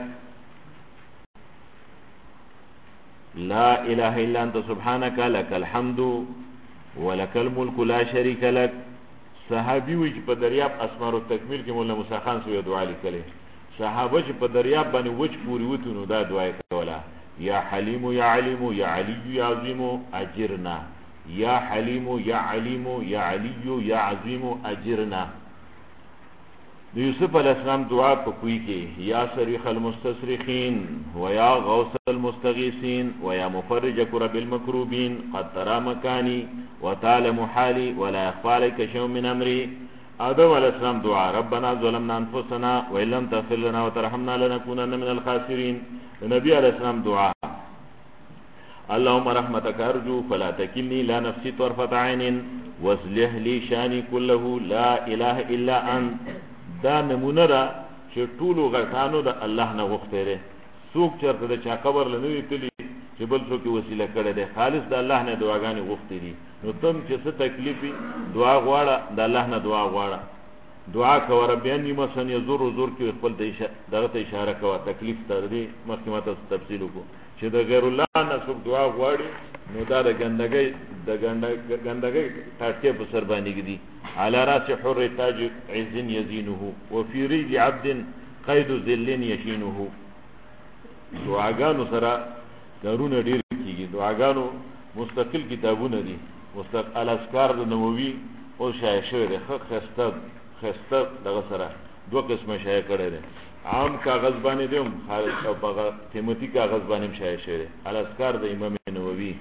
لا اله الا انت سبحانك لك الحمد ولك الملك لا شريك لك. صحابي وی چې په دریاب اسمار التکمیل کې مولا موسی خان سوی دعا لیکلې صحابه چې په دریاب باندې وچ پوری وته نو دا دعا کوله یا حلیم یا علیم یا علی یا عظیم اجرنا یا حلیم یا علیم یا علی یا عظیم اجرنا. یوسف علیہ السلام دعا په کوی کې یا صریخ المستصرخین و یا غوث المستغیثین و یا مفرج کرب المکروبین قد ترى مکانی وتعلم حالي ولا يخفى عليك شيء من امري. آدم علیہ السلام دعا ربنا ظلمنا انفسنا وان لم تغفر لنا وترحمنا لنكونن من الخاسرين. نبی علیہ السلام دعا اللهم رحمتك ارجو فلا تكلني الى نفسي طرفة عين واصلح لي شاني كله لا اله الا انت. دا نمونه دا چې ټول غټانو د الله نه غوښتره څوک چرته د چا قبر لنوي تلی چې بل څوک وسیله کړي ده خالص د الله نه دعاګانې غوښتې دي. نو تم چې څه تکلیفي دعا غواړه د الله نه دعا غواړه دعا کوه رب انی مسنی الضر زور کې خپل دغه ته اشاره کوه تکلیف ته دې مخکمه تفصیل کو چې چې د غیر الله نه څوک دعا غواړي نو دا د ګندګۍ ټاټکې په سر باندې ږدي. علی راس حر تاج عز یزینه وفي ريج عبد قید ذل یشینه. دعاګانو سره کارونه ډېر کېږي. دعاګانو مستقل کتابونه دي. مستقل اذکار د نووي او شایع شوی دی. خسته دغه سره دوه قسمه شایع کړی دی. عام کاغذ باندې دی خالص او په قیمتي کاغذ باندې شایع شوی دی. الاذکار د امام نووي.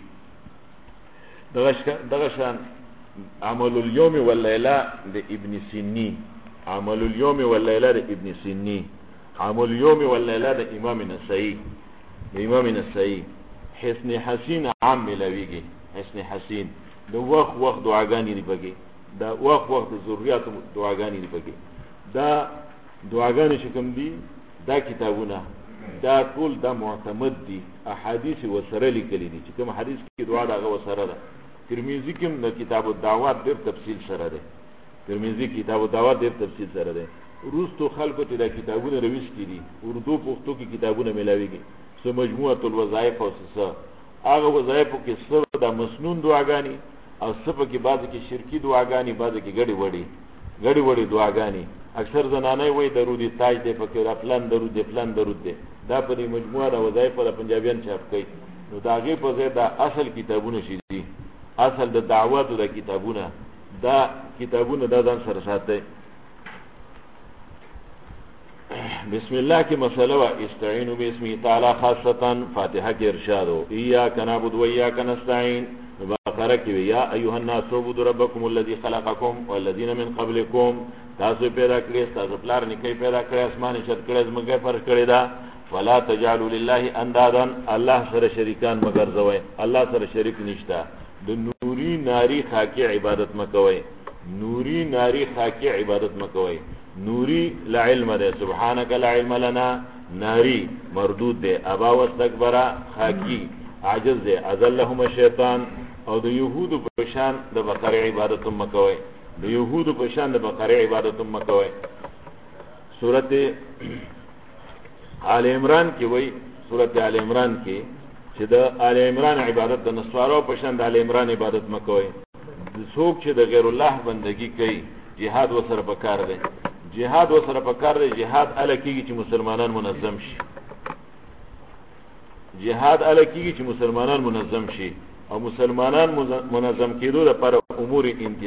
دغه شان عمل اليوم والليله د ابن سینی. عمل اليوم والليله د ابن سینی. عمل اليوم والليله د امام نسائی. حسن حسین عام ملاویږي. حسن حسین د وخت دعاګانې دی پکې. دا وخت د ضرورت دعاګانې دی پکې. دا دعاګانې چې کوم دي دا کتابونه دا ټول دا معتمد دي. احادیث وسره لیکلي دي چې کوم حدیث کې دعا دغه وسره ده. ترمذی کې د کتاب الدعوات ډېر تفصیل سره ده. ترمذی کتاب الدعوات ډېر تفصیل سره ده. روستو خلکو ته دا کتابونه رويستي دي. اردو پښتو کې کتابونه ملاويږي. سو مجموعه الوظائف او څه هغه وظایف کې څه د مسنون دعاګانی او څه کې بعضی کې شرکی دعاګانی بعضی کې ګډي وړي دعاګانی. اکثر زنانه وای درود تاج دې پکې را پلان درود دې دا په مجموعه د وظایف په پنجابیان چاپ کړي. نو دا غي په ځای دا اصل کتابونه شي دي. اصل د دعواتو د کتابونه دا ځان سره ساتي. بسم الله کی مسئلہ و استعینوا باسمه تعالی خاصتا فاتحه کې ارشاد او ایاک نعبد و ایاک نستعین. بقره کې یا ایها الناس اعبدوا ربکم الذی خلقکم والذین من قبلکم. تاسو پیدا کړی تاسو پلار نکي پیدا کړی اسمان شت کړی زمګه پر کړی دا. ولا تجعلوا لله اندادا الله سره شریکان مگر زوي. الله سره شریک نشتا. د نوري ناری خاکی عبادت مکوي. نوری لا علم ده. سبحانك لا علم لنا. ناری مردود ده. ابا واستكبر خاکی عاجز ده. ازلهم الشیطان. او د يهود پشان د بقره عبادت مکوي. سورۃ آل عمران کې وای سورۃ آل عمران کې چې د آل عمران عبادت د نسوارو پشان د آل عمران عبادت مکوي. څوک چې د غیر الله بندگی کوي جهاد وسره پکار دی. جهاد الکیږي چې مسلمانان منظم شي. او مسلمانان منظم کېدو لپاره امور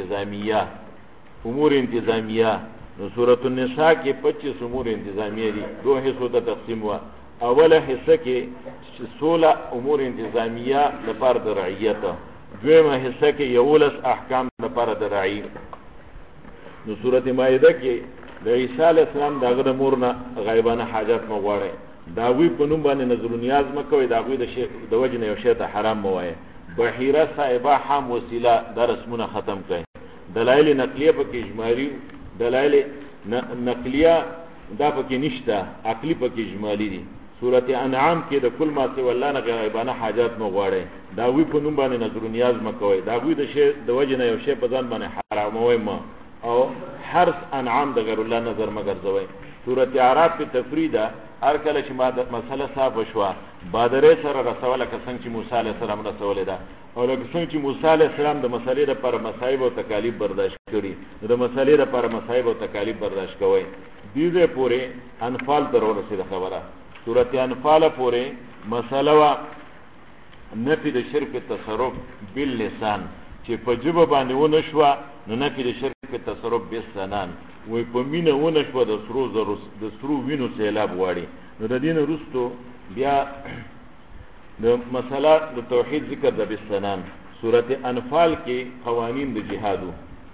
انتظامیه. نو سورۃ النساء کې 25 امور انتظامیه دي. دوه حصو ته تقسیم وا. اوله حصہ کې 16 امور انتظامیه لپاره د رعیت. دویمه حصہ کې 11 احکام لپاره د رعیت. نو سورۃ مائده کې د عیسی علی السلام دغه مورنه غیبانه حاجت مغواړي. داوی په نوم باندې نظر نیاز مکوي. داوی د وجنه یو شی ته حرام موایي. بحیره صاحبہ حام وسیله د رسمونه ختم کړي. دلایل نقلیه پکې اجمالی. دلایل نقلیه دا پکې نشته. عقلی پکې اجمالی دي. سورۃ انعام کې د کل ما سوى الله نه غیبانه حاجت مغواړي. داوی په نوم باندې نظر نیاز مکوي. داوی د وجنه یو شی په ځان باندې حرام موایي ما او حرس انعام د غیر الله نظر مگر زوي. سورۃ اعراف په تفریدا هر کله چې ما د مسله صاحب شوا بادرې سره رسوله کسان چې موسی علی السلام رسوله ده. او لکه څنګه چې موسی علی السلام د مسلې لپاره مصائب او تکالیف برداشت کړي د مسلې لپاره مصائب او تکالیف برداشت کوي. دې پورې انفال تر ورسېده خبره. سورۃ انفال پورې مسله وا نفي د شرک تصرف باللسان چې په جبه باندې ونه شو. نو نفي د شرک تصرف بالسنان وای په مینه ونه شو. د سرو وینو سیلاب واړي. نو د دین وروستو بیا د مسله د توحید ذکر د بالسنان. سورۃ انفال کې قوانین د جهادو.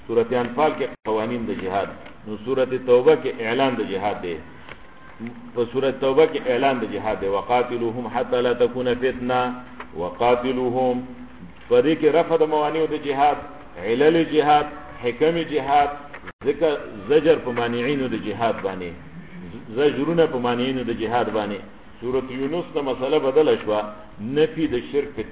نو سورۃ توبه کې اعلان د جهاد دی. په سورۃ توبه کې اعلان د جهاد دی. وقاتلوهم حتى لا تكون فتنه. وقاتلوهم پدې کې رفع د موانع د جهاد، علل جهاد، حکم جهاد، ذکر زجر په مانعینو د جهاد باندې، زجرونه په مانعینو د جهاد باندې. سورۃ یونس د مسله بدل شو. نفی د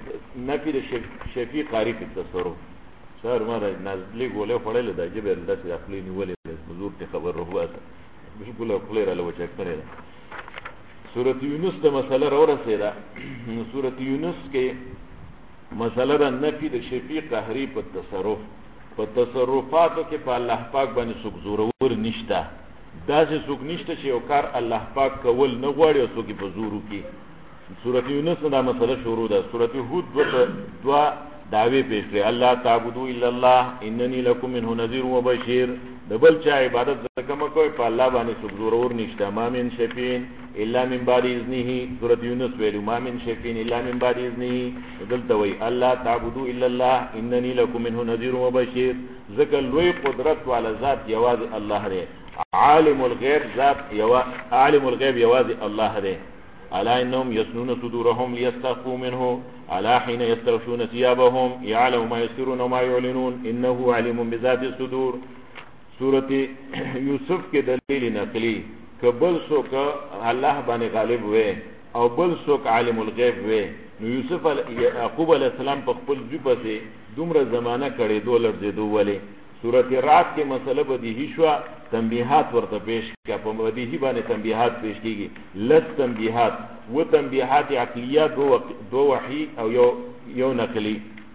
شفیع قاری په تصرف. سر ما نازلې ګولې خړلې د جبر د اخلي نیولې حضور ته خبر رواه بالکل خپل را لوچ کړی. سورۃ یونس د مسله راورسېده. سورۃ یونس کې مسله د نفي د شفیع قهري په تصرف په تصرفاتو کې په الله پاک باندې څوک زورور نشته. داسې څوک نشته چې یو کار الله پاک کول نه غواړي او څوک په زور وکړي. سورۃ یونس دا مسله شروع ده. سورۃ هود دوا دعوی پیش کړي، الله تعبدوا الا الله انني لكم منه نذير وبشير. د بل چا عبادت زکه مکوئ، په الله باندې څوک زورور نشته. ما من شفیع الا من بعد اذنه. سورۃ یونس ویلو ما من شفیع الا من بعد اذنه. دلته وی الله تعبدوا الا الله انني لكم منه نذير وبشير. ذکر لوی قدرت والا ذات یواز الله دی. عالم الغیب یواز الله دی. الا انهم يسنون صدورهم ليستخفوا منه الا حين يستغشون ثيابهم يعلم ما يسرون وما يعلنون انه عليم بذات الصدور. سورۃ یوسف کې دلیل نقلی کبل سوک الله باندې غالب وې او بل سوک عالم الغیب وې. نو یوسف یعقوب علیہ السلام په خپل ځې پسې دومره زمانہ کړي دولر دې دوله. سورۃ رعد کې مسله بدیهی شو، تنبیحات ورته پیش کړه. په بدیهی باندې تنبیحات پیش کیږي، لس تنبیحات و تنبیحات عقلیه، دو وحی او یو نقلی.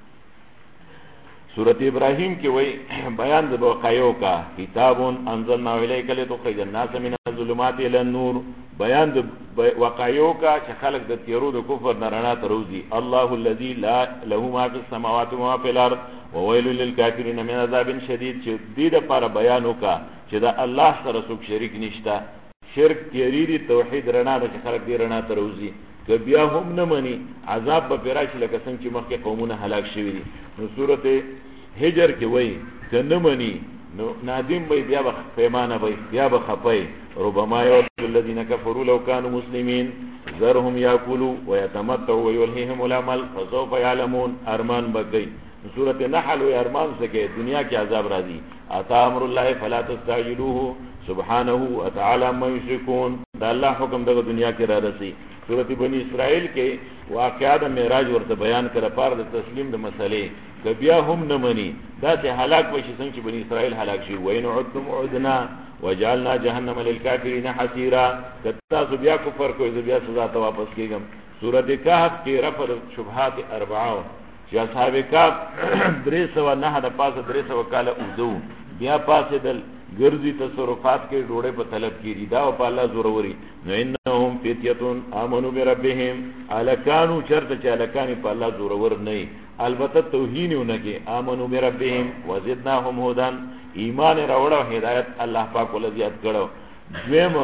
سورۃ ابراہیم کې وای بیان د وقایو کا کتاب انزلنا الیک لتخرج الناس من الظلمات الى النور. بیان د وقایو کا چې خلق د تیرو د کفر نه رڼا ته روزي. الله الذي لا له ما في السماوات وما في الارض وويل للكافرين من عذاب شدید. چې دې د لپاره بیان وکا چې دا الله سره څوک شریک نشته. شرک تیری توحید رڼا د خلق دې رڼا ته روزي. که بیا هم نه مني عذاب به پیراش لکه څنګه چې مخکې قومونه هلاک شوي دي. نو سورۃ هجر کې وای که نه مني نو نادم به بیا به پیمانه به بیا به خپي. ربما يود الذين كفروا لو كانوا مسلمين ذرهم ياكلوا ويتمتعوا ويلههم الامل فسوف يعلمون. ارمان بګي. سورۃ نحل و ارمان سکے دنیا کې عذاب راځي. اتا امر الله فلا تستعجلوه سبحانه وتعالى ما يشركون. دا الله حکم دغه دنیا کې را رسي. سورۃ بنی اسرائیل کې واقعات معراج ورته بیان کړه پار د تسلیم د مسلې. که بیا هم نه مني دا ته هلاک بشي څنګه چې بنی اسرائیل هلاک شي. وین عدتم عدنا وجعلنا جهنم للكافرين حصيرا. کتا سو بیا کفر کوي بیا سزا ته واپس کیږم. سورۃ کهف کې رفع شبهات اربعه چې اصحاب کهف 309 د پاسه 300 کاله اوذو بیا پاسه دل ګرځي تصرفات کې ډوړې په طلب کیږي. دا په الله زوروري. نو انهم فتيتون امنوا بربهم. الکانو چرته چې الکانی په الله زورور نه. البته توهینونه کې امنوا بربهم وزدناهم هدى. ایمان راوړو هدایت الله پاک ول زیات کړو. دویم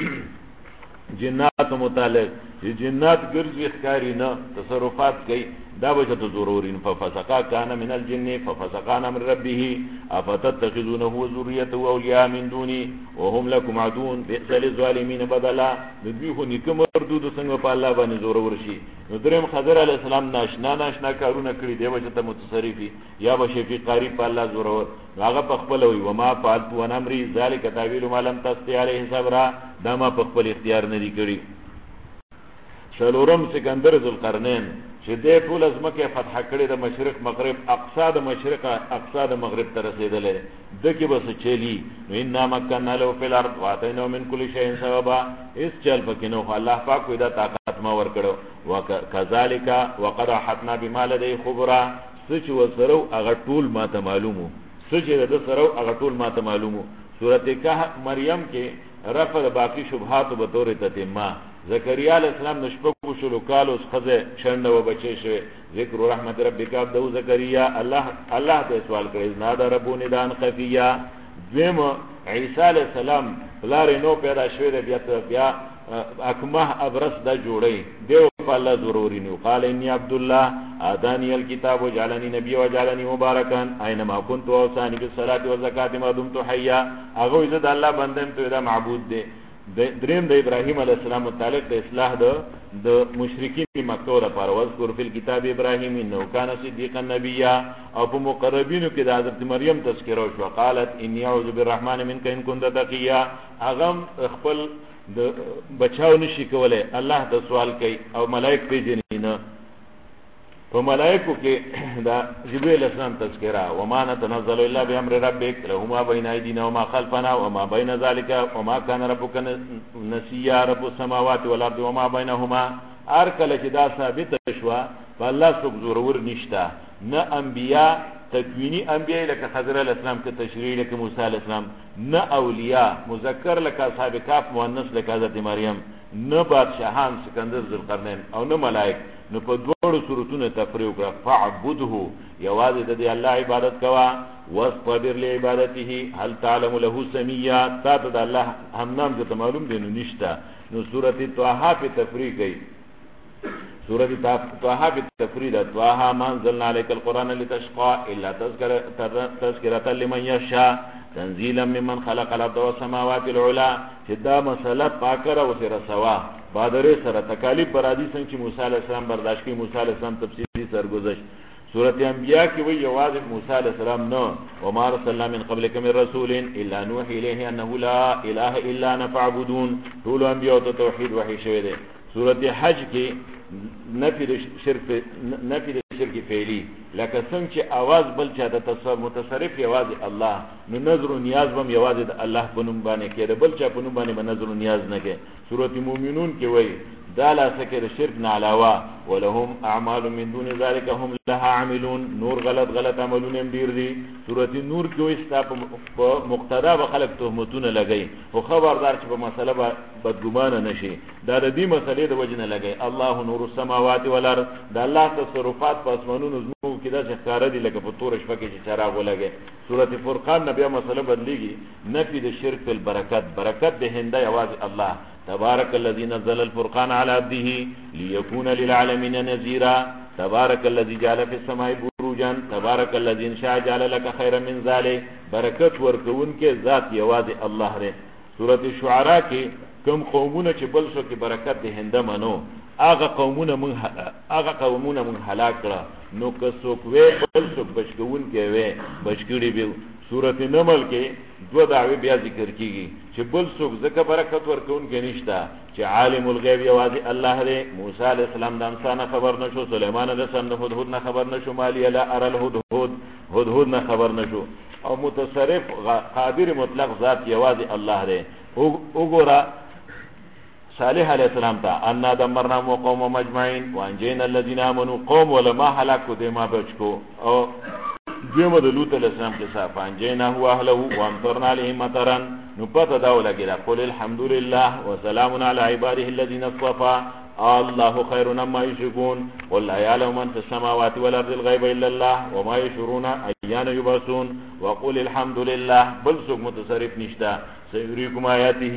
جنات متعلق چې جنات ګرځي ښکاری نه تصرفات کوي دا وجه ته ضرورین. ففسقا کان من الجن ففسقا عن امر ربه افتتخذونه وذريته اولیاء من دوني وهم لكم عدو بئس للظالمين بدلا. دوی خو نیکه مردود څنګه په الله باندې زورور شي. نو دریم خضر علی السلام ناشنا کارونه کړی دی وجه ته متصرفي یا به شفیع قاری په الله زورور. هغه په خپل وی وما فعلت وانا امري ذلك تعبير ما لم تستطيع عليه صبرا. دا ما په خپل اختیار نه دی کړی. شلورم سکندر ذوالقرنین چې دې ټول ازمکه فتح کړي د مشرق مغرب اقصا د مشرق اقصا د مغرب ته رسیدلې دکې بس چلی. نو ان مكننا له في الارض واتينا من كل شيء سببا. اس چل پکې نو الله پاک ودا طاقت ما ور کړو. وکذالک وقد حتنا بما لديه خبرا. سچ وسرو هغه ټول ما ته معلومو. سچ د سرو هغه ټول ما ته معلومو. سورۃ کهف مریم کې رفع باقی شبهات به تور تتمه. زکریا علیہ السلام نشپکو شلو کالو خزه شنده و بچه شوه. ذکر رحمت ربک عبده زکریا. الله ته سوال کړي نادا ربو ندان خفیا. دویم عیسی علیہ السلام لارې نو پیدا شوه بیا اکمه ابرس دا جوړي دیو په الله ضروري نو. قال انی عبد الله اتانی الكتاب وجعلني نبي وجعلني مباركا اينما كنت واوصاني بالصلاه والزکات ما دمت حيا. هغه عزت الله بندم ته دا معبود دی. دریم د ابراهیم علیه السلام متعلق د اصلاح د مشرکین مکه لپاره وذکر فی الكتاب ابراهیم انه کان صدیقا نبیا. او په مقربینو کې د حضرت مریم تذکره شو. قالت انی اعوذ بالرحمن منک ان كنت تقیا. هغه خپل د بچاو نشي کوله الله د سوال کوي او ملائک پیژني نه. په ملائکو کې دا جبرئیل السلام تذکرہ وما نتنزل الا بامر ربك له ما بين ايدينا وما خلفنا وما بين ذلك وما كان ربك نسيا رب السماوات والارض وما بينهما ارکل چې دا ثابت شوا فالله څوک ضرور نشتا نه انبیاء تکوینی انبیاء لکه خضر علیہ السلام کے تشریع لکه موسی علیہ السلام نه اولیاء مذکر لکه اصحاب کهف مؤنث لکه حضرت مریم نه بادشاہان سکندر ذوالقرنین او نه ملائک نو په دوړو صورتونو تفریق کړه فعبده یوازې د الله عبادت کوا واصطبر لعبادته هل تعلم له سمیا تا ته د الله هم نام ته معلوم دی نو نشتا نو سورۃ طه په تفریق کوي سورۃ طه په تفریق طه ما انزلنا عليك القرآن لتشقى الا تذکرة لمن یشاء تنزیلا ممن خلق الارض والسماوات العلى چې دا مسله پاکره او سره سوا بادره سره تکالیف برادی څنګه چې موسی علیہ السلام برداشت کی موسی علیہ السلام تفصیلی سرگذشت سورۃ انبیاء کې وی یواز موسی علیہ السلام نو وما رسلنا من قبلك من رسول الا نوحي اليه انه لا اله الا انا فاعبدون ټول انبیاء ته توحید وحی شوی دی سورۃ حج کې نفی شرک فعلی لکه څنګه چې आवाज بل چا د متصرف یواز الله نو نظر و نیاز بم یواز د الله په نوم باندې کېده بل چا په نوم باندې نظر و نیاز نه کې سورۃ مومنون کې وایي دا لا سکر شرک نه علاوه ولهم اعمال من دون ذلك هم لها عاملون نور غلط عملونه ډیر دي سورۃ نور کې وایي ستا په مقتدا به خلق تهمتونه لګي او خبردار چې په مسله بدګمانه نشي دا د دې مسلې د وجنه لګي الله نور السماوات والارض دا الله تصرفات په اسمانونو زمو کې دا ښکار دي لکه په تور شپه کې چې چراغ ولګي سورۃ فرقان نبی مسله بدليږي نفي د شرک په برکت به هنده یواز الله تبارك الذي نزل الفرقان على عبده ليكون للعالمين نذيرا تبارك الذي جعل في السماء بروجا تبارك الذي انشاء جعل لك خيرا من ذلك برکت ورکون کې ذات یواز الله ره سورۃ الشعراء کې کوم قومونه چې بل شو کې برکت ده هنده منو هغه قومونه من هلاک کړه نو که څوک وې بل څوک بچون کې وې بچکړي به سورۃ نمل کې دو دعوی بیا ذکر کیږي چې بل څوک زکه برکت ورکون کې نشتا چې عالم الغیب یوازې الله دی موسی علیہ السلام د انسان خبر نشو سليمان علیہ السلام د هدهد نه خبر نشو مالی لا ار الهدهد نه خبر نشو او متصرف قادر مطلق ذات یوازې الله دی وګوره صالح علیہ السلام تا ان دمرنا وقوم مجمعين وانجينا الذين امنوا قوم ولما هلاكوا دما بچکو او دیمه د لوط علیہ السلام کې صاحب انجینا هو اهله وامطرنا عليهم مطرا نو پته دا ولګیدا قل الحمد لله وسلام على عباده الذين اصطفى الله خير مما يشركون قل لا يعلم من في السماوات والارض الغيب الا الله وما يشعرون ايان يبعثون وقل الحمد لله بل سوق متصرف نشتا سيريكم آياته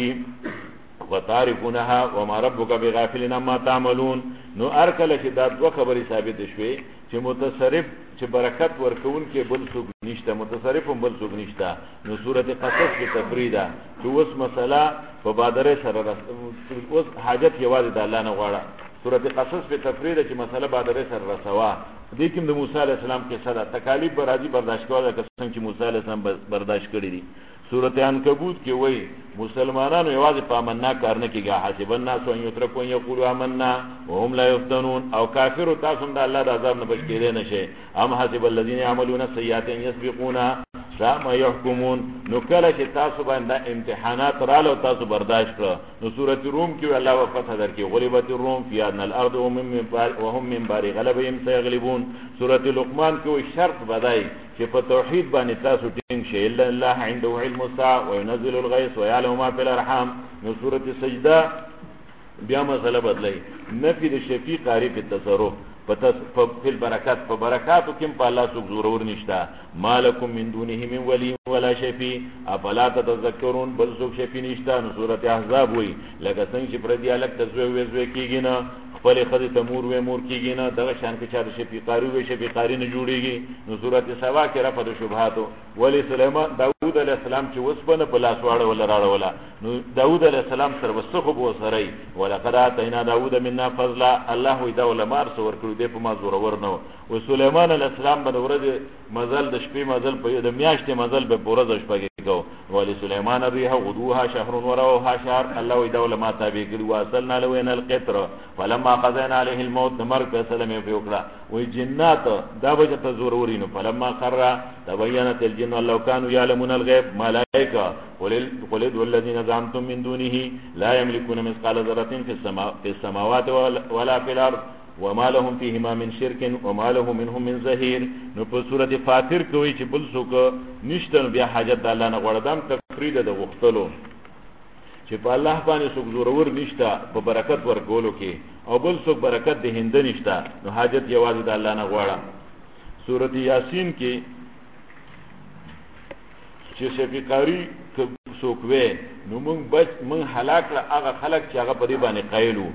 وتعرفونها وما ربك بغافل عما تعملون نو ارکل چې دا دوه خبرې ثابت شوي چې متصرف چې برکت ورکون کې بل څوک نشته متصرف هم بل څوک نشته نو سورۃ قصص کې تفریدا چې اوس مسله په بادره سره اوس حاجت یوازې د الله نه غواړه سورۃ قصص په تفریدا چې مسله بادره سره رسوا دې کې د موسی علیہ السلام کې صدا تکالیف برادي برداشت کول کسان چې موسی علیہ السلام برداشت کړی دي سورۃ عنکبوت کې وایي مسلمانانو یوازې په آمنا کار نه کیږي حسب الناس ان يتركوا ان يقولوا آمنا وهم لا يفتنون او کافر تاسو د الله د عذاب نه بچ کېدای نشي ام حسب الذين يعملون السيئات ان يسبقونا ما يحكمون نو کله چې تاسو باندې امتحانات رااله تاسو برداشت کړو نو سورۃ روم کې الله وفتح درکې غلبت الروم في ان الارض وهم من بار غلبهم سيغلبون سورۃ لقمان کې شرط بدای چې په توحید باندې تاسو ټینګ شئ الا الله عنده علم الساعه وينزل الغيث ويعلم ما في الارحام نو سورۃ سجده بیا مسله بدلای نفي د شفیع قاری په تصرف په برکات په برکاتو کې په الله سو ضرور نشتا مالکم من دونه من ولی ولا شفیع افلا تتذکرون بل سو شفیع نشتا نو سورۃ احزاب وی لکه څنګه چې پر دې الګ تزوی کیږي نه خپل خدای تمور و مور کیږي نه دغه شان کې چا شفیع قاری و شفیع قاری نه جوړیږي نو سورۃ سبا کې رفع شبهاتو ولی سليمان داوود علیہ السلام چې وسبنه په لاس واړه ولا راړه ولا نو داوود علیہ السلام سره وسخه بو سره ولقد اتینا داوود منا فضلا الله وی دا ولمار سو ورکړو دې په ما زور ورنو و سليمان علیہ السلام باندې ورځ مزل د شپې مزل په د میاشتې مزل به پورز شپه کو ول سليمان الريح غدوها شهر وروها شهر الله ودول ما تابع کړي واصلنا لوين القطر فلما قضينا عليه الموت مرګ فسلم في وکړه وي جنات دا وجه تزورورینو فلما قر تبينت الجن لو كانوا يعلمون الغيب ملائكه قل الذين زعمتم من دونه لا يملكون مثقال ذره في السماوات ولا في الارض وما لهم فيهما من شرك وما له منهم من زهير. نو په سوره فاطر کوي چې بل څوک نشته بیا حاجت د الله نه غوړدم تفرید د وختلو چې په الله باندې څوک زورور نشته په برکت ورکولو کې او بل څوک برکت د هند نشته نو حاجت یوازې د الله نه غواړه. سوره یاسین کې چې شفیقاری څوک وې نو موږ هلاک له هغه خلک چې هغه په دې باندې قایلو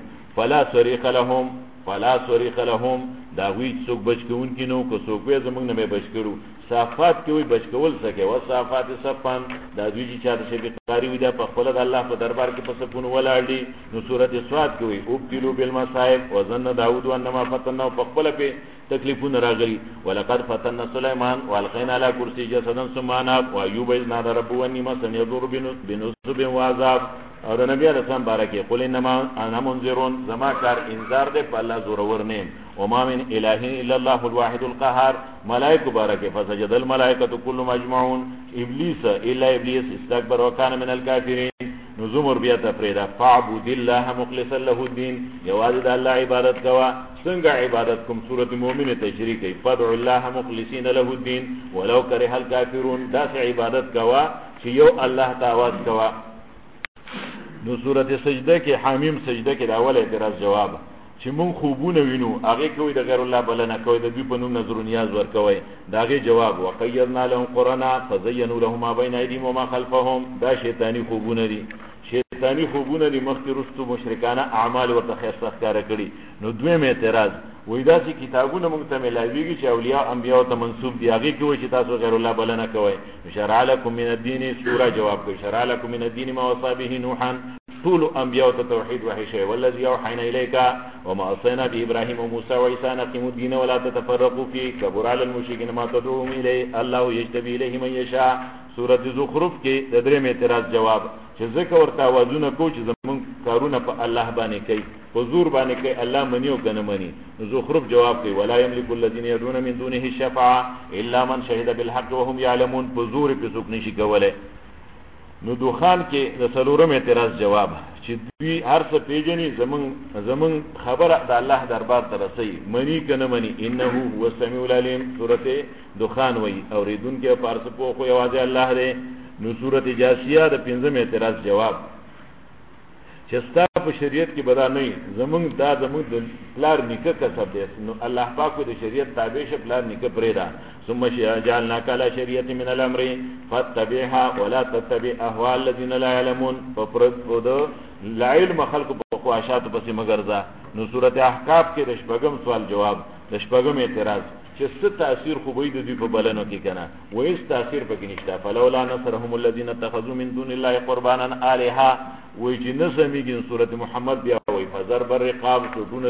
فلا صریخ لهم دا وی څوک بچکون کې نو کو څوک وې زمونږ نه بچ کړو. صافات کې وي بچکول سکے او صافات صفان دا دوی چې چا د شفیقاری وي دا په خپل د الله په دربار کې په سکون ولاړ دي. نو سورته سواد کې وي ابتلوا بالمصائب وظن داوود انما فتنه په خپل په تکلیفونه راغلي ولقد فتنا سليمان والقينا على كرسي جسدا ثم اناب وايوب اذ نادى ربه اني مسني يضر بنصب وعذاب. اور نبی علیہ السلام بارکه قل انما انا منذرون زما کار انذار دے په الله زورور نه وما من اله الا الله الواحد القهار. ملائکه بارکه فسجد الملائکه كلهم اجمعون ابلیس الا ابلیس استكبر وكان من الكافرين. نزمر بیا تفریدا فعبد الله مخلصا له الدين یوازې الله عبادت کوا. څنګه عبادت کوم سورۃ مومنه تشریح کوي فدع الله مخلصین له الدين ولو كره الكافرون. دا عبادت کوا چې یو الله تعالی کوا. نو سورته سجده کې حمیم سجده کې د اول اعتراض جواب چې مون خوبونه وینو هغه کوي د غیر الله بلنه کوي د دوی په نوم نظر نیاز ور کوي داغه جواب وقیرنا لهم قرانا فزینوا لهم ما بین ایدیهم وما خلفهم. دا شیطانی خوبونه دي شیطانی خوبونه دي مخکې رستو مشرکانه اعمال ورته خاصه ښکار کړي. نو دویم اعتراض وای دا چې کتابونه موږ ته ملاویږي چې اولیاء انبیاء ته منسوب دي هغه کوي چې تاسو غیر الله بلنه کوي. شرع لكم من الدين سوره جواب کوي شرع لكم من الدين ما وصى به نوحا طول انبیاء توحید وحی شی والذي اوحينا اليك وما اوصينا به ابراهيم وموسى وعيسى ان اقيموا الدين ولا تتفرقوا فيه كبر على المشركين ما تدعوهم اليه الله يجتبي اليه من يشاء. سوره زخرف کې د دریم اعتراض جواب چې ذکر ورته وازونه کو چې زمون کارونه په الله باندې کوي حضور باندې کوي الله منیو کنه منی. زخرف جواب کوي ولا يملك الذين يدعون من دونه الشفاعه الا من شهد بالحق وهم يعلمون. حضور په څوک نشي کوله. نو دوخان کې د سلورم اعتراض جواب چې دوی هر څه پیژني زمون خبره د الله دربار ته رسي منی کنه منی انه هو السميع العليم. سورته دوخان وای اوریدونکو پارس په خو یوازې الله دی. نو سورته جاسیه د پنځم اعتراض جواب چې ستا په شریعت کې بدا نه زمون د پلار نیکه کسب دی. نو الله پاک د شریعت تابع شه پلار نیکه پرېدا. ثم جعلناك على شريعه من الامر فاتبعها ولا تتبع اهواء الذين لا يعلمون. فپرد لا علم خلق په خواهشات پسې مګرځا. نو سورته احقاف کې د شپږم سوال جواب د شپږم اعتراض چې څه تاثیر خو به د دوی په بلنو کې کنه وایي تاثیر پکې نشته. فلولا نصرهم الذين اتخذوا من دون الله قربانا الها وای چې نسمیږي سورته محمد بیا وای فزر بر رقاب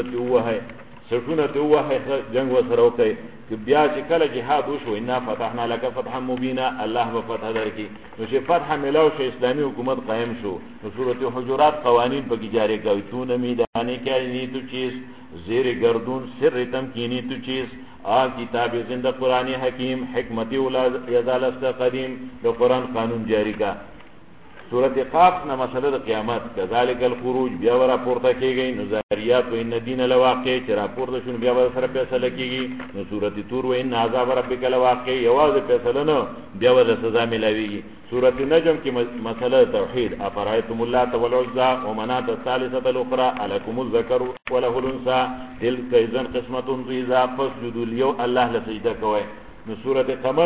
سټونه ته وه جنگ وسره وکي بیا چې کله جهاد وشو ان فتحنا لك فتحا مبینا الله به فتح درکې. نو چې فتح ملاو شو اسلامي حکومت قائم شو نو سورته حجرات قوانین پکې جاری کوي تو نمیدانه کې ني تو چیز زیر گردون سر تمکینی تو چیز کتاب زنده قرآن حکیم حکمت اولاد یزال است قدیم د قرآن قانون جاری کا. سورۃ قاف نه مسله د قیامت کذالک الخروج بیا ورا پورته کیږي. نو ذریات و ان الدین لواقع چې را پورته شون بیا ور سره فیصله کیږي. نو سورۃ طور و ان عذاب ربک لواقع یواز فیصله نه بیا ور سزا ملاویږي. سورۃ نجم کې مسله توحید افرایتم اللات والعزى ومنات الثالثه الاخرى الکم الذکر وله الانثى تلک اذن قسمه ضیزى فاسجدوا لیو الله لسجده کوي. نو سورۃ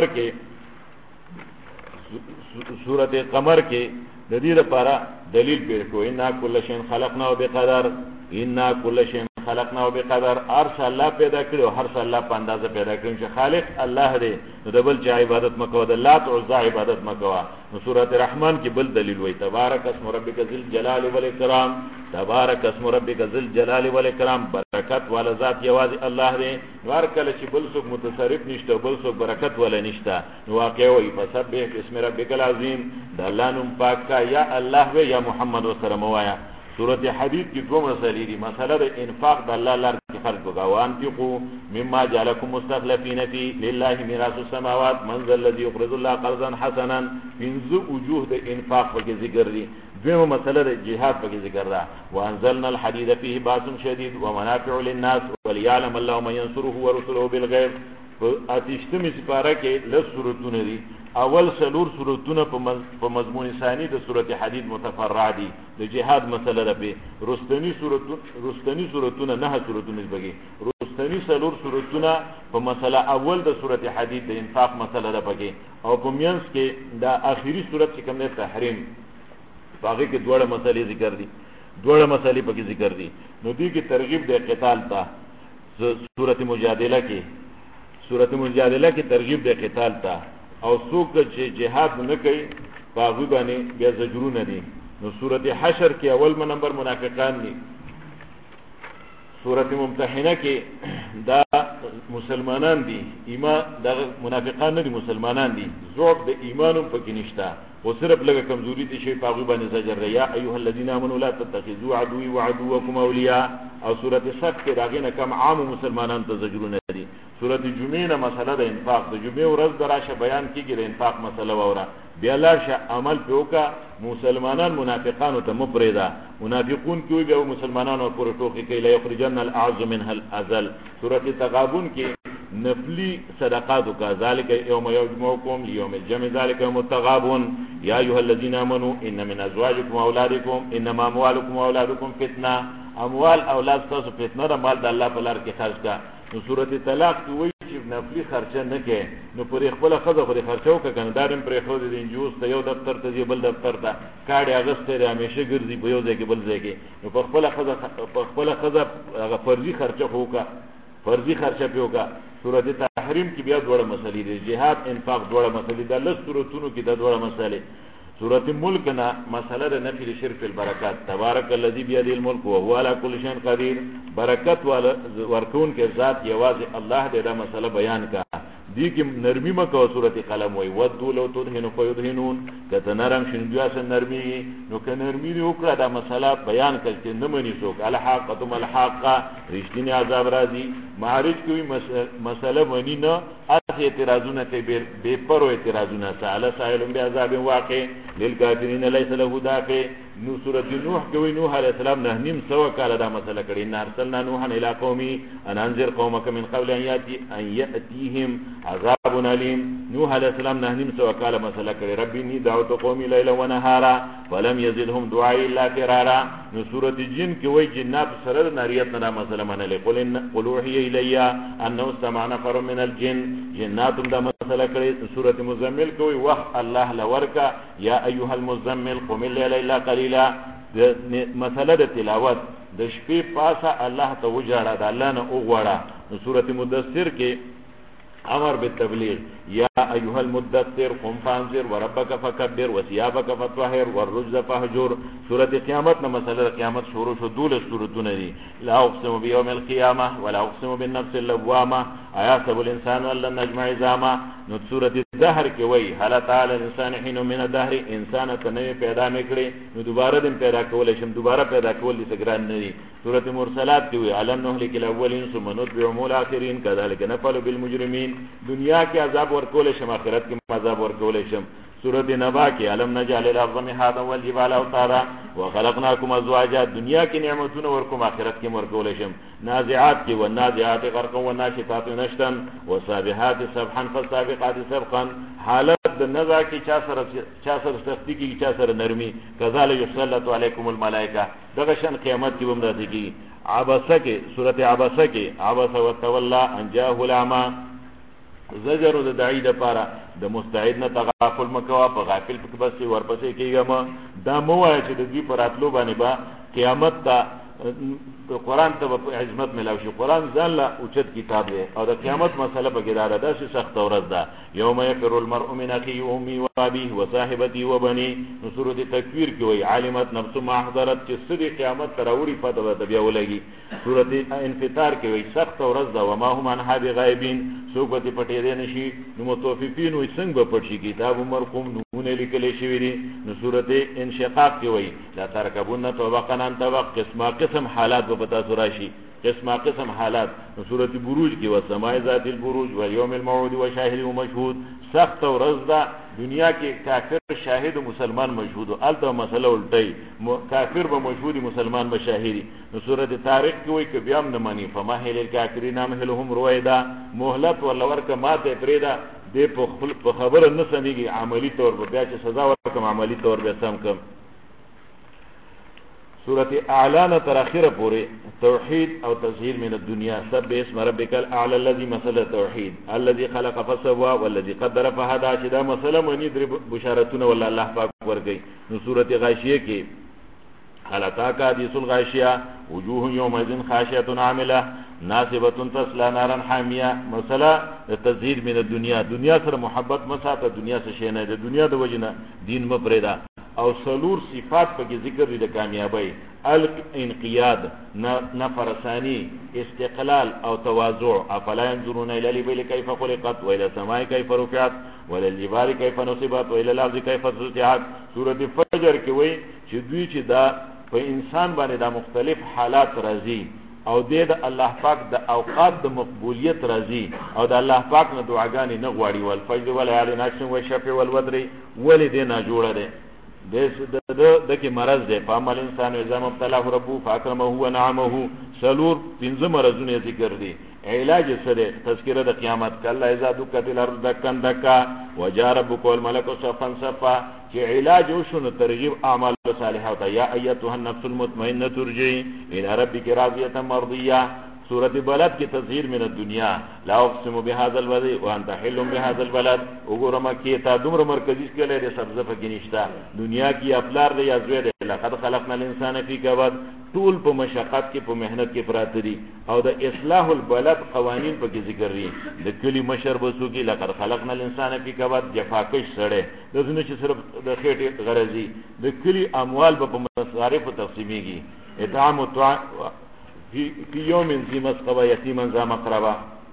قمر کې د دې لپاره دلیل پیش کوي ان کل شی خلقنا بقدر ان کل شی خلقنا بقدر ارش الله پیدا کړو هر څه الله په اندازه پیدا کړو چې خالق الله دی نو د بل چا عبادت مکو د لات او عزا عبادت مکو نو سورۃ الرحمن کې بل دلیل وای تبارک اسم ربک ذل جلال والاکرام تبارک اسم ربک ذل جلال والاکرام برکت والا ذات یواز الله دی ور کله چې بل څوک متصرف نشته بل څوک برکت ولا نشته نو واقع وای فسبح اسم ربک العظیم د الله نوم پاک کا یا الله و یا محمد وسلم وایا سورۃ حدید کی دو مسئلے دی مسئلہ د انفاق د الله لپاره کی خرج وکاوان تقو مما جعلکم مستخلفین فی لله میراث السماوات من ذا الذی يقرض الله قرضا حسنا پنځ وجوه د انفاق په ذکر دی دویمه مسئله د جهاد په ذکر ده وانزلنا الحديد فيه باس شديد ومنافع للناس وليعلم الله من ينصره ورسله بالغيب اتشتمی سپاره کې لس سورتونه دي اول سلور سورتونه په مضمون ثانی د سورۃ حدید متفرع دي د جهاد مسله ده په رستنی سورتونه نه سورتونه بګي رستنی سلور سورتونه په مسله اول د سورۃ حدید د انفاق مسله ده بګي او په میانس کې دا اخیری سورۃ چې کوم ده تحریم باقي کې دوړه مسلې ذکر دي دوړه مسلې پکې ذکر دي نو دې کې ترغیب د قتال ته سورۃ مجادله کې ترغیب د قتال ته او څوک چې جهاد نه کوي باغی باندې بیا زجرونه دي نو سورۃ حشر کې اول نمبر منافقان دي سورۃ ممتحنه کې دا مسلمانان دي ایمان دا منافقان نه دي مسلمانان دي ذوق د ایمان په کې نشته او صرف لګه کمزوري دي شي باغی باندې زجر یا ایها الذين امنوا لا تتخذوا عدوي وعدوكم اولیاء او سورۃ صف کې داغه نه کم عام مسلمانان ته زجرونه دي سورۃ جمعه نه مسله د انفاق د جمعه ورځ دراشه بیان کیږي د انفاق مسله وره بیا لاشه عمل پیوکا مسلمانان منافقانو ته مپریدا منافقون کوي به مسلمانانو پر ټوکی کوي لا یخرجن الاعز منها الاذل سورۃ تغابن کې نفلی صدقات کا ذالک یوم یجمعکم لیوم الجمع ذالک یوم التغابن یا ایها الذین آمنوا ان من ازواجکم واولادکم انما اموالکم واولادکم فتنه اموال اولاد تاسو فتنه را مال د الله په لار کې خرج کا نو سورۃ طلاق کې وایي چې نفلی خرچه نه کې نو پر خپل خزه خو خرچو کا کنه پر خو د انجوس ته یو دفتر ته بل دفتر ته کاډي اگست ته همیشه ګرځي په یو ځای کې بل ځای کې نو پر خپل خزه هغه فرضي خرچه هوکا فرضي خرچه پیوکا سورۃ تحریم کې بیا دوړه مسلې دي جهاد انفاق دوړه مسلې ده لس سورتونو کې د دوړه مسلې سورۃ ملک نا مسله د نفی شرک البرکات تبارک الذی بیده الملک وهو علی کل شیء قدیر برکت ورکون کې ذات یوازې الله دې دا مسله بیان کا دی کې نرمی مکو سورۃ قلم وای ودو لو تدهنوا فیدهنون کته نرم شندیا سن نرمی نو که نرمی وکړه دا مسله بیان کړي چې نه منی څوک الحاقه الحاقه رښتینی عذاب راځي معارج کوي مسله ونی نه اته اعتراضونه کوي به پرو اعتراضونه تعالی سائل بعذاب واقع للکافرین ليس له دافع نو سورۃ نوح کوي نوح علیہ السلام نه نیم سو کاله دا مسله کړي ان ارسلنا نوحا الى قومه ان انذر قومك من قبل ان ياتيهم عذاب الیم نوح علیہ السلام نه نیم سو کاله مسله کړي ربي ني دعوت قومي ليلا ونهارا فلم يزدهم دعائي الا فرارا نو سورۃ جن کې وایي جنات سره ناریت نه مسله منلې قل وحي الي انه استمع نفر من الجن جنات دا مسله کړي سورۃ مزمل کوي وح الله لورکا یا ایها المزمل قم الليل الا قليلا مسله د تلاوت د شپې پاسه الله ته وجاړه د الله نه وغواړه سورۃ مدثر کې امر بالتبلیغ یا ایها المدثر قم فانذر وربك فكبر وثيابك فطهر والرجز فاهجر سورۃ قیامت نه مسله قیامت شروع شو دول سورتونه دي لا اقسم بيوم القيامه ولا اقسم بالنفس اللوامه ايحسب الانسان ان لن نجمع عظاما نو سورۃ الدهر کې وای هل تعالی الانسان حين من الدهر انسان ته نه پیدا میکړي نو دوباره دې پیدا کول شم دوباره پیدا کول دي سګران نه دي سورۃ مرسلات کې وای علم نهلك الاولين ثم نتبعهم الاخرين كذلك نفعل بالمجرمين دنیا کې عذاب ورکول شم آخرت کې عذاب ورکول شم سورۃ نبا کې علم نجعل الارض مهادا والجبال اوتارا وخلقناكم ازواجا دنیا کې نعمتونه ورکوم آخرت کې ورکول شم نازعات کې والنازعات غرقا والناشطات نشطا والسابحات سبحا فالسابقات سبقا حالت د نزع کې چا سره سختی کې چا سره نرمي كذلك يسلط عليكم الملائکه دغه شان قیامت کې هم راځي کې عبسه کې سورۃ عبسه کې عبس وتولى ان جاءه الاعمى زجر د داعی د پاره د مستعد نه تغافل مکوا په غافل پک بس ورپسې کیږم دا مو وای چې د دې پراتلو باندې با قیامت ته قرآن ته عظمت ملاو شي. قرآن ځان له اوچت کتاب دی او د قیامت مسله پکې دا ده چې سخت ورځ ده. یوم یفر المرء من اخیه و امه و ابیه و صاحبته و بنیه. نو سورۃ تکویر کې وایي علمت نفس ما احضرت چې سړي قیامت ته راوړي پته به بیا ولګي. سورۃ انفطار کې وایي سخت ورځ ده و ما هم عنها بغایبین، څوک به پټې دی نشي. نو مطوففین وایي څنګه به پټ شي، کتاب مرقوم نمونه لیکل شوی دي. نو سورۃ انشقاق کې وایي لا ترکبون طبقا عن طبق، قسمه قسم حالات به پتا سورا شي، قسمه قسم حالات. نو سورۃ بروج کې والسماء ذات البروج واليوم الموعود وشاهد ومشهود. سخت ورځ ده. دنیا کې کافر شاهد و مسلمان مشهود، الته مسله الټی، کافر به مشهود مسلمان به شاهدی. نو سورۃ طارق کې وایي ک بیا هم نه مانی فمهل الکافرین امهلهم رویدا، مهلت ولا ورکه ماته پریدا دې په خبره نه سمېږي عملی طور په بیا چې سزا ورکم عملی طور به سم کم. سورۃ اعلان تر اخره پورې توحید او تزهیر من الدنیا. سبح اسم ربک الاعلى الذي مثل توحید الذي خلق فسوى والذي قدر فهدى، چې دا مسله منی در بشارتونه ولا الله پاک ورګي. نو سورۃ غاشیه کې هل اتاک حدیث الغاشیه وجوه یومئذ خاشعه عامله ناصبه تصلى نارا حاميه. مسله تزهیر من الدنیا، دنیا سره محبت مساته، دنیا څه شي نه ده، دنیا د وجنه دین مپریدا. او سلور صفات پکې ذکر دي د کامیابی: الانقیاد، نفرسانی، استقلال او تواضع. افلا ينظرون الى الابل كيف خلقت والى السماء كيف رفعت والى الجبال كيف نصبت والى الارض كيف سطحت. سورۃ فجر کې وایي چې دوی چې دا په انسان باندې دا مختلف حالات راځي او د الله پاک د اوقات د مقبولیت راځي او د الله پاک نه دعاګانې نه غواړي. والفجر والعشر نشم والشفع والوتر. ولې دې نه جوړه ده د کې مرض ده. فعمل انسان اذا مبتلاه ربه فاکرمه ونعمه. سلور پنځه مرضونه ذکر دي. علاج سره تذکرہ د قیامت کله اذا دکت الارض دکن دکا وجاء ربك والملك صفا صفا، چې علاج وشو ترغیب اعمال صالحه ته. یا ایتها النفس المطمئنه ارجعي الى ربك راضيه مرضيه. سورۃ بلد کی تزهیر من الدنیا. لا اقسم بهذا البلد وانت حل بهذا البلد. وګورم کې تا دومره مرکزی کله د سبزه پکې نشتا. دنیا کې افلار دی یا زوی دی. لقد خلقنا الانسان فی کبد. ټول په مشقت کې په مهنت کې پراته دي او د اصلاح البلد قوانین پکې ذکر دي. د کلی مشر بسو کې لقد خلقنا الانسان فی کبد، جفاکش سره د زنه چې صرف د خېټې غرضی. د کلی اموال په مصارف تقسیمیږي. اطعام في يوم ذي مسقبة يتيما ذا مقربة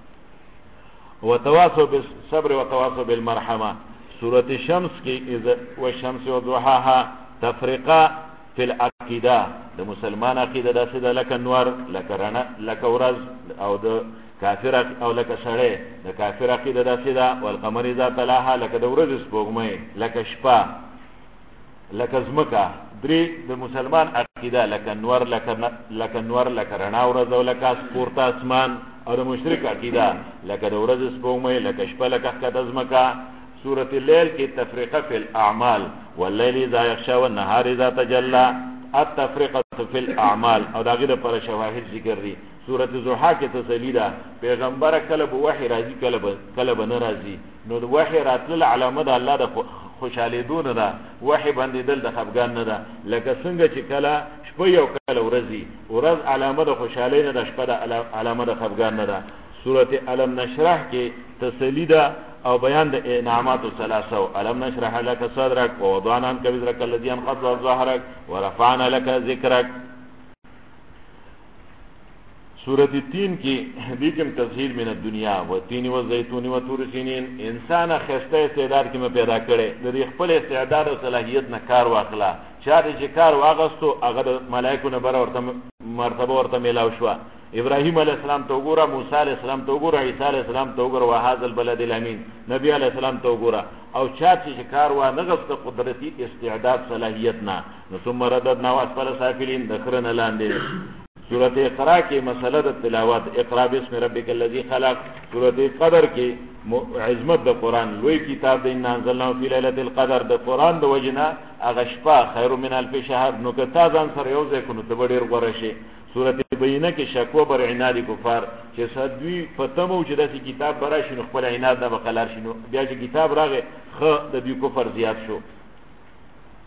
وتواصوا بالصبر وتواصوا بالمرحمة. سورة الشمس کی والشمس وضحاها تفرقة في العقيدة. ده مسلمان عقيدة دا سيدا لك النور لك رنا لك ورز او ده کافر او لك سره ده کافر عقيدة دا سيدا. والقمر اذا تلاها لك ده ورز سپوږمۍ لك شپا لك زمکا. درې د مسلمان عقیده لکه نور لکه نور لکه رڼا ورځ او لکه سپورته اسمان. او د مشرک عقیده لکه د ورځ سپوږمۍ لکه شپه لکه ښکته ځمکه. سورۃ الليل کې تفریقه فی الاعمال واللیل اذا یغشى والنهار اذا تجلى. التفریقه فی الاعمال او داغه لپاره شواهد ذکر دي. سورۃ ضحا کې تسلی ده پیغمبر کله به وحی راځي کله به نه راځي. نو د وحی راتل علامه ده الله د خوشاله دون ده. وحی باندې دل د خفګان نه ده. لکه څنګه چې کله شپه یو کله ورځي، ورځ علامه د خوشاله نه ده، شپه د علامه د خفګان نه ده. سورۃ الم نشرح کې تسلی ده او بیان د انعامات الثلاثه. الم نشرح لك صدرك ووضعنا عنك وزرك الذي انقض ظهرك ورفعنا لك ذكرك. سورۃ التین کی دیکم تزهیر من الدنیا و تین و زیتون و طور سینین. انسان خسته استعداد کې مې پیدا کړي، د خپل استعداد او صلاحیت نه کار واخلا. چا دې چې کار واغستو هغه د ملائکو نه بر ورته مرتبه ورته ملاو شو. ابراهیم علیه السلام ته وګوره، موسی علیه السلام ته وګوره، عیسی علیه السلام ته وګوره، وهذا البلد الامین نبی علیه السلام ته وګوره. او چا چې کار وا نه غوښت قدرتي استعداد صلاحیت نه. نو ثم رددنا اسفل سافلین دخرن لاندې. سورۃ اقرا کې مسله د تلاوت اقرا بسم ربک الذی خلق. سورۃ قدر کې عظمت د قران لوی کتاب د ان انزلناه فی ليله القدر د قران د وجنا اغشپا خیر من الف شهر. نو که تا ځان سره یو ځای کونو ته ډیر غوړه شي. سورۃ بینه کې شکوه بر عناد کفار چې صدوی فتمو چې داسې کتاب براشي نو خپل عناد نه بقلار شنو. بیا چې کتاب راغی خ د دې کفر زیات شو.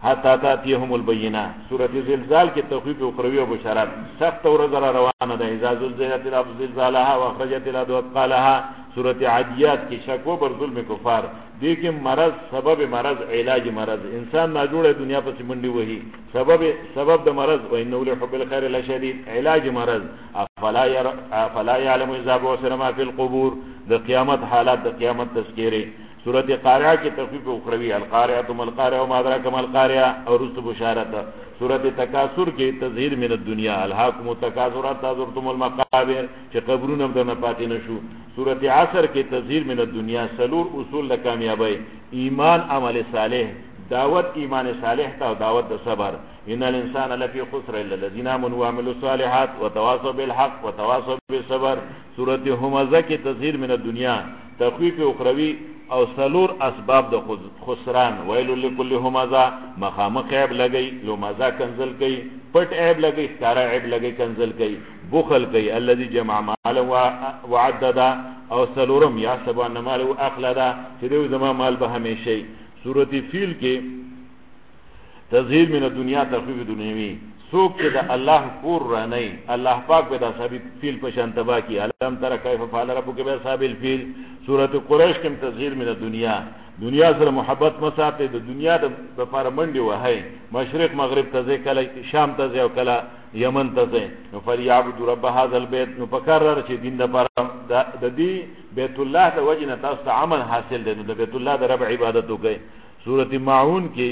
حتی تاتیهم البینه. سورۃ زلزال کې تخویف اخروی او بشارت. سخت ورځ را روانه ده، اذا زلزلت الارض زلزالها واخرجت الارض اثقالها. سورۃ عادیات کې شکوه بر ظلم کفار. دې کې مرض، سبب مرض، علاج مرض. انسان نه جوړه دنیا پسې منډي وهي، سبب د مرض. و انه لحب الخير لشدید. علاج مرض. فلا يعلم اذا بعثر ما في القبور. د قیامت حالات، د قیامت تذکیره. سورۃ قارعہ کی تخفیف اخروی، القارعہ ما القارعہ وما ادراک ما القارعہ، اور رست بشارت. سورۃ تکاثر کی تزہیر من الدنیا، الہاکم التکاثر حتی زرتم المقابر، چې قبرونه د نه پاتې نشو. سورۃ عصر کی تزہیر من الدنیا، سلور اصول د کامیابی، ایمان، عمل صالح، دعوت ایمان صالح تا دعوت د صبر. ان الانسان لفی خسر الا الذين امنوا وعملوا الصالحات وتواصوا بالحق وتواصوا بالصبر. سورۃ همزه کی تزہیر من الدنیا، تخفیف اخروی او سلور اسباب د خسران. ویل لكل همزه، مخامخ عیب لگئی، لمزه کنزل کئی، پټ عیب لگئی، ښکارا عیب لگئی، کنزل کئی، بخل کئی. الذي جمع مالا وعددا. او سلورم یحسب ان ماله اخلدا، چې دوی زما مال به همیشه. سورۃ فیل کې تزہیر من الدنیا، تخفیف دنیوی. سوک چې د الله کور رانه، الله پاک به د ثابت فیل په شان تبا کی. علم تر کیف فعل ربک باصحاب الفیل. سورۃ قریش کې تزہیر من الدنیا، دنیا سره محبت مساته، د دنیا د لپاره منډي وهي، مشرق مغرب ته ځي، کله شام ته ځي او کله یمن ته ځي. نو فلیعبد رب هذا البيت. نو پکار چې دین د لپاره د دې بیت الله د وجنه تاسو عمل حاصل دي، نو د بیت الله د رب عبادت وکړي. سورۃ ماعون کې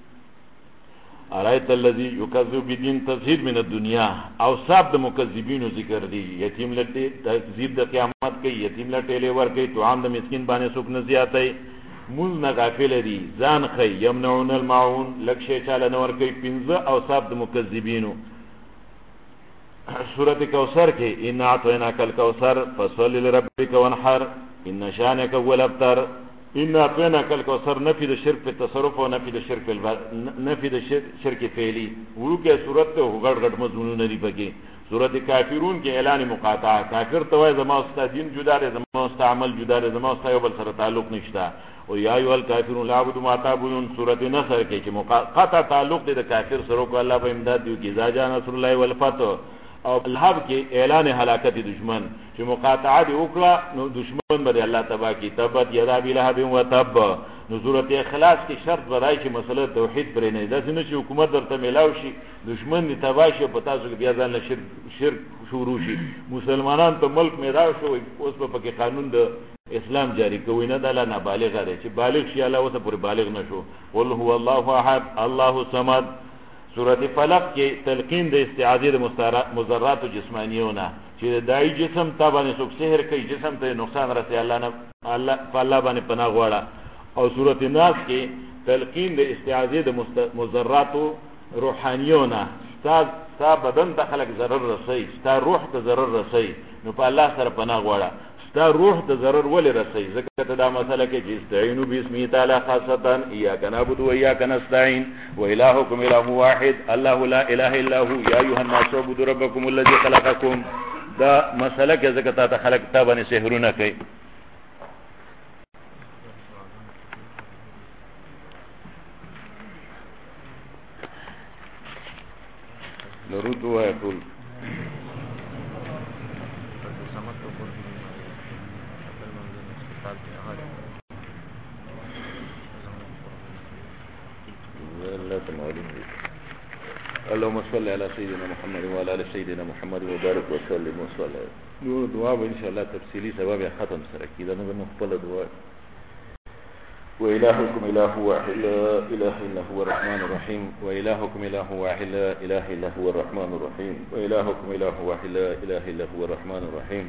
ارایت الذی یکذب بدین، تزہیر من الدنیا. اوصاف د مکذبین ذکر دی. یتیم لټه تکذیب د قیامت کوي، یتیم لټه لور کوي، توعام د مسکین باندې سوک نه زیاتای، مول نه غافل دي، ځان خي، یمنعون الماعون، لکشه چاله نور کوي. 15 اوصاف د مکذبینو. سورۃ کوثر کې ان اعطیناک الکوثر فصل لربک وانحر ان شانک هو الابتر. ان اعطیناک الکوثر، نفی د شرک په تصرف او نفی د شرک نفی د شرک فعلی. ورکه سورۃ ته غړ غړ مضمونونه لري پکې. سورۃ کافرون کې اعلان مقاطعه. کافر ته وای زما استاد دین جدا دی، زما استاد عمل جدا دی، زما استاد یو بل سره تعلق نشته. او یا ایها الکافرون لا اعبد ما تعبدون. سورۃ نصر کې چې قطع تعلق دی د کافر سره، کو الله په امداد دی کې اذا جاء نصر الله والفتح. او الحب کې اعلان هلاکت دشمن، چې مقاطعه دی وکړه نو دشمن به الله تبا کی. تبت یدا بلهب وتب. نو سورۃ اخلاص کې شرط بدای چې مسله توحید پرې نه ده، چې حکومت درته ملاو شي، دشمن دی تبا شي، پتا شو بیا ځان له شرک شروع شي. مسلمانان ته ملک میراو شو، اوس په کې قانون د اسلام جاری کوي نه، دلا نابالغ دی، چې بالغ شي الله وسه پورې بالغ نشو. قل هو الله احد الله الصمد. سورۃ فلق کې تلقین د استعاذې د مضرات جسمانیونه، چې دای جسم ته باندې څوک سحر کوي، جسم ته نقصان رسي، الله باندې پناه غواړه. او سورۃ ناس کې تلقین د استعاذې د مضرات روحانیونه، ستا بدن ته خلق ضرر رسي، ستا روح ته ضرر رسي، نو په الله سره پناه غواړه. ستا روح ته ضرر ولې رسي؟ ځکه ته دا مسله کې چې استعینوا باسمه تعالی خاصه، ایاک نعبد و ایاک نستعین و الهکم اله واحد الله لا اله الا هو یا ایها الناس اعبدوا ربکم الذی خلقکم. دا مسله کې ځکه ته خلق ته باندې سحرونه کوي. درود وایقول اللهم صل على سيدنا محمد وعلى ال سيدنا محمد وبارك وسلم وصلى. دعاء ان شاء الله تفصيلي سبب ختم سره کیدا نو خپل دعاء. وإلهكم إله واحد لا إله إلا هو الرحمن الرحيم وإلهكم إله واحد لا إله إلا هو الرحمن الرحيم وإلهكم إله واحد لا إله إلا هو الرحمن الرحيم.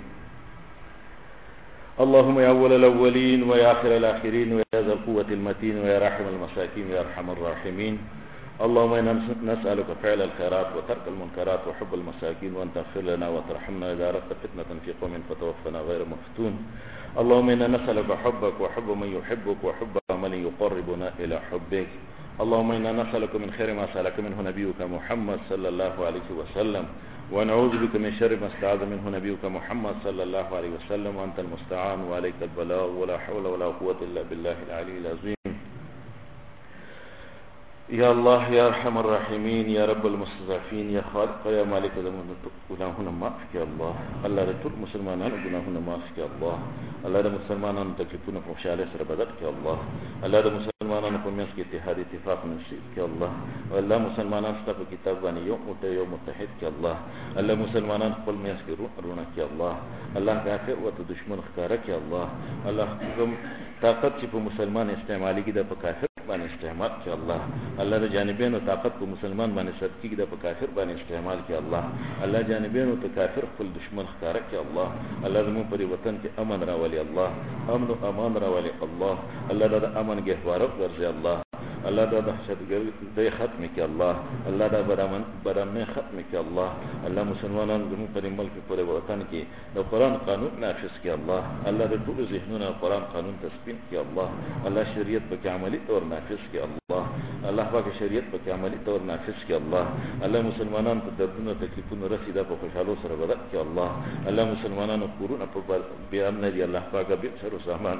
اللهم يا أول الأولين ويا آخر الآخرين ويا ذا القوة المتين ويا راحم المساكين ويا أرحم الراحمين. اللهم إنا نسألك فعل الخيرات وترك المنكرات وحب المساكين، وأن تغفر لنا وترحمنا إذا أردت فتنة في قوم فتوفنا غير مفتون. اللهم إنا نسألك حبك وحب من يحبك وحب من يقربنا إلى حبك. اللهم إنا نسألك من خير ما سألك منه نبيك محمد صلى الله عليه وسلم، ونعوذ بك من شر ما استعاذ منه نبيك محمد صلى الله عليه وسلم، وأنت المستعان وعليك البلاغ ولا حول ولا قوة إلا بالله العلي العظيم.
या अल्लाह या अरहमर राहिमीन या रब्बल मुस्तज़अफ़ीन या खालिक़ या मालिक गुनाहों माफ़ किया अल्लाह अल्लाह रे टोल मुसलमानानो गुनाहों माफ़ किया अल्लाह अल्लाह रे मुसलमानानो तकलीफों खुशहाली सर बदल किया अल्लाह अल्लाह रे मुसलमानानो को मियां के इत्तेहाद इत्तिफाक नसीब किया अल्लाह अल्लाह मुसलमानानो तब किताब बानी यो मुत्तहिद किया अल्लाह अल्लाह मुसलमानानो कुल मियां के रूना किया अल्लाह अल्लाह काफिर व दुश्मन खकारा किया अल्लाह अल्लाह तुम ताकत से मुसलमान इस्तेमाली की दा काफिर बानी इस्तेमाल किया अल्लाह अल्लाह रे जानिबेन और ताकत को मुसलमान बानी सदकी की दा काफिर बानी इस्तेमाल किया अल्लाह अल्लाह जानिबेन और काफिर कुल दुश्मन खकारा किया अल्लाह अल्लाह रे मुंह परि वतन के अमन रावली अल्लाह अमन व अमान रावली अल्लाह अल्लाह दा अमन गहवारत वर्जे अल्लाह अल्लाह दा दहशतगर्द खत्म किया अल्लाह अल्लाह दा बरामने खत्म किया अल्लाह अल्लाह मुसलमानों मुंह परि मुल्क पूरे वतन के कुरान कानून नाफिज किया अल्लाह अल्लाह रे टोल ज़हनों कुरान कानून तस्बीह किया अल्लाह अल्लाह शरीयत पर अमली तौर नाफिज किया अल्लाह अल्लाह पाक शरीयत पर अमली तौर नाफिज किया अल्लाह अल्लाह मुसलमानों को दर्दों तकलीफों रसीदा पर खुशहालों से बदल किया अल्लाह अल्लाह मुसलमानों कुरान पर बयान नहीं अल्लाह पाक का बेसर सामान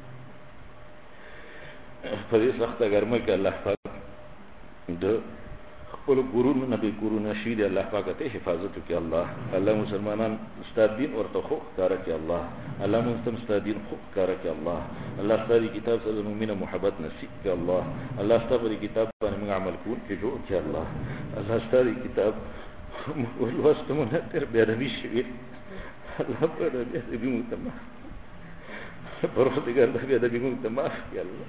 फरी सख्त गर्म के अल्लाह पाक द खपल गुरुन नबी गुरुन शीद अल्लाह पाक ते हिफाजत के अल्लाह अल्लाह मुसलमानान मुस्तादीन और तखुक कार के अल्लाह अल्लाह मुस्तादीन खुक कार के अल्लाह अल्लाह तारी किताब से मुमिन मोहब्बत नसीब के अल्लाह अल्लाह तारी किताब पर हम अमल कून के जो के अल्लाह अल्लाह तारी किताब वस्त मुनतर बेरवी शिविर अल्लाह पर बेरवी मुतमा परवरदिगार बेरवी मुतमा के अल्लाह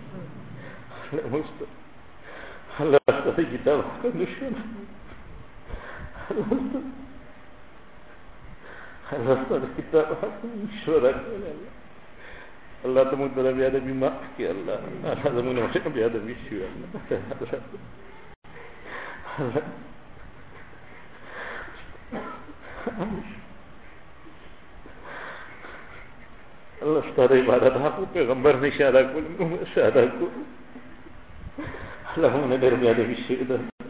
अल्लाह तारी किताब का दुश्मन अल्लाह तारी किताब शुरा अल्लाह तुम तेरा बेअदब भी माफ किया अल्लाह अल्लाह तुमने मुझे बेअदब भी किया अल्लाह तारी इबादत आपको पैगंबर ने शादा को शादा को اللهم ندر بهذا الشيء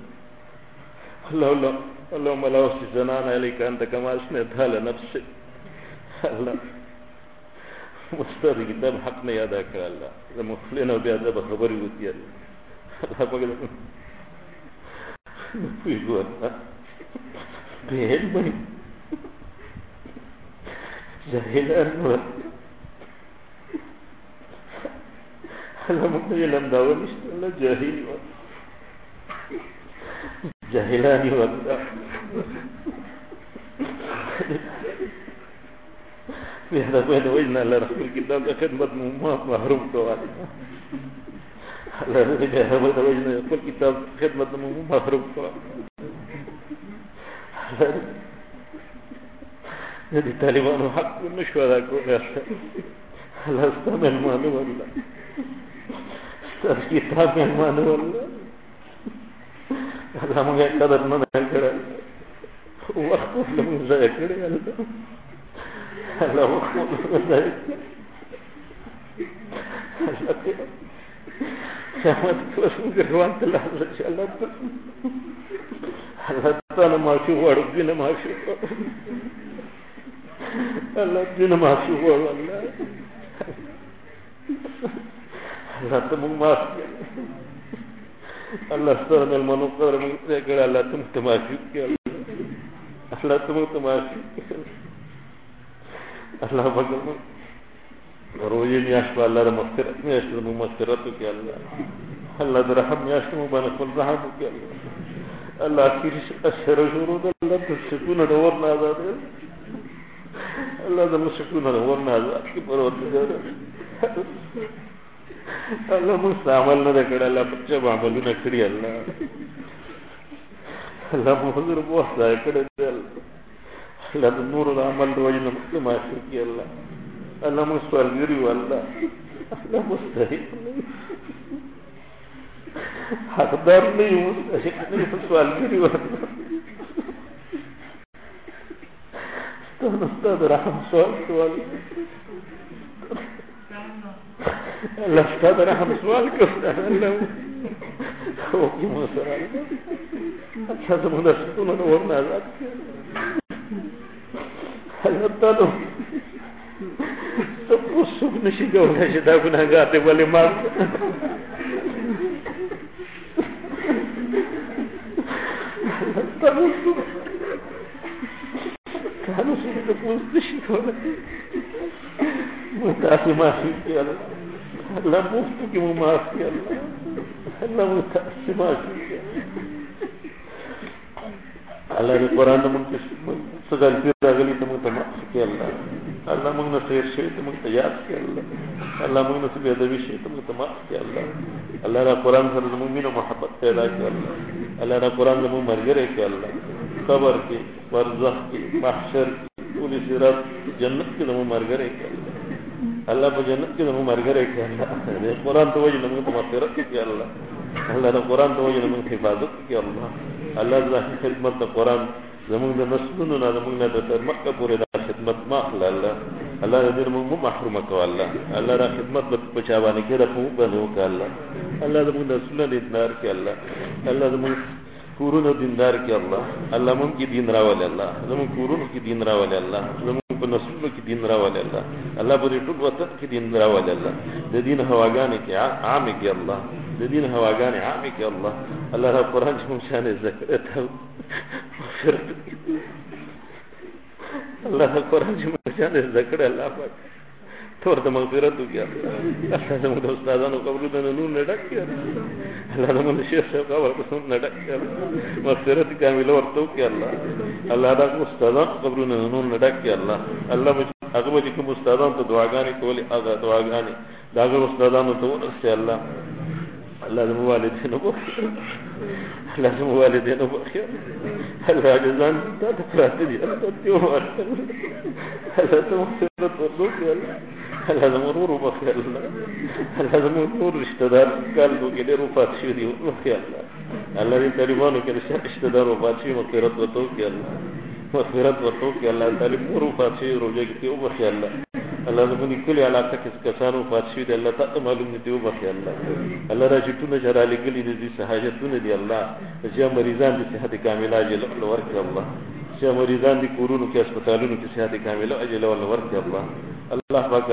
اللهم لا أحصي ثناء عليك أنت كما أثنيت على نفسك الله مستر كتاب حقنا يا ذاك الله لما خلينا بهذا بخبري وتيا الله بقول يقول بهلمي جاهلان Allah mungkin dawa Allah jahil jahilani waqta في هذا وين وجنا على رسول الكتاب خدمة محروم طوال على هذا وجنا يقول كتاب خدمة محروم طوال jadi Taliban hak mesyuara ko Allah استعمل مانو والله किताब में मानो अल्लाह मुझे कदर न करे वक्त मुझे करे अल्लाह वक्त मुझे शामत को सुगरवान तला अल्लाह अल्लाह ताला माफी वाड़ दिन माफी अल्लाह दिन माफी वाड़ अल्लाह Allah tuh maaf Allah sekarang melmanu kerana mengatakan Allah tuh termasuk Allah tuh termasuk Allah bagaimana rohnya asal Allah maghfirat asal maghfirat tu ke Allah Allah berraham asal banakul raham ke Allah Allah akhir asar jurud Allah tuh sekuna dawar nazar Allah tuh sekuna dawar nazar kibarot Allah mustamal na dekada Allah bच्चा बामलू न करी Allah Allah मुहज़र बहुत सारे करे Allah नूर अमल रोज़ नमक माशूक की Allah Allah मुस्वाल गिरी Allah Allah मुस्तहिक हकदार नहीं मुस्तहिक नहीं मुस्वाल गिरी Allah तो रहम सवाल सवाल Allah استاذ رحم سؤالك الله هو كي مصر أشهد من أشتون نورنا ذات هل أبتدوا سبقوا نشي قولها شدابنا قاتب ولماذا كانوا سيدك مستشفى متاسي ما فيك يا الله الله مفتك ما فيك يا الله الله متاسي ما فيك يا الله القرآن ممكن سجل في راغلي تمك ما فيك يا الله الله ممكن خير شيء تمك تجاز يا الله الله ممكن سبي هذا شيء تمك ما فيك يا الله الله القرآن فرض مؤمن ومحبت پیدا يا الله الله القرآن مو مرګره يا الله قبر کې برزخ کې محشر کې ولي صراط جنت کې مو مرګره يا الله الله په جنت کې مو مرګره يا الله القرآن ته وجه مو مغفرت يا الله الله القرآن ته وجه مو حفاظت يا الله الله ذات خدمت القرآن زمون د نسلونو نه زمون نه د مکه پورې د خدمت ما الله الله دې مو محروم کو الله الله را خدمت په چا باندې کې راپو بنو ک الله الله زمون د نسلونو دیندار کې الله الله زمون کورونو دیندار کې الله الله مون کې دین راول الله زمون کورونو کې دین راول الله زمون په نسلونو کې دین راول الله الله په ټول وطن کې دین راول الله د دین هواګانې کې عام کې الله د دین هواګانې عام کې الله الله را قرآن چې مون شان زکات مغفرت الله القرآن چې مون شان زکات الله پاک تور د مغفرت وکړه الله زموږ د استادانو قبرونو نور نه ډک کړه الله زموږ شیخ صاحب قبرونو نه ډک کړه مغفرت کامله ورته وکړه الله الله دا استادانو قبرونو نور نه ډک کړه الله الله هغه چې کوم استادانو ته دعاګانې کولې هغه دعاګانې دا هغه استادانو ته ورسې الله الله زموږ والدینو وبخښه الله زموږ والدینو وبخښه الله جزان ته پراته دي الله ته ورکړه الله ته مغفرت وکړه الله زموږ ورور وبخښه الله زموږ نور رشتہ دار کال دوی ډېر وفات شوي دي وبخښه الله دې طالبانو کې رشتہ دار وفات شوي مغفرت وکړه مغفرت وکړه الله تعالی مور وفات شوي روزه کې وبخښه الله زموږ کلی علاقه کې کسانو وفات شوي دي الله تعالی معلوم دي وبخښه الله راجټونه جرالي ګلي دي سہاجتونه دي الله چې مریضان دي صحت کامله اجل ورکړه الله چې مریضان دي کورونو کې هسپتالونو کې صحت کامله اجل ورکړه الله پاک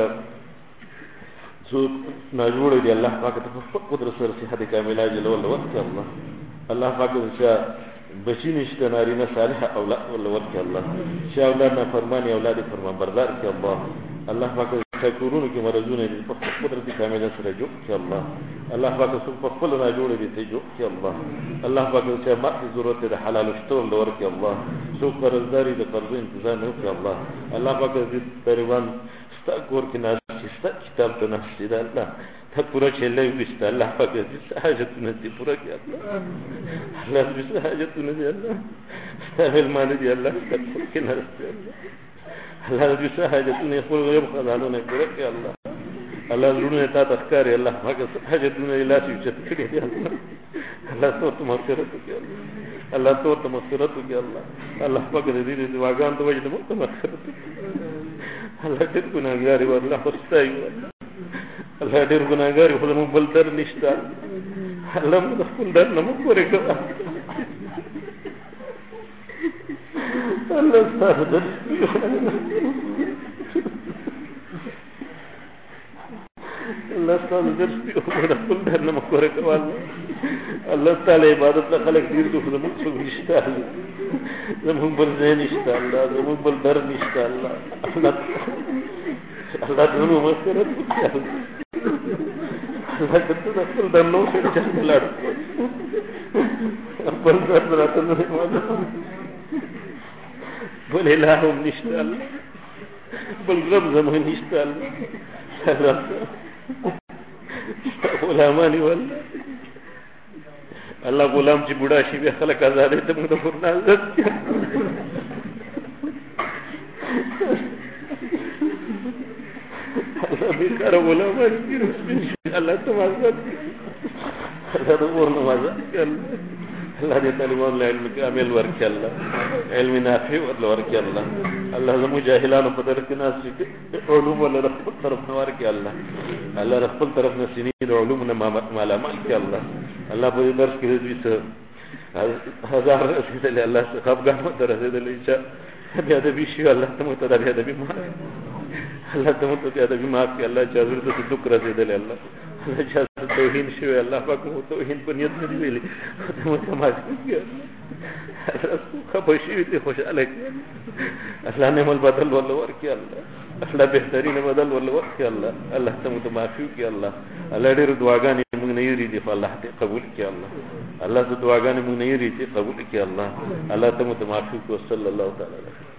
څو ناجوړ دي الله پاک ته په قدرت سره صحت کامله اجل ورکړه الله پاک چې بچی نشته نارینه صالح اولاد ورکړه الله چې اولاد نه فرمانی اولاد فرمان بردار کړه الله پاک کورونو کې مرزونه دي په قدرت کامله سره جوړ کړه الله پاک څو په خپل نه جوړ دي ته جوړ کړه الله پاک چې ما ضرورت ده حلال شتول ورکړه څو قرضداري د قرض انتظام وکړه الله پاک دې تقریبا ستا کور کې ناس ستا کتاب ته ناس دي الله ته پورا چلې وسته الله پاک دې حاجتونه دې پورا کړه الله دې حاجتونه دې الله استغفر الله دې الله ته کې ناس دي الله دې حاجتونه خپل غیب خزانونه پورا کړه الله زړونه ته تذکر الله پاک حاجتونه علاج چې کړی دي الله ته مغفرت وکړي الله ته مغفرت وکړي الله پاک دې دې واغان ته وجه ته مغفرت الله دې ګناګار او الله واستای الله دې ګناګار خو موږ بل در نشته الله موږ خپل در نه موږ پورې کړه الله ستاسو الله ستاسو درس په خپل در نه موږ پورې کړه الله تعالی عبادت له خلق دې د خپل موږ څو نشته زموږ بل ځای نشته الله زموږ بل در نشته الله الله دې موږ مغفرت وکړي الله دې خپل در نو څه چل لړ خپل در راته نه بل الههم نشته الله بل رب زموږ نشته الله غلامانی ولا الله غلام چې بوډا شي به خلک آزاد ته موږ د فرنا عزت الله به کار غلامان کې الله ته عزت الله ته ورنه عزت الله دې طالبان له علم کامل ورکړي الله علم نافع ورکړي الله زمو جاهلانو په درک ناس علوم ولا خپل طرف نه ورکړي الله خپل طرف نه سنین علوم نه معلومات کړي الله په درس کې دې څه هزار رسول الله خفقان مت رسول چې بیا دې بشي الله ته مت بیا دې ما الله ته مت بیا دې ما کې الله چې حضرت صدق رسول الله چې توهین شوی الله پاک مو توهین په نیت نه دی ویلي ته مو سماج خبشي دي خوشاله الله نعم البدل والله ورك يا الله الله بهترين بدل والله ورك يا الله الله تمت معفو يا الله الله ډېر دعاګانې موږ نه یریږي الله دې قبول کړي الله الله دې دعاګانې موږ نه یریږي قبول کړي الله الله تمت معفو صلی الله تعالی